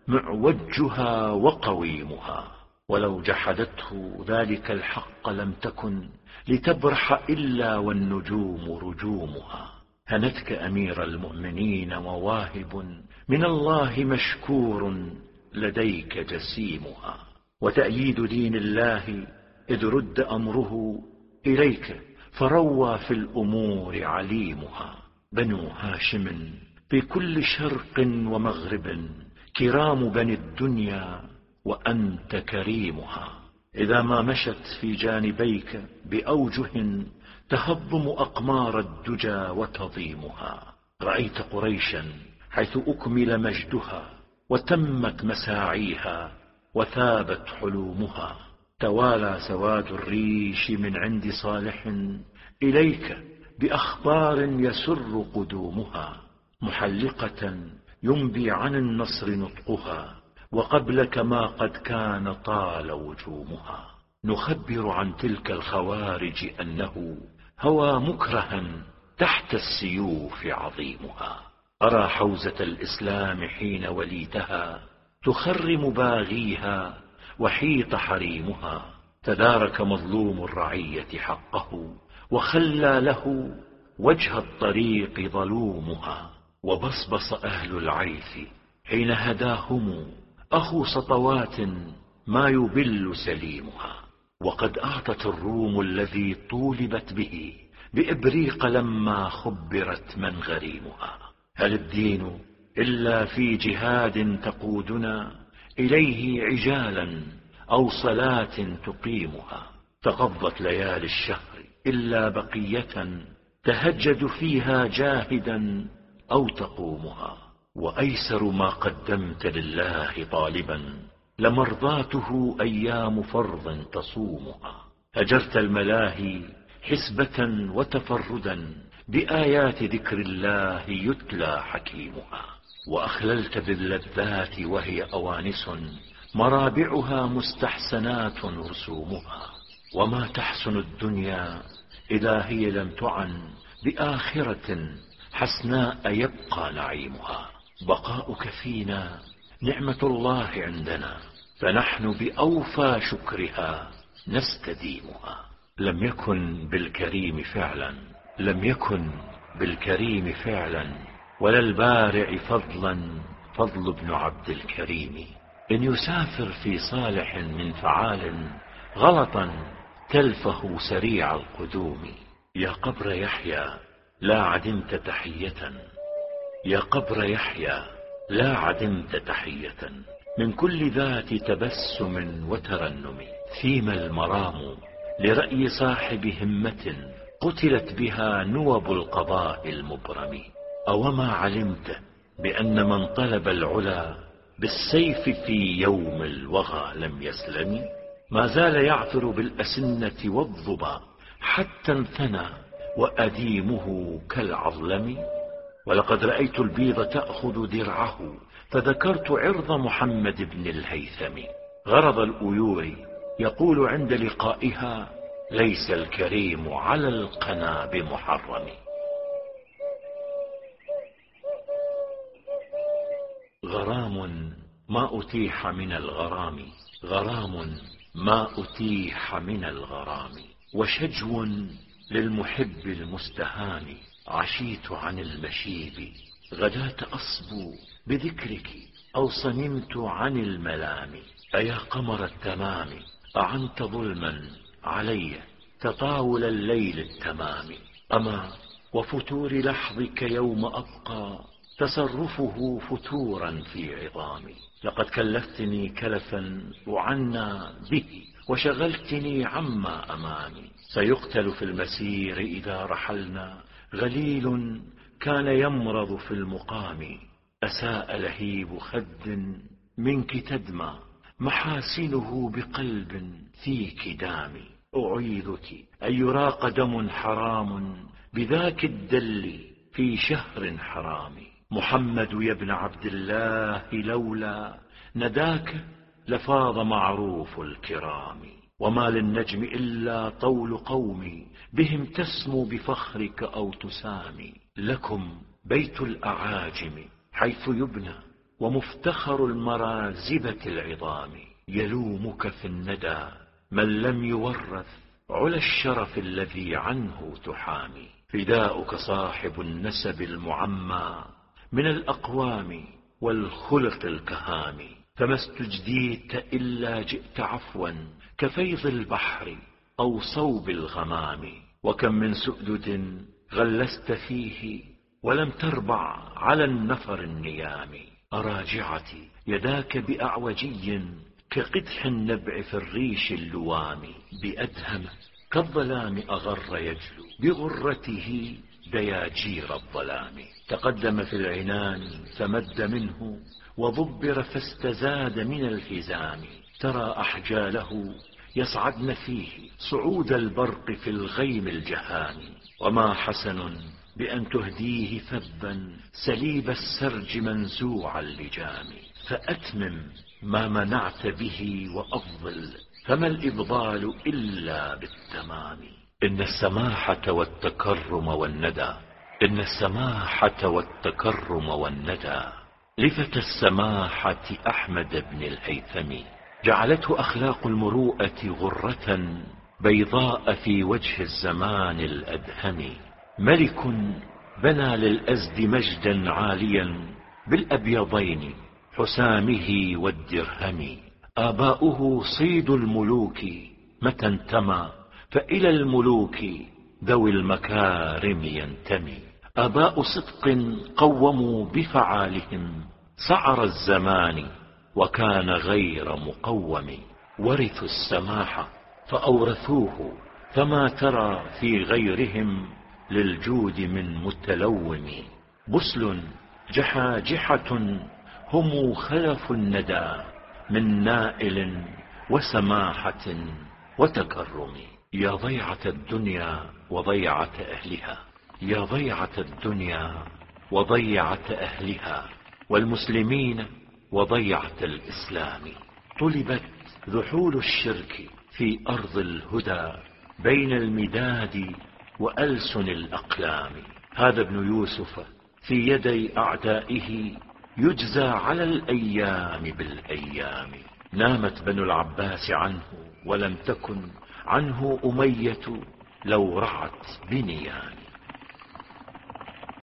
معوجها وقويمها. ولو جحدته ذلك الحق لم تكن لتبرح إلا والنجوم رجومها. هنتك أمير المؤمنين مواهب من الله مشكور لديك جسيمها. وتأييد دين الله إذ رد أمره إليك فروى في الأمور عليمها. بنو هاشم في كل شرق ومغرب كرام بني الدنيا وأنت كريمها. إذا ما مشت في جانبيك بأوجه تهضم أقمار الدجى وتضيمها. رأيت قريشا حيث أكمل مجدها وتمت مساعيها وثابت حلومها. توالى سواد الريش من عند صالح إليك بأخبار يسر قدومها. محلقة ينبي عن النصر نطقها وقبلك ما قد كان طال وجومها. نخبر عن تلك الخوارج أنه هوى مكرها تحت السيوف عظيمها. أرى حوزة الإسلام حين وليتها تخرم باغيها وحيط حريمها. تدارك مظلوم الرعية حقه وخلى له وجه الطريق ظلومها. وبصبص أهل العيث حين هداهم أخو سطوات ما يبل سليمها. وقد أعطت الروم الذي طولبت به بإبريق لما خبرت من غريمها. هل الدين إلا في جهاد تقودنا إليه عجالا أو صلاة تقيمها؟ تقضت ليالي الشهر إلا بقية تهجد فيها جاهدا أو تقومها. وأيسر ما قدمت لله طالبا لمرضاته أيام فرض تصومها. هجرت الملاهي حسبة وتفردا بآيات ذكر الله يتلى حكيمها. وأخللت باللذات وهي أوانس مرابعها مستحسنات رسومها. وما تحسن الدنيا إذا هي لم تعن بآخرة حسناء يبقى نعيمها. بقاؤك فينا نعمة الله عندنا، فنحن بأوفى شكرها نستديمها. لم يكن بالكريم فعلا ولا البارع فضلا فضل ابن عبد الكريم. إن يسافر في صالح من فعال غلطا تلفه سريع القدوم. يا قبر يحيى لا عدمت تحية، يا قبر يحيى لا عدمت تحية، من كل ذات تبسم وترنم. فيما المرام لرأي صاحب همة قتلت بها نوب القضاء المبرم. أوما علمت بأن من طلب العلا بالسيف في يوم الوغى لم يسلم؟ ما زال يعثر بالأسنة والظبا حتى انثنى وأديمه كالعظلم. ولقد رأيت البيض تأخذ درعه فذكرت عرض محمد بن الهيثم. غرض الأيور يقول عند لقائها ليس الكريم على القنا بمحرم. غرام ما أتيح من الغرام، غرام ما أتيح من الغرام. وشجو للمحب المستهان عشيت عن المشيب. غداة أصبو بذكرك أو صنمت عن الملام. أيا قمر التمام أعنت ظلما علي تطاول الليل التمام. أما وفتور لحظك يوم أبقى تصرفه فتورا في عظامي. لقد كلفتني كلفا أعنى به وشغلتني عما أمامي. سيقتل في المسير إذا رحلنا غليل كان يمرض في المقام. أساء لهيب خد منك تدمى محاسنه بقلب فيك دامي. أعيذك أن يراق دم حرام بذاك الدل في شهر حرام. محمد يا ابن عبد الله لولا نداك لفاض معروف الكرام. وما للنجم إلا طول قومي بهم تسمو بفخرك أو تسامي. لكم بيت الأعاجم حيث يبنى ومفتخر المرازبة العظام. يلومك في الندى من لم يورث علا الشرف الذي عنه تحامي. فداؤك صاحب النسب المعمى من الأقوام والخلق الكهام. فما استجديت إلا جئت عفوا كفيض البحر أو صوب الغمام. وكم من سؤدد غلست فيه ولم تربع على النفر النيام. أراجعتي يداك بأعوجي كقدح النبع في الريش اللوام. بأدهم كالظلام أغر يجلو بغرته دياجير الظلام. تقدم في العنان فمد منه وضبر فاستزاد من الحزام. ترى أحجاله يصعدن فيه صعود البرق في الغيم الجهام. وما حسن بأن تهديه فبا سليب السرج منزوع اللجام. فأتمم ما منعت به وأفضل فما الإفضال إلا بالتمام. إن السماحة والتكرم والندى، إن السماحة والتكرم والندى لفتى السماحة أحمد بن الهيثم. جعلته أخلاق المروءة غرة بيضاء في وجه الزمان الأدهم. ملك بنى للأزد مجدا عاليا بالأبيضين حسامه والدرهم. آباؤه صيد الملوك متى انتمى فإلى الملوك ذوي المكارم ينتمي. آباء صدق قوموا بفعالهم سعر الزمان وكان غير مقوم. ورثوا السماحة فأورثوه، فما ترى في غيرهم للجود من متلوم. بسل جحاجحة هم خلف الندى من نائل وسماحة وتكرم. يا ضيعة الدنيا وضيعة أهلها، يا ضيعة الدنيا وضيعة أهلها والمسلمين وضيعة الإسلام. طلبت ذحول الشرك في أرض الهدى بين المداد وألسن الأقلام. هذا ابن يوسف في يدي أعدائه يجزى على الأيام بالأيام. نامت بنو العباس عنه ولم تكن عنه أمية لو رعت بنيان.